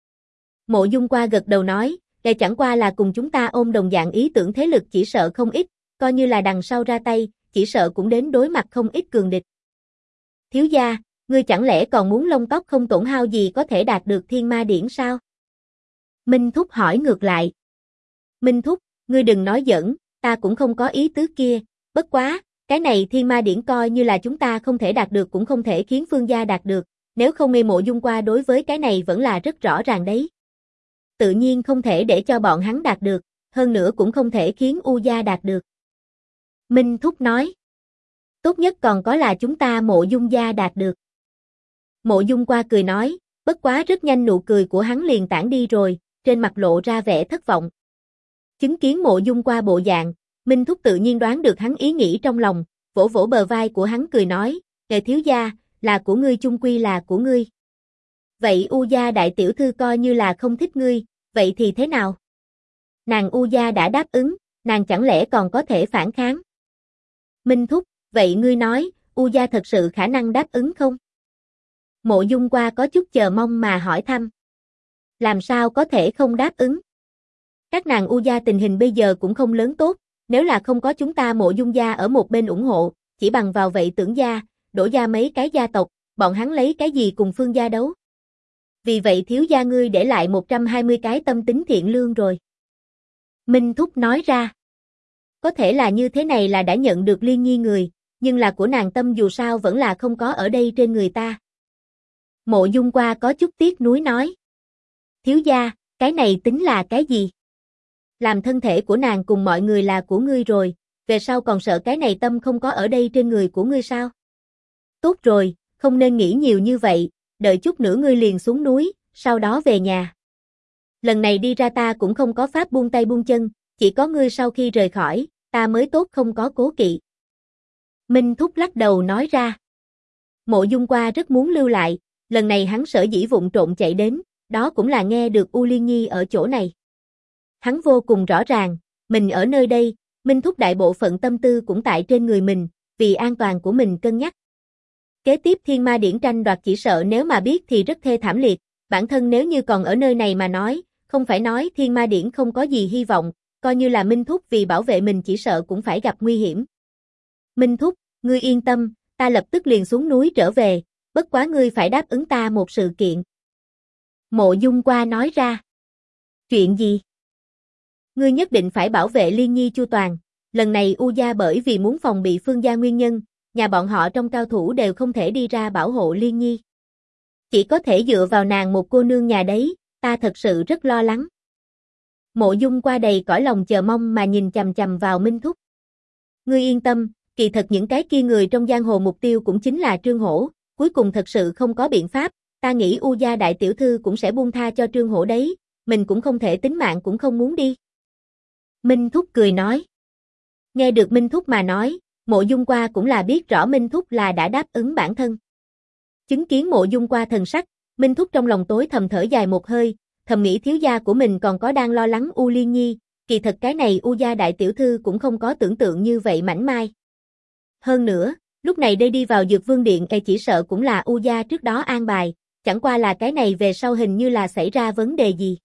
Mộ Dung qua gật đầu nói, đây chẳng qua là cùng chúng ta ôm đồng dạng ý tưởng thế lực chỉ sợ không ít, coi như là đằng sau ra tay, chỉ sợ cũng đến đối mặt không ít cường địch. Thiếu gia, ngươi chẳng lẽ còn muốn lông tóc không tổn hao gì có thể đạt được Thiên Ma điển sao? Minh Thúc hỏi ngược lại. Minh Thúc, ngươi đừng nói giỡn, ta cũng không có ý tứ kia, bất quá, Cái này thiên ma điển coi như là chúng ta không thể đạt được cũng không thể khiến Phương gia đạt được, nếu không Mê Mộ Dung qua đối với cái này vẫn là rất rõ ràng đấy. Tự nhiên không thể để cho bọn hắn đạt được, hơn nữa cũng không thể khiến U gia đạt được. Minh Thúc nói. Tốt nhất còn có là chúng ta Mộ Dung gia đạt được. Mộ Dung qua cười nói, bất quá rất nhanh nụ cười của hắn liền tản đi rồi, trên mặt lộ ra vẻ thất vọng. Chứng kiến Mộ Dung qua bộ dạng, Minh Thúc tự nhiên đoán được hắn ý nghĩ trong lòng, vỗ vỗ bờ vai của hắn cười nói, Nghề thiếu gia, là của ngươi chung quy là của ngươi. Vậy U gia đại tiểu thư coi như là không thích ngươi, vậy thì thế nào? Nàng U gia đã đáp ứng, nàng chẳng lẽ còn có thể phản kháng? Minh Thúc, vậy ngươi nói, U gia thật sự khả năng đáp ứng không? Mộ Dung qua có chút chờ mong mà hỏi thăm. Làm sao có thể không đáp ứng? Các nàng U gia tình hình bây giờ cũng không lớn tốt, nếu là không có chúng ta Mộ Dung gia ở một bên ủng hộ, chỉ bằng vào vậy Tưởng gia, Đỗ gia mấy cái gia tộc, bọn hắn lấy cái gì cùng Phương gia đấu? Vì vậy thiếu gia ngươi để lại 120 cái tâm tính thiện lương rồi. Minh Thúc nói ra. Có thể là như thế này là đã nhận được Liên Nhi người, nhưng là của nàng tâm dù sao vẫn là không có ở đây trên người ta. Mộ Dung qua có chút tiếc nuối nói. Thiếu gia, cái này tính là cái gì? Làm thân thể của nàng cùng mọi người là của ngươi rồi, về sau còn sợ cái này tâm không có ở đây trên người của ngươi sao? Tốt rồi, không nên nghĩ nhiều như vậy, đợi chút nữa ngươi liền xuống núi, sau đó về nhà. Lần này đi ra ta cũng không có pháp buông tay buông chân, chỉ có ngươi sau khi rời khỏi, ta mới tốt không có cố kỵ. Minh Thúc lắc đầu nói ra. Mộ Dung qua rất muốn lưu lại, lần này hắn sở dĩ vụng trộn chạy đến, đó cũng là nghe được U Liên Nhi ở chỗ này. Hắn vô cùng rõ ràng, mình ở nơi đây, Minh Thúc đại bộ phận tâm tư cũng tại trên người mình, vì an toàn của mình cân nhắc. Kế tiếp Thiên Ma Điển tranh đoạt chỉ sợ nếu mà biết thì rất thê thảm liệt, bản thân nếu như còn ở nơi này mà nói, không phải nói Thiên Ma Điển không có gì hy vọng, coi như là Minh Thúc vì bảo vệ mình chỉ sợ cũng phải gặp nguy hiểm. Minh Thúc, ngươi yên tâm, ta lập tức liền xuống núi trở về, bất quá ngươi phải đáp ứng ta một sự kiện. Mộ Dung qua nói ra. Chuyện gì? Ngươi nhất định phải bảo vệ Liên Nhi chu toàn, lần này U gia bởi vì muốn phòng bị Phương gia nguyên nhân, nhà bọn họ trong cao thủ đều không thể đi ra bảo hộ Liên Nhi. Chỉ có thể dựa vào nàng một cô nương nhà đấy, ta thật sự rất lo lắng. Mộ Dung qua đầy cõi lòng chờ mong mà nhìn chằm chằm vào Minh Thúc. Ngươi yên tâm, kỳ thật những cái kia người trong giang hồ mục tiêu cũng chính là Trương Hổ, cuối cùng thật sự không có biện pháp, ta nghĩ U gia đại tiểu thư cũng sẽ buông tha cho Trương Hổ đấy, mình cũng không thể tính mạng cũng không muốn đi. Minh Thúc cười nói. Nghe được Minh Thúc mà nói, Mộ Dung qua cũng là biết rõ Minh Thúc là đã đáp ứng bản thân. Chứng kiến Mộ Dung qua thần sắc, Minh Thúc trong lòng tối thầm thở dài một hơi, thầm nghĩ thiếu gia của mình còn có đang lo lắng U Liên Nhi, kỳ thật cái này U gia đại tiểu thư cũng không có tưởng tượng như vậy mảnh mai. Hơn nữa, lúc này đây đi vào Dược Vương Điện chỉ sợ cũng là U gia trước đó an bài, chẳng qua là cái này về sau hình như là xảy ra vấn đề gì.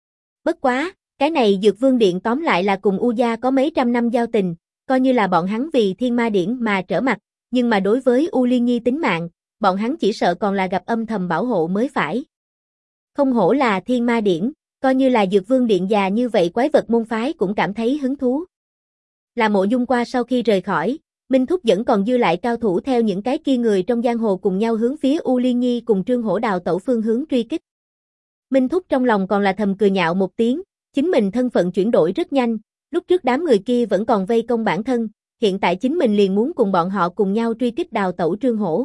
Bất quá, cái này Dược Vương Điện tóm lại là cùng U gia có mấy trăm năm giao tình, coi như là bọn hắn vì Thiên Ma Điển mà trở mặt, nhưng mà đối với U Liên Nhi tính mạng, bọn hắn chỉ sợ còn là gặp âm thầm bảo hộ mới phải. Không hổ là Thiên Ma Điển, coi như là Dược Vương Điện già như vậy quái vật môn phái cũng cảm thấy hứng thú. Là Mộ Dung qua sau khi rời khỏi, Minh Thúc vẫn còn dư lại cao thủ theo những cái kia người trong giang hồ cùng nhau hướng phía U Liên Nhi cùng Trương Hổ đào tẩu phương hướng truy kích. Minh Thúc trong lòng còn là thầm cười nhạo một tiếng, chính mình thân phận chuyển đổi rất nhanh, lúc trước đám người kia vẫn còn vây công bản thân, hiện tại chính mình liền muốn cùng bọn họ cùng nhau truy kích đào tẩu Trương Hổ.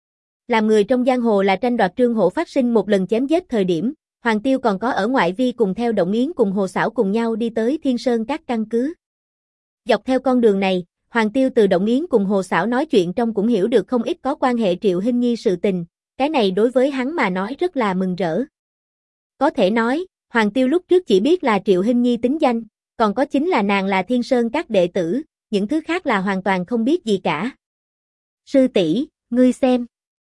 Làm người trong giang hồ là tranh đoạt Trương Hổ phát sinh một lần chém giết thời điểm, Hoàng Tiêu còn có ở ngoại vi cùng theo Động Yến cùng Hồ Xảo cùng nhau đi tới Thiên Sơn các căn cứ. Dọc theo con đường này, Hoàng Tiêu từ Động Yến cùng Hồ Xảo nói chuyện trong cũng hiểu được không ít có quan hệ Triệu Hinh Nhi sự tình, cái này đối với hắn mà nói rất là mừng rỡ. Có thể nói, Hoàng Tiêu lúc trước chỉ biết là Triệu Hinh Nhi tính danh, còn có chính là nàng là Thiên Sơn các đệ tử, những thứ khác là hoàn toàn không biết gì cả. Sư tỷ, ngươi xem.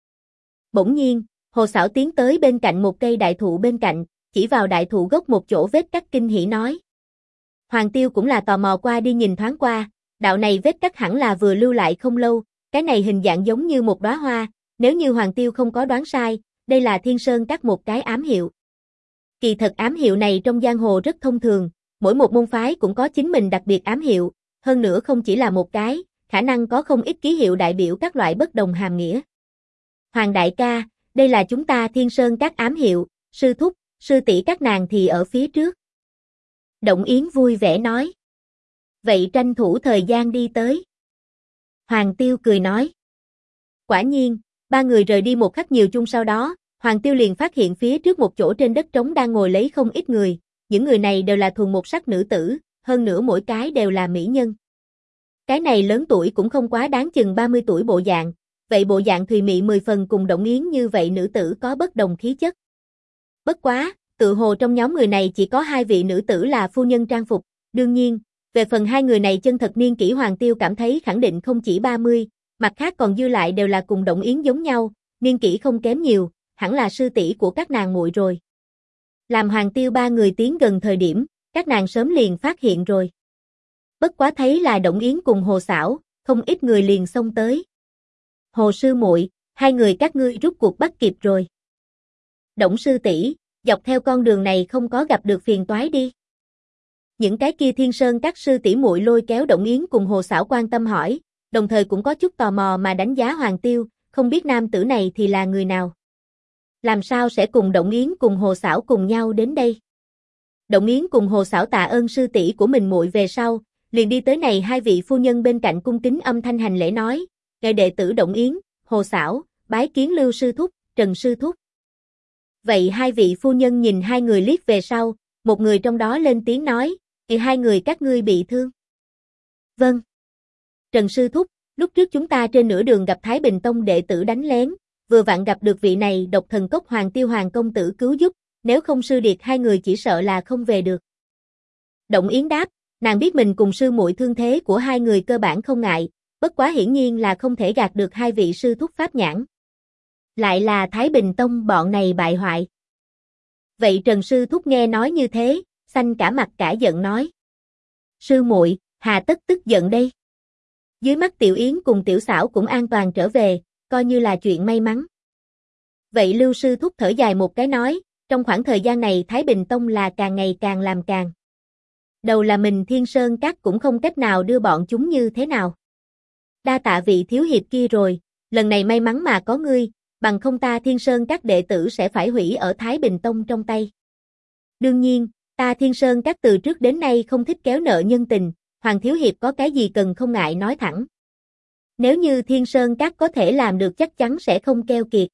Bỗng nhiên, Hồ Xảo tiến tới bên cạnh một cây đại thụ bên cạnh, chỉ vào đại thụ gốc một chỗ vết cắt kinh hỉ nói. Hoàng Tiêu cũng là tò mò qua đi nhìn thoáng qua, đạo này vết cắt hẳn là vừa lưu lại không lâu, cái này hình dạng giống như một đóa hoa, nếu như Hoàng Tiêu không có đoán sai, đây là Thiên Sơn các một cái ám hiệu. Kỳ thật ám hiệu này trong giang hồ rất thông thường, mỗi một môn phái cũng có chính mình đặc biệt ám hiệu, hơn nữa không chỉ là một cái, khả năng có không ít ký hiệu đại biểu các loại bất đồng hàm nghĩa. Hoàng đại ca, đây là chúng ta Thiên Sơn các ám hiệu, sư thúc, sư tỷ các nàng thì ở phía trước. Động Yến vui vẻ nói. Vậy tranh thủ thời gian đi tới. Hoàng Tiêu cười nói. Quả nhiên, ba người rời đi một khắc nhiều chung sau đó, Hoàng Tiêu liền phát hiện phía trước một chỗ trên đất trống đang ngồi lấy không ít người, những người này đều là thuần một sắc nữ tử, hơn nữa mỗi cái đều là mỹ nhân. Cái này lớn tuổi cũng không quá đáng, chừng 30 tuổi bộ dạng, vậy bộ dạng thùy mị 10 phần cùng Động Yến như vậy nữ tử có bất đồng khí chất. Bất quá, tự hồ trong nhóm người này chỉ có 2 vị nữ tử là phu nhân trang phục, đương nhiên, về phần 2 người này chân thật niên kỷ Hoàng Tiêu cảm thấy khẳng định không chỉ 30, mặt khác còn dư lại đều là cùng Động Yến giống nhau, niên kỷ không kém nhiều, hẳn là sư tỷ của các nàng muội rồi. Làm Hoàng Tiêu 3 người tiến gần thời điểm, các nàng sớm liền phát hiện rồi. Bất quá thấy là Động Yến cùng Hồ Xảo, không ít người liền xông tới. Hồ sư muội, 2 người các ngươi rút cuộc bắt kịp rồi. Động sư tỷ, dọc theo con đường này không có gặp được phiền toái đi. Những cái kia Thiên Sơn các sư tỷ muội lôi kéo Động Yến cùng Hồ Xảo quan tâm hỏi, đồng thời cũng có chút tò mò mà đánh giá Hoàng Tiêu, không biết nam tử này thì là người nào. Làm sao sẽ cùng Động Yến cùng Hồ Xảo cùng nhau đến đây? Động Yến cùng Hồ Xảo tạ ơn sư tỷ của mình muội về sau, liền đi tới này 2 vị phu nhân bên cạnh cung kính âm thanh hành lễ nói, ngài đệ tử Động Yến, Hồ Xảo, bái kiến Lưu sư thúc, Trần sư thúc. Vậy 2 vị phu nhân nhìn 2 người liếc về sau, một người trong đó lên tiếng nói, 2 người các ngươi bị thương. Vâng. Trần sư thúc, lúc trước chúng ta trên nửa đường gặp Thái Bình Tông đệ tử đánh lén, vừa vặn gặp được vị này Độc Thần Cốc Hoàng Tiêu Hoàng công tử cứu giúp, nếu không sư điệt 2 người chỉ sợ là không về được. Động Yến đáp, nàng biết mình cùng sư muội thương thế của 2 người cơ bản không ngại, bất quá hiển nhiên là không thể gạt được 2 vị sư thúc pháp nhãn. Lại là Thái Bình Tông bọn này bại hoại. Vậy Trần sư thúc nghe nói như thế, xanh cả mặt cả giận nói. Sư muội, hà tất tức giận đây. Dưới mắt Tiểu Yến cùng Tiểu Xảo cũng an toàn trở về, coi như là chuyện may mắn. Vậy Lưu sư thúc thở dài một cái nói, trong khoảng thời gian này Thái Bình Tông là càng ngày càng làm càng. Đầu là mình Thiên Sơn Các cũng không cách nào đưa bọn chúng như thế nào. Đa tạ vị thiếu hiệp kia rồi, lần này may mắn mà có ngươi, bằng không ta Thiên Sơn Các đệ tử sẽ phải hủy ở Thái Bình Tông trong tay. Đương nhiên, ta Thiên Sơn Các từ trước đến nay không thích kéo nợ nhân tình, Hoàng thiếu hiệp có cái gì cần không ngại nói thẳng. Nếu như Thiên Sơn Các có thể làm được chắc chắn sẽ không keo kiệt.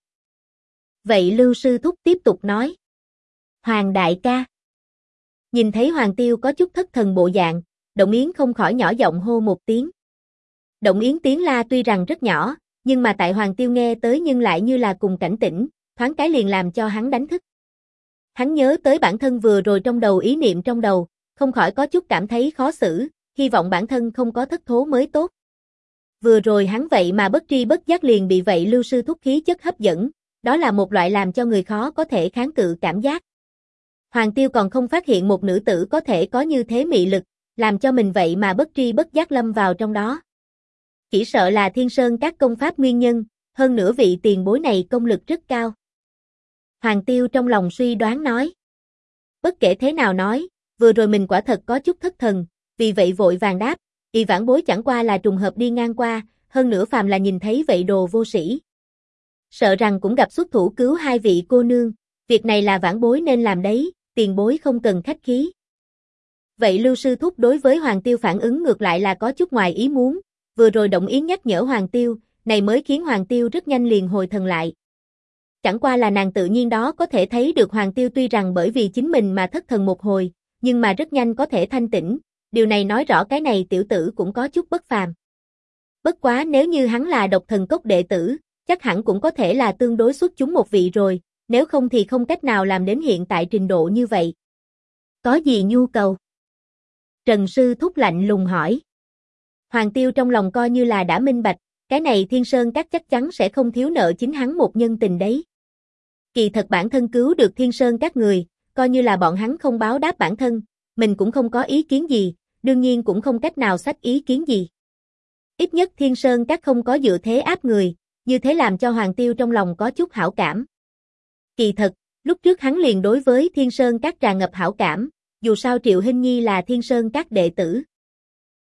Vậy Lưu sư thúc tiếp tục nói. Hoàng đại ca. Nhìn thấy Hoàng Tiêu có chút thất thần bộ dạng, Động Yến không khỏi nhỏ giọng hô một tiếng. Động Yến tiếng la tuy rằng rất nhỏ, nhưng mà tại Hoàng Tiêu nghe tới nhưng lại như là cùng cảnh tỉnh, thoáng cái liền làm cho hắn đánh thức. Hắn nhớ tới bản thân vừa rồi trong đầu ý niệm trong đầu, không khỏi có chút cảm thấy khó xử, hy vọng bản thân không có thất thố mới tốt. Vừa rồi hắn vậy mà bất tri bất giác liền bị vậy Lưu sư thúc khí chất hấp dẫn, đó là một loại làm cho người khó có thể kháng cự cảm giác. Hoàng Tiêu còn không phát hiện một nữ tử có thể có như thế mị lực, làm cho mình vậy mà bất tri bất giác lâm vào trong đó. Chỉ sợ là Thiên Sơn Các công pháp nguyên nhân, hơn nữa vị tiền bối này công lực rất cao. Hoàng Tiêu trong lòng suy đoán nói. Bất kể thế nào nói, vừa rồi mình quả thật có chút thất thần, vì vậy vội vàng đáp, y vãn bối chẳng qua là trùng hợp đi ngang qua, hơn nữa phàm là nhìn thấy vậy đồ vô sĩ. Sợ rằng cũng gặp xuất thủ cứu 2 vị cô nương, việc này là vãn bối nên làm đấy, tiền bối không cần khách khí. Vậy Lưu sư thúc đối với Hoàng Tiêu phản ứng ngược lại là có chút ngoài ý muốn, vừa rồi Động Yến nhắc nhở Hoàng Tiêu, này mới khiến Hoàng Tiêu rất nhanh liền hồi thần lại. Chẳng qua là nàng tự nhiên đó có thể thấy được Hoàng Tiêu tuy rằng bởi vì chính mình mà thất thần một hồi, nhưng mà rất nhanh có thể thanh tĩnh, điều này nói rõ cái này tiểu tử cũng có chút bất phàm. Bất quá nếu như hắn là Độc Thần Cốc đệ tử, chắc hẳn cũng có thể là tương đối xuất chúng một vị rồi, nếu không thì không cách nào làm đến hiện tại trình độ như vậy. Có gì nhu cầu? Trần sư thúc lạnh lùng hỏi. Hoàng Tiêu trong lòng coi như là đã minh bạch, cái này Thiên Sơn Các chắc chắn sẽ không thiếu nợ chính hắn một nhân tình đấy. Kỳ thật bản thân cứu được Thiên Sơn Các người, coi như là bọn hắn không báo đáp bản thân, mình cũng không có ý kiến gì, đương nhiên cũng không cách nào xách ý kiến gì. Ít nhất Thiên Sơn Các không có dựa thế áp người, như thế làm cho Hoàng Tiêu trong lòng có chút hảo cảm. Kỳ thật, lúc trước hắn liền đối với Thiên Sơn Các tràn ngập hảo cảm, dù sao Triệu Hinh Nhi là Thiên Sơn Các đệ tử.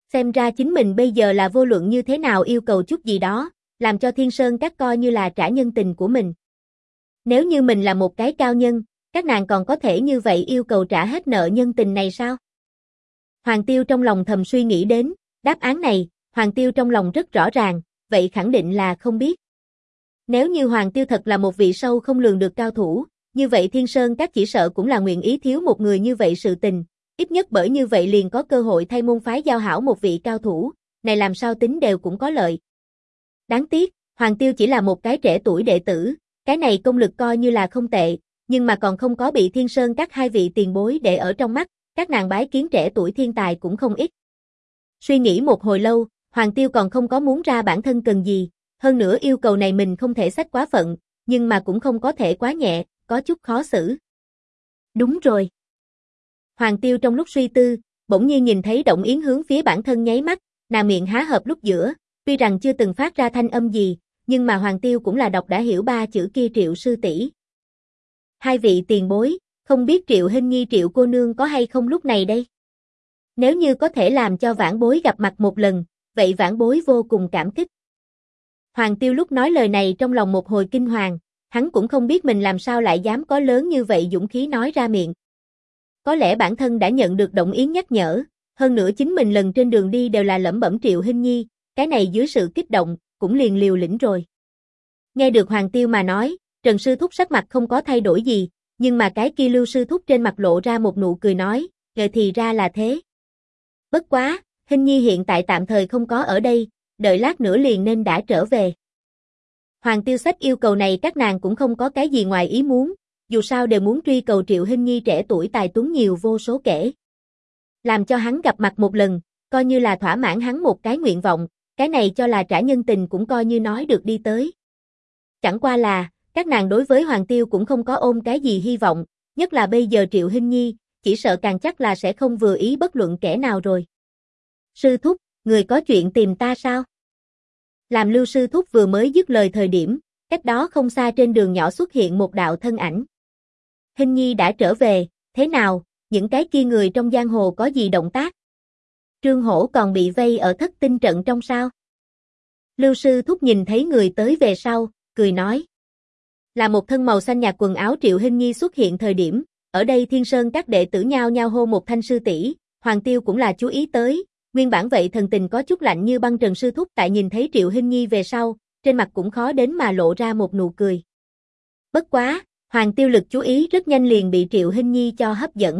Xem ra chính mình bây giờ là vô luận như thế nào yêu cầu chút gì đó, làm cho Thiên Sơn Các coi như là trả nhân tình của mình. Nếu như mình là một cái cao nhân, các nàng còn có thể như vậy yêu cầu trả hết nợ nhân tình này sao? Hoàng Tiêu trong lòng thầm suy nghĩ đến, đáp án này, Hoàng Tiêu trong lòng rất rõ ràng, vậy khẳng định là không biết. Nếu như Hoàng Tiêu thật là một vị sâu không lường được cao thủ, như vậy Thiên Sơn Các chỉ sợ cũng là nguyện ý thiếu một người như vậy sự tình, ít nhất bởi như vậy liền có cơ hội thay môn phái giao hảo một vị cao thủ, này làm sao tính đều cũng có lợi. Đáng tiếc, Hoàng Tiêu chỉ là một cái trẻ tuổi đệ tử, cái này công lực coi như là không tệ, nhưng mà còn không có bị Thiên Sơn Các hai vị tiền bối để ở trong mắt, các nàng bái kiến trẻ tuổi thiên tài cũng không ít. Suy nghĩ một hồi lâu, Hoàng Tiêu còn không có muốn ra bản thân cần gì, hơn nữa yêu cầu này mình không thể xách quá phận, nhưng mà cũng không có thể quá nhẹ, có chút khó xử. Đúng rồi. Hoàng Tiêu trong lúc suy tư, bỗng nhiên nhìn thấy Động Yến hướng phía bản thân nháy mắt, nàng miệng há hợp lúc giữa, tuy rằng chưa từng phát ra thanh âm gì, nhưng mà Hoàng Tiêu cũng là đọc đã hiểu ba chữ kia Triệu sư tỷ. Hai vị tiền bối, không biết Triệu Hinh Nhi Triệu cô nương có hay không lúc này đây? Nếu như có thể làm cho vãn bối gặp mặt một lần, vậy vãn bối vô cùng cảm kích. Hoàng Tiêu lúc nói lời này trong lòng một hồi kinh hoàng, hắn cũng không biết mình làm sao lại dám có lớn như vậy dũng khí nói ra miệng. Có lẽ bản thân đã nhận được Động Yến nhắc nhở, hơn nữa chính mình lần trên đường đi đều là lẩm bẩm Triệu Hinh Nhi, cái này dưới sự kích động, cũng liền liều lĩnh rồi. Nghe được Hoàng Tiêu mà nói, Trần Sư Thúc sắc mặt không có thay đổi gì, nhưng mà cái kia Lưu Sư Thúc trên mặt lộ ra một nụ cười nói, thì ra là thế. Bất quá, Hinh Nhi hiện tại tạm thời không có ở đây, đợi lát nữa liền nên đã trở về. Hoàng Tiêu sách yêu cầu này các nàng cũng không có cái gì ngoài ý muốn, dù sao đều muốn truy cầu Triệu Hinh Nhi trẻ tuổi tài tuấn nhiều vô số kể. Làm cho hắn gặp mặt một lần, coi như là thỏa mãn hắn một cái nguyện vọng, cái này cho là trả nhân tình cũng coi như nói được đi tới. Chẳng qua là, các nàng đối với Hoàng Tiêu cũng không có ôm cái gì hy vọng, nhất là bây giờ Triệu Hinh Nhi, chỉ sợ càng chắc là sẽ không vừa ý bất luận kẻ nào rồi. Sư Thúc, người có chuyện tìm ta sao? Làm Lưu Sư Thúc vừa mới dứt lời thời điểm, cách đó không xa trên đường nhỏ xuất hiện một đạo thân ảnh. Hinh Nhi đã trở về, thế nào, những cái kia người trong giang hồ có gì động tác? Trương Hổ còn bị vây ở Thất Tinh trận trong sao? Lưu Sư Thúc nhìn thấy người tới về sau, cười nói. Là một thân màu xanh nhạt quần áo Triệu Hinh Nhi xuất hiện thời điểm, ở đây Thiên Sơn các đệ tử nhao nhao hô một thanh sư tỷ, Hoàng Tiêu cũng là chú ý tới, nguyên bản vậy thần tình có chút lạnh như băng Trần Sư Thúc tại nhìn thấy Triệu Hinh Nhi về sau, trên mặt cũng khó đến mà lộ ra một nụ cười. Bất quá, Hoàng Tiêu lực chú ý rất nhanh liền bị Triệu Hinh Nhi cho hấp dẫn.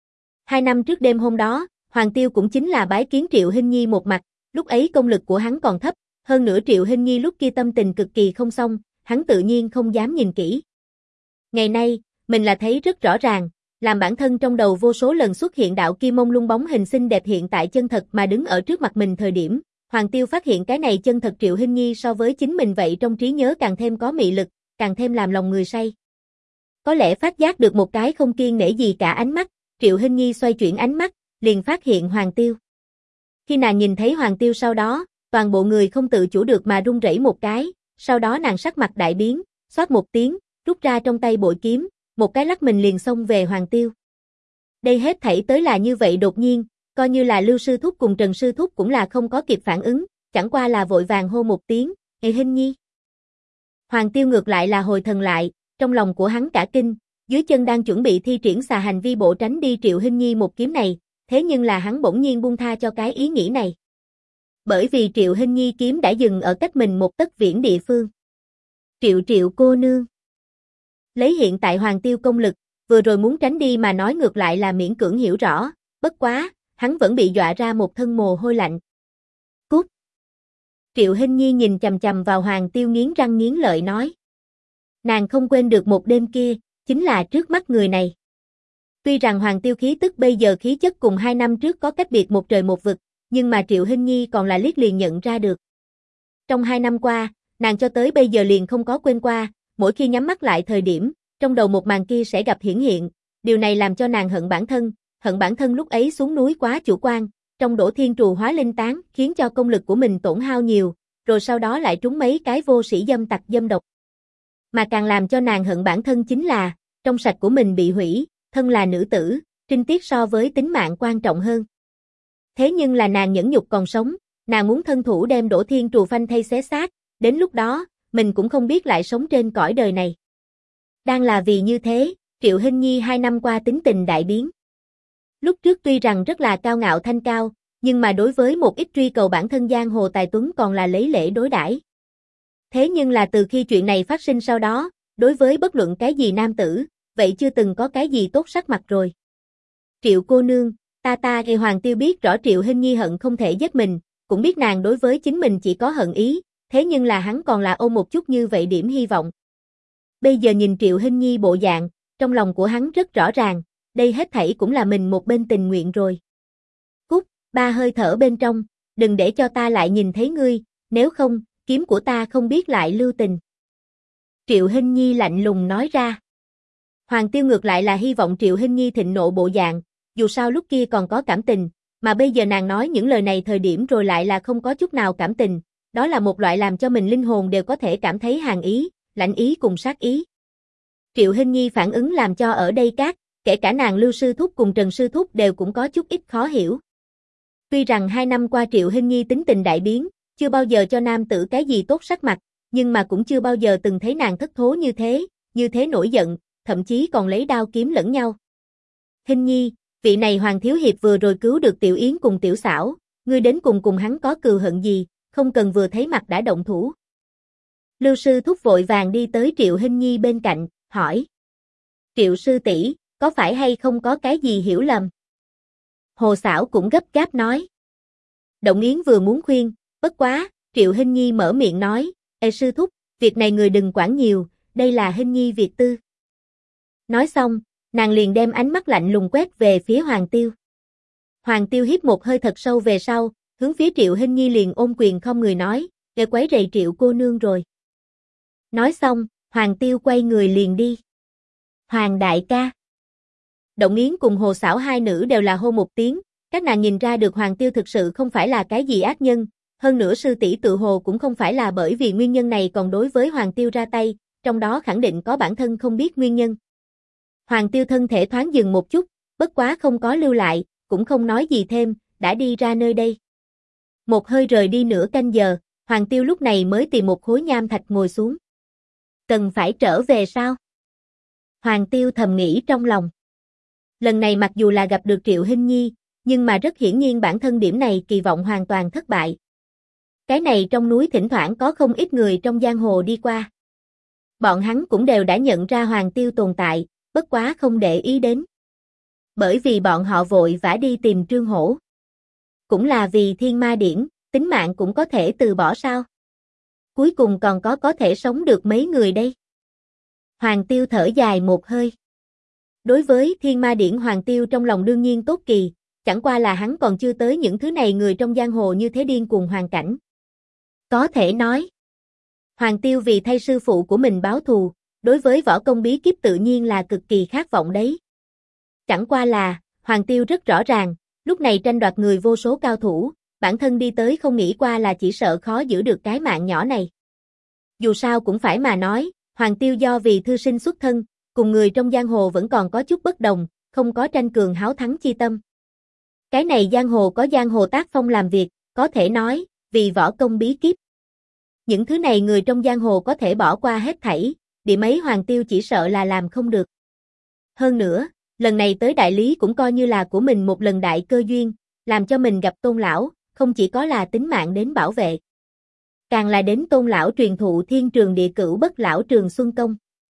2 năm trước đêm hôm đó, Hoàng Tiêu cũng chính là bái kiến Triệu Hinh Nhi một mặt, lúc ấy công lực của hắn còn thấp, hơn nữa Triệu Hinh Nhi lúc kia tâm tình cực kỳ không xong, hắn tự nhiên không dám nhìn kỹ. Ngày nay, mình là thấy rất rõ ràng, làm bản thân trong đầu vô số lần xuất hiện đạo kia mông lung bóng hình xinh đẹp hiện tại chân thật mà đứng ở trước mặt mình thời điểm, Hoàng Tiêu phát hiện cái này chân thật Triệu Hinh Nhi so với chính mình vậy trong trí nhớ càng thêm có mị lực, càng thêm làm lòng người say. Có lẽ phát giác được một cái không kiêng nể gì cả ánh mắt, Triệu Hinh Nhi xoay chuyển ánh mắt, liền phát hiện Hoàng Tiêu. Khi nàng nhìn thấy Hoàng Tiêu sau đó, toàn bộ người không tự chủ được mà run rẩy một cái, sau đó nàng sắc mặt đại biến, xoát một tiếng, rút ra trong tay bội kiếm, một cái lắc mình liền xông về Hoàng Tiêu. Đây hết thảy tới là như vậy đột nhiên, coi như là Lưu Sư Thúc cùng Trần Sư Thúc cũng là không có kịp phản ứng, chẳng qua là vội vàng hô một tiếng, Hinh Nhi. Hoàng Tiêu ngược lại là hồi thần lại, trong lòng của hắn cả kinh, dưới chân đang chuẩn bị thi triển xà hành vi bộ tránh đi Triệu Hinh Nhi một kiếm này, thế nhưng là hắn bỗng nhiên buông tha cho cái ý nghĩ này. Bởi vì Triệu Hinh Nhi kiếm đã dừng ở cách mình một tấc viễn địa phương. Triệu cô nương. Lấy hiện tại Hoàng Tiêu công lực, vừa rồi muốn tránh đi mà nói ngược lại là miễn cưỡng hiểu rõ, bất quá, hắn vẫn bị dọa ra một thân mồ hôi lạnh. Cút. Triệu Hinh Nhi nhìn chằm chằm vào Hoàng Tiêu nghiến răng nghiến lợi nói. Nàng không quên được một đêm kia, chính là trước mắt người này. Tuy rằng Hoàng Tiêu khí tức bây giờ khí chất cùng 2 năm trước có cách biệt một trời một vực, nhưng mà Triệu Hinh Nhi còn là liếc liền nhận ra được. Trong 2 năm qua, nàng cho tới bây giờ liền không có quên qua, mỗi khi nhắm mắt lại thời điểm, trong đầu một màn kia sẽ gặp hiển hiện, điều này làm cho nàng hận bản thân lúc ấy xuống núi quá chủ quan, trong đổ thiên trù hóa linh tán, khiến cho công lực của mình tổn hao nhiều, rồi sau đó lại trúng mấy cái vô sĩ dâm tặc dâm độc. Mà càng làm cho nàng hận bản thân chính là, trong sạch của mình bị hủy, thân là nữ tử, trinh tiết so với tính mạng quan trọng hơn. Thế nhưng là nàng nhẫn nhục còn sống, nàng muốn thân thủ đem Đỗ Thiên Trù phanh thây xé xác, đến lúc đó, mình cũng không biết lại sống trên cõi đời này. Đang là vì như thế, Triệu Hinh Nhi 2 năm qua tính tình đại biến. Lúc trước tuy rằng rất là cao ngạo thanh cao, nhưng mà đối với một ít truy cầu bản thân giang hồ tài tuấn còn là lấy lễ đối đãi. Thế nhưng là từ khi chuyện này phát sinh sau đó, đối với bất luận cái gì nam tử, vậy chưa từng có cái gì tốt sắc mặt rồi. Triệu cô nương, ta Hoàng Tiêu biết rõ Triệu Hinh Nhi hận không thể giết mình, cũng biết nàng đối với chính mình chỉ có hận ý, thế nhưng là hắn còn là ôm một chút như vậy điểm hy vọng. Bây giờ nhìn Triệu Hinh Nhi bộ dạng, trong lòng của hắn rất rõ ràng, đây hết thảy cũng là mình một bên tình nguyện rồi. Cút, 3 hơi thở bên trong, đừng để cho ta lại nhìn thấy ngươi, nếu không, kiếm của ta không biết lại lưu tình. Triệu Hinh Nhi lạnh lùng nói ra. Hoàng Tiêu ngược lại là hy vọng Triệu Hinh Nhi thịnh nộ bộ dạng, dù sao lúc kia còn có cảm tình, mà bây giờ nàng nói những lời này thời điểm rồi lại là không có chút nào cảm tình, đó là một loại làm cho mình linh hồn đều có thể cảm thấy hàn ý, lạnh ý cùng sát ý. Triệu Hinh Nhi phản ứng làm cho ở đây kể cả nàng Lưu Sư Thúc cùng Trần Sư Thúc đều cũng có chút ít khó hiểu. Tuy rằng 2 năm qua Triệu Hinh Nhi tính tình đại biến, chưa bao giờ cho nam tử cái gì tốt sắc mặt, nhưng mà cũng chưa bao giờ từng thấy nàng thất thố như thế nổi giận, thậm chí còn lấy đao kiếm lẫn nhau. Hinh Nhi, vị này Hoàng Thiếu Hiệp vừa rồi cứu được Tiểu Yến cùng Tiểu Xảo, ngươi đến cùng hắn có cừu hận gì, không cần vừa thấy mặt đã động thủ. Lưu Sư Thúc vội vàng đi tới Triệu Hinh Nhi bên cạnh, hỏi. Triệu sư tỷ, có phải hay không có cái gì hiểu lầm? Hồ Xảo cũng gấp gáp nói. Động Yến vừa muốn khuyên, bất quá, Triệu Hinh Nhi mở miệng nói, Ê Sư Thúc, việc này người đừng quản nhiều, đây là Hinh Nhi việc tư. Nói xong, nàng liền đem ánh mắt lạnh lùng quét về phía Hoàng Tiêu. Hoàng Tiêu hít một hơi thật sâu về sau, hướng phía Triệu Hinh Nhi liền ôm quyền không người nói, để quấy rầy Triệu cô nương rồi. Nói xong, Hoàng Tiêu quay người liền đi. Hoàng đại ca. Động Yến cùng Hồ Xảo hai nữ đều là hô một tiếng, các nàng nhìn ra được Hoàng Tiêu thực sự không phải là cái gì ác nhân, hơn nữa sư tỷ tự hồ cũng không phải là bởi vì nguyên nhân này còn đối với Hoàng Tiêu ra tay, trong đó khẳng định có bản thân không biết nguyên nhân. Hoàng Tiêu thân thể thoáng dừng một chút, bất quá không có lưu lại, cũng không nói gì thêm, đã đi ra nơi đây. Một hơi rời đi nửa canh giờ, Hoàng Tiêu lúc này mới tìm một khối nham thạch ngồi xuống. Cần phải trở về sao? Hoàng Tiêu thầm nghĩ trong lòng. Lần này mặc dù là gặp được Triệu Hinh Nhi, nhưng mà rất hiển nhiên bản thân điểm này kỳ vọng hoàn toàn thất bại. Cái này trong núi thỉnh thoảng có không ít người trong giang hồ đi qua. Bọn hắn cũng đều đã nhận ra Hoàng Tiêu tồn tại, bất quá không để ý đến. Bởi vì bọn họ vội vã đi tìm Trương Hổ. Cũng là vì Thiên Ma Điển, tính mạng cũng có thể từ bỏ sao? Cuối cùng còn có thể sống được mấy người đây? Hoàng Tiêu thở dài một hơi. Đối với Thiên Ma Điển Hoàng Tiêu trong lòng đương nhiên tốt kỳ, chẳng qua là hắn còn chưa tới những thứ này người trong giang hồ như thế điên cuồng hoàn cảnh. Có thể nói, Hoàng Tiêu vì thay sư phụ của mình báo thù, đối với võ công bí kíp tự nhiên là cực kỳ khát vọng đấy. Chẳng qua là, Hoàng Tiêu rất rõ ràng, lúc này tranh đoạt người vô số cao thủ, bản thân đi tới không nghĩ qua là chỉ sợ khó giữ được cái mạng nhỏ này. Dù sao cũng phải mà nói, Hoàng Tiêu do vì thư sinh xuất thân, cùng người trong giang hồ vẫn còn có chút bất đồng, không có tranh cường háo thắng chi tâm. Cái này giang hồ có giang hồ tác phong làm việc, có thể nói, vì võ công bí kíp. Những thứ này người trong giang hồ có thể bỏ qua hết thảy, điểm ấy Hoàng Tiêu chỉ sợ là làm không được. Hơn nữa, lần này tới đại lý cũng coi như là của mình một lần đại cơ duyên, làm cho mình gặp Tôn lão, không chỉ có là tính mạng đến bảo vệ, càng là đến Tôn lão truyền thụ Thiên Trường Địa Cửu Bất Lão Trường Xuân Công.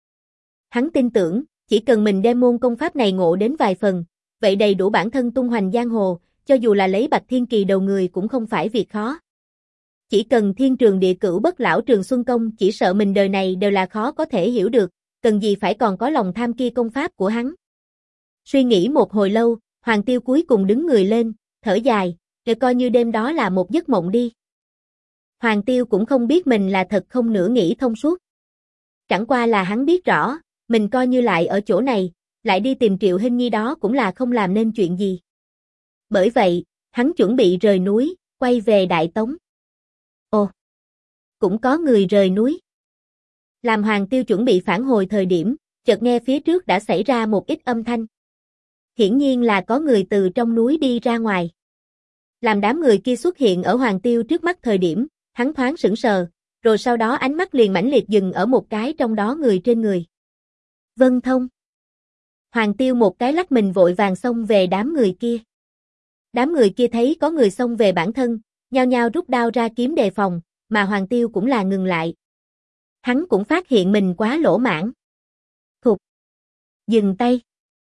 Hắn tin tưởng, chỉ cần mình đem môn công pháp này ngộ đến vài phần, vậy đầy đủ bản thân tung hoành giang hồ, cho dù là lấy Bạch Thiên Kỳ đầu người cũng không phải việc khó. Chỉ cần Thiên Trường Địa Cửu Bất Lão Trường Xuân Công, chỉ sợ mình đời này đều là khó có thể hiểu được, cần gì phải còn có lòng tham kia công pháp của hắn. Suy nghĩ một hồi lâu, Hoàng Tiêu cuối cùng đứng người lên, thở dài, để coi như đêm đó là một giấc mộng đi. Hoàng Tiêu cũng không biết mình là thật không nửa nghĩ thông suốt. Chẳng qua là hắn biết rõ, mình coi như lại ở chỗ này, lại đi tìm Triệu Hinh Nhi đó cũng là không làm nên chuyện gì. Bởi vậy, hắn chuẩn bị rời núi, quay về Đại Tống. Ồ, cũng có người rời núi. Làm Hoàng Tiêu chuẩn bị phản hồi thời điểm, chợt nghe phía trước đã xảy ra một ít âm thanh. Hiển nhiên là có người từ trong núi đi ra ngoài. Làm đám người kia xuất hiện ở Hoàng Tiêu trước mắt thời điểm, hắn thoáng sững sờ, rồi sau đó ánh mắt liền mãnh liệt dừng ở một cái trong đó người trên người. Vân Thông. Hoàng Tiêu một cái lắc mình vội vàng xông về đám người kia. Đám người kia thấy có người xông về bản thân, nhao nhao rút đao ra kiếm đề phòng, mà Hoàng Tiêu cũng là ngừng lại. Hắn cũng phát hiện mình quá lỗ mãng. Thục. Dừng tay.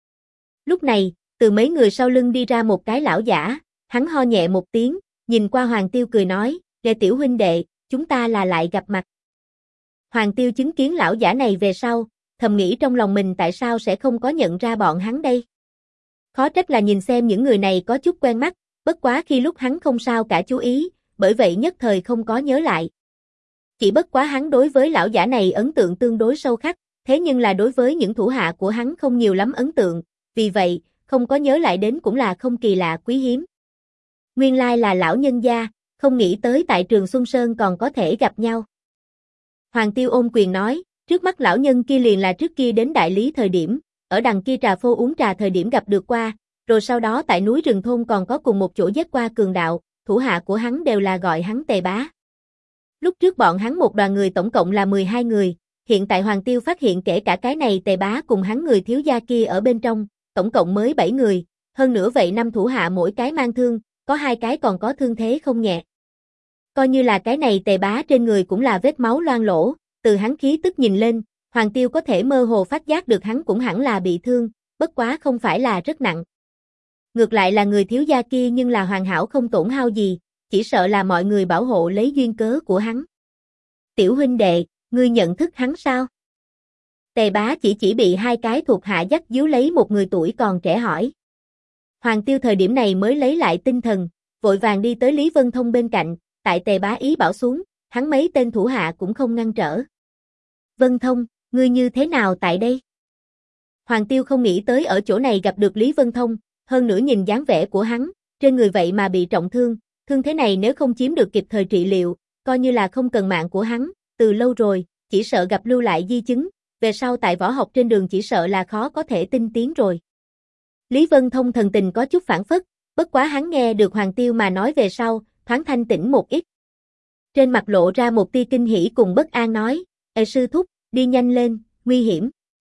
Lúc này, từ mấy người sau lưng đi ra một cái lão giả, hắn ho nhẹ một tiếng, nhìn qua Hoàng Tiêu cười nói, Lê tiểu huynh đệ, chúng ta là lại gặp mặt. Hoàng Tiêu chứng kiến lão giả này về sau, thầm nghĩ trong lòng mình tại sao sẽ không có nhận ra bọn hắn đây. Khó trách là nhìn xem những người này có chút quen mắt, bất quá khi lúc hắn không sao cả chú ý, bởi vậy nhất thời không có nhớ lại. Chỉ bất quá hắn đối với lão giả này ấn tượng tương đối sâu khắc, thế nhưng là đối với những thủ hạ của hắn không nhiều lắm ấn tượng, vì vậy, không có nhớ lại đến cũng là không kỳ lạ quý hiếm. Nguyên lai là lão nhân gia, không nghĩ tới tại Trường Xuân Sơn còn có thể gặp nhau. Hoàng Tiêu ôm quyền nói, trước mắt lão nhân kia liền là trước kia đến đại lý thời điểm, ở đằng kia trà phô uống trà thời điểm gặp được qua, rồi sau đó tại núi rừng thôn còn có cùng một chỗ giết qua cường đạo, thủ hạ của hắn đều là gọi hắn Tề Bá. Lúc trước bọn hắn một đoàn người tổng cộng là 12 người, hiện tại Hoàng Tiêu phát hiện kể cả cái này Tề Bá cùng hắn người thiếu gia kia ở bên trong, tổng cộng mới 7 người, hơn nữa vậy 5 thủ hạ mỗi cái mang thương, có 2 cái còn có thương thế không nhẹ. Coi như là cái này Tề Bá trên người cũng là vết máu loang lỗ, từ hắn khí tức nhìn lên, Hoàng Tiêu có thể mơ hồ phát giác được hắn cũng hẳn là bị thương, bất quá không phải là rất nặng. Ngược lại là người thiếu gia kia nhưng là hoàn hảo không tổn hao gì, chỉ sợ là mọi người bảo hộ lấy duyên cớ của hắn. Tiểu huynh đệ, ngươi nhận thức hắn sao? Tề Bá chỉ bị 2 cái thuộc hạ dắt díu lấy một người tuổi còn trẻ hỏi. Hoàng Tiêu thời điểm này mới lấy lại tinh thần, vội vàng đi tới Lý Vân Thông bên cạnh, tại Tề Bá ý bảo xuống, hắn mấy tên thủ hạ cũng không ngăn trở. Vân Thông, ngươi như thế nào tại đây? Hoàng Tiêu không nghĩ tới ở chỗ này gặp được Lý Vân Thông, hơn nữa nhìn dáng vẻ của hắn, trên người vậy mà bị trọng thương, thương thế này nếu không chiếm được kịp thời trị liệu, coi như là không cần mạng của hắn, từ lâu rồi, chỉ sợ gặp lưu lại di chứng, về sau tại võ học trên đường chỉ sợ là khó có thể tinh tiến rồi. Lý Vân Thông thần tình có chút phản phất, bất quá hắn nghe được Hoàng Tiêu mà nói về sau, thoáng thanh tĩnh một ít. Trên mặt lộ ra một tia kinh hỉ cùng bất an nói, sư thúc, đi nhanh lên, nguy hiểm.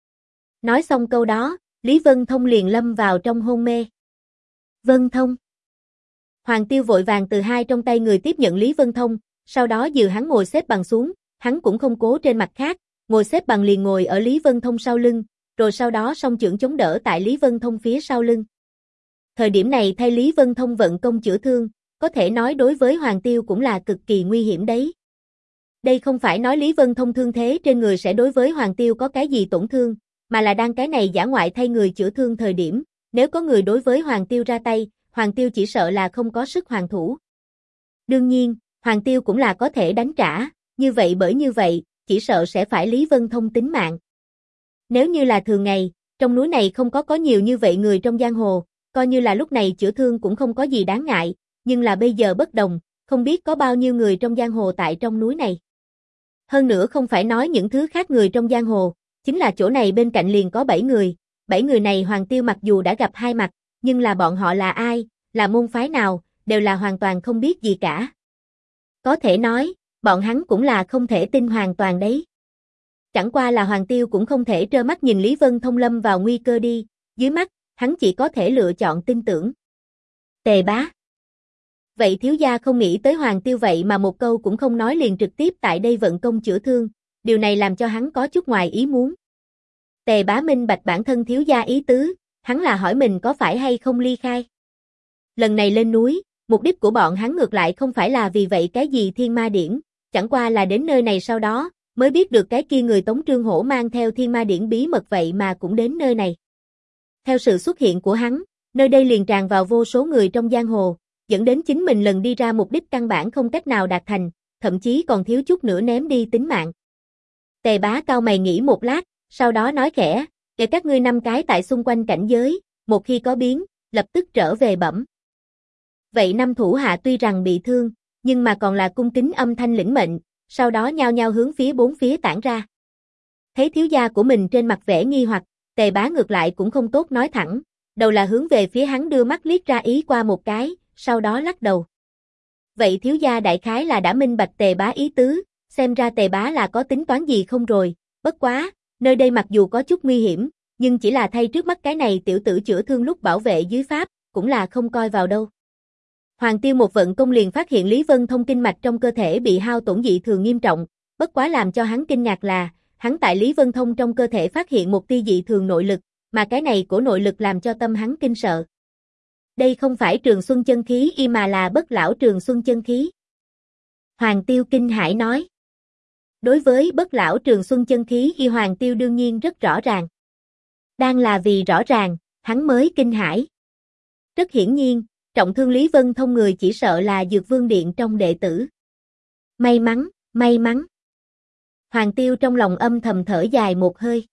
Nói xong câu đó, Lý Vân Thông liền lâm vào trong hôn mê. Vân Thông. Hoàng Tiêu vội vàng từ 2 trong tay người tiếp nhận Lý Vân Thông, sau đó dìu hắn ngồi xếp bằng xuống, hắn cũng không cố trên mặt khác, ngồi xếp bằng liền ngồi ở Lý Vân Thông sau lưng, rồi sau đó song chưởng chống đỡ tại Lý Vân Thông phía sau lưng. Thời điểm này thay Lý Vân Thông vận công chữa thương, có thể nói đối với Hoàng Tiêu cũng là cực kỳ nguy hiểm đấy. Đây không phải nói Lý Vân Thông thương thế trên người sẽ đối với Hoàng Tiêu có cái gì tổn thương, mà là đang cái này dã ngoại thay người chữa thương thời điểm, nếu có người đối với Hoàng Tiêu ra tay, Hoàng Tiêu chỉ sợ là không có sức hoàn thủ. Đương nhiên, Hoàng Tiêu cũng là có thể đánh trả, như vậy bởi như vậy, chỉ sợ sẽ phải Lý Vân Thông tính mạng. Nếu như là thường ngày, trong núi này không có nhiều như vậy người trong giang hồ, coi như là lúc này chữa thương cũng không có gì đáng ngại, nhưng là bây giờ bất đồng, không biết có bao nhiêu người trong giang hồ tại trong núi này. Hơn nữa không phải nói những thứ khác người trong giang hồ, chính là chỗ này bên cạnh liền có 7 người, 7 người này Hoàng Tiêu mặc dù đã gặp 2 mặt, nhưng là bọn họ là ai, là môn phái nào, đều là hoàn toàn không biết gì cả. Có thể nói, bọn hắn cũng là không thể tin hoàn toàn đấy. Chẳng qua là Hoàng Tiêu cũng không thể trơ mắt nhìn Lý Vân Thông lâm vào nguy cơ đi, dưới mắt, hắn chỉ có thể lựa chọn tin tưởng. Tề Bá. Vậy thiếu gia không nghĩ tới Hoàng Tiêu vậy mà một câu cũng không nói liền trực tiếp tại đây vận công chữa thương, điều này làm cho hắn có chút ngoài ý muốn. Tề Bá minh bạch bản thân thiếu gia ý tứ, hắn là hỏi mình có phải hay không ly khai. Lần này lên núi, mục đích của bọn hắn ngược lại không phải là vì vậy cái gì thiên ma điển, chẳng qua là đến nơi này sau đó, mới biết được cái kia người Tống Trương Hổ mang theo thiên ma điển bí mật vậy mà cũng đến nơi này. Theo sự xuất hiện của hắn, nơi đây liền tràn vào vô số người trong giang hồ, dẫn đến chính mình lần đi ra mục đích căn bản không cách nào đạt thành, thậm chí còn thiếu chút nữa ném đi tính mạng. Tề Bá cau mày nghĩ một lát, sau đó nói khẽ, để các ngươi 5 cái tại xung quanh cảnh giới, một khi có biến, lập tức trở về bẩm. Vậy 5 thủ hạ tuy rằng bị thương, nhưng mà còn là cung kính âm thanh lĩnh mệnh, sau đó nhao nhao hướng phía 4 phía tản ra. Thấy thiếu gia của mình trên mặt vẻ nghi hoặc, Tề Bá ngược lại cũng không tốt nói thẳng, đầu là hướng về phía hắn đưa mắt liếc ra ý qua một cái, sau đó lắc đầu. Vậy thiếu gia đại khái là đã minh bạch Tề bá ý tứ, xem ra Tề bá là có tính toán gì không rồi, bất quá, nơi đây mặc dù có chút nguy hiểm, nhưng chỉ là thay trước mắt cái này tiểu tử chữa thương lúc bảo vệ dưới pháp, cũng là không coi vào đâu. Hoàng Tiêu một vận công liền phát hiện Lý Vân Thông kinh mạch trong cơ thể bị hao tổn dị thường nghiêm trọng, bất quá làm cho hắn kinh ngạc là, hắn tại Lý Vân Thông trong cơ thể phát hiện một tia dị thường nội lực, mà cái này của nội lực làm cho tâm hắn kinh sợ. Đây không phải Trường Xuân chân khí y mà là Bất Lão Trường Xuân chân khí. Hoàng Tiêu kinh hãi nói. Đối với Bất Lão Trường Xuân chân khí y Hoàng Tiêu đương nhiên rất rõ ràng. Đang là vì rõ ràng, hắn mới kinh hãi. Rất hiển nhiên, trọng thương Lý Vân Thông người chỉ sợ là Dược Vương Điện trong đệ tử. May mắn, may mắn. Hoàng Tiêu trong lòng âm thầm thở dài một hơi.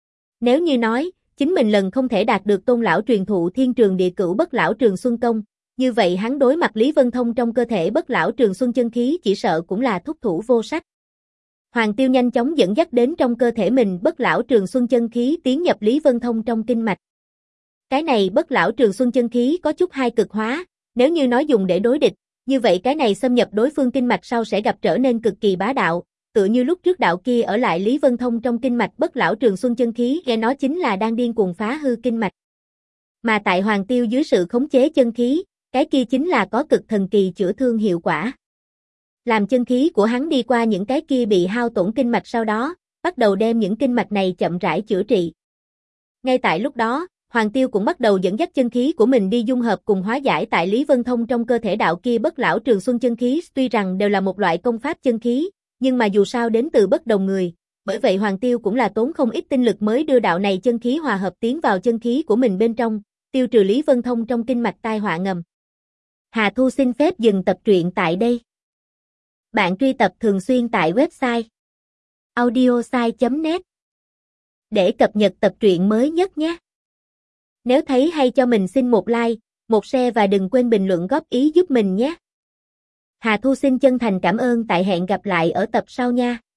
Nếu như nói, chính mình lần không thể đạt được tôn lão truyền thụ Thiên Trường Địa Cửu Bất Lão Trường Xuân công, như vậy hắn đối mặt Lý Vân Thông trong cơ thể Bất Lão Trường Xuân chân khí chỉ sợ cũng là thúc thủ vô sách. Hoàng Tiêu nhanh chóng dẫn dắt đến trong cơ thể mình Bất Lão Trường Xuân chân khí tiến nhập Lý Vân Thông trong kinh mạch. Cái này Bất Lão Trường Xuân chân khí có chút hai cực hóa, nếu như nói dùng để đối địch, như vậy cái này xâm nhập đối phương kinh mạch sau sẽ gặp trở nên cực kỳ bá đạo, tựa như lúc trước đạo kia ở lại Lý Vân Thông trong kinh mạch Bất Lão Trường Xuân chân khí nghe nó chính là đang điên cuồng phá hư kinh mạch. Mà tại Hoàng Tiêu dưới sự khống chế chân khí, cái kia chính là có cực thần kỳ chữa thương hiệu quả. Làm chân khí của hắn đi qua những cái kia bị hao tổn kinh mạch sau đó, bắt đầu đem những kinh mạch này chậm rãi chữa trị. Ngay tại lúc đó, Hoàng Tiêu cũng bắt đầu dẫn dắt chân khí của mình đi dung hợp cùng hóa giải tại Lý Vân Thông trong cơ thể đạo kia Bất Lão Trường Xuân chân khí, tuy rằng đều là một loại công pháp chân khí, nhưng mà dù sao đến từ bất đồng người, bởi vậy Hoàng Tiêu cũng là tốn không ít tinh lực mới đưa đạo này chân khí hòa hợp tiến vào chân khí của mình bên trong, tiêu trừ Lý Vân Thông trong kinh mạch tai họa ngầm. Hà Thu xin phép dừng tập truyện tại đây. Bạn truy tập thường xuyên tại website audiosai.net để cập nhật tập truyện mới nhất nhé. Nếu thấy hay cho mình xin một like, một share và đừng quên bình luận góp ý giúp mình nhé. Hà Thu xin chân thành cảm ơn, tại hẹn gặp lại ở tập sau nha.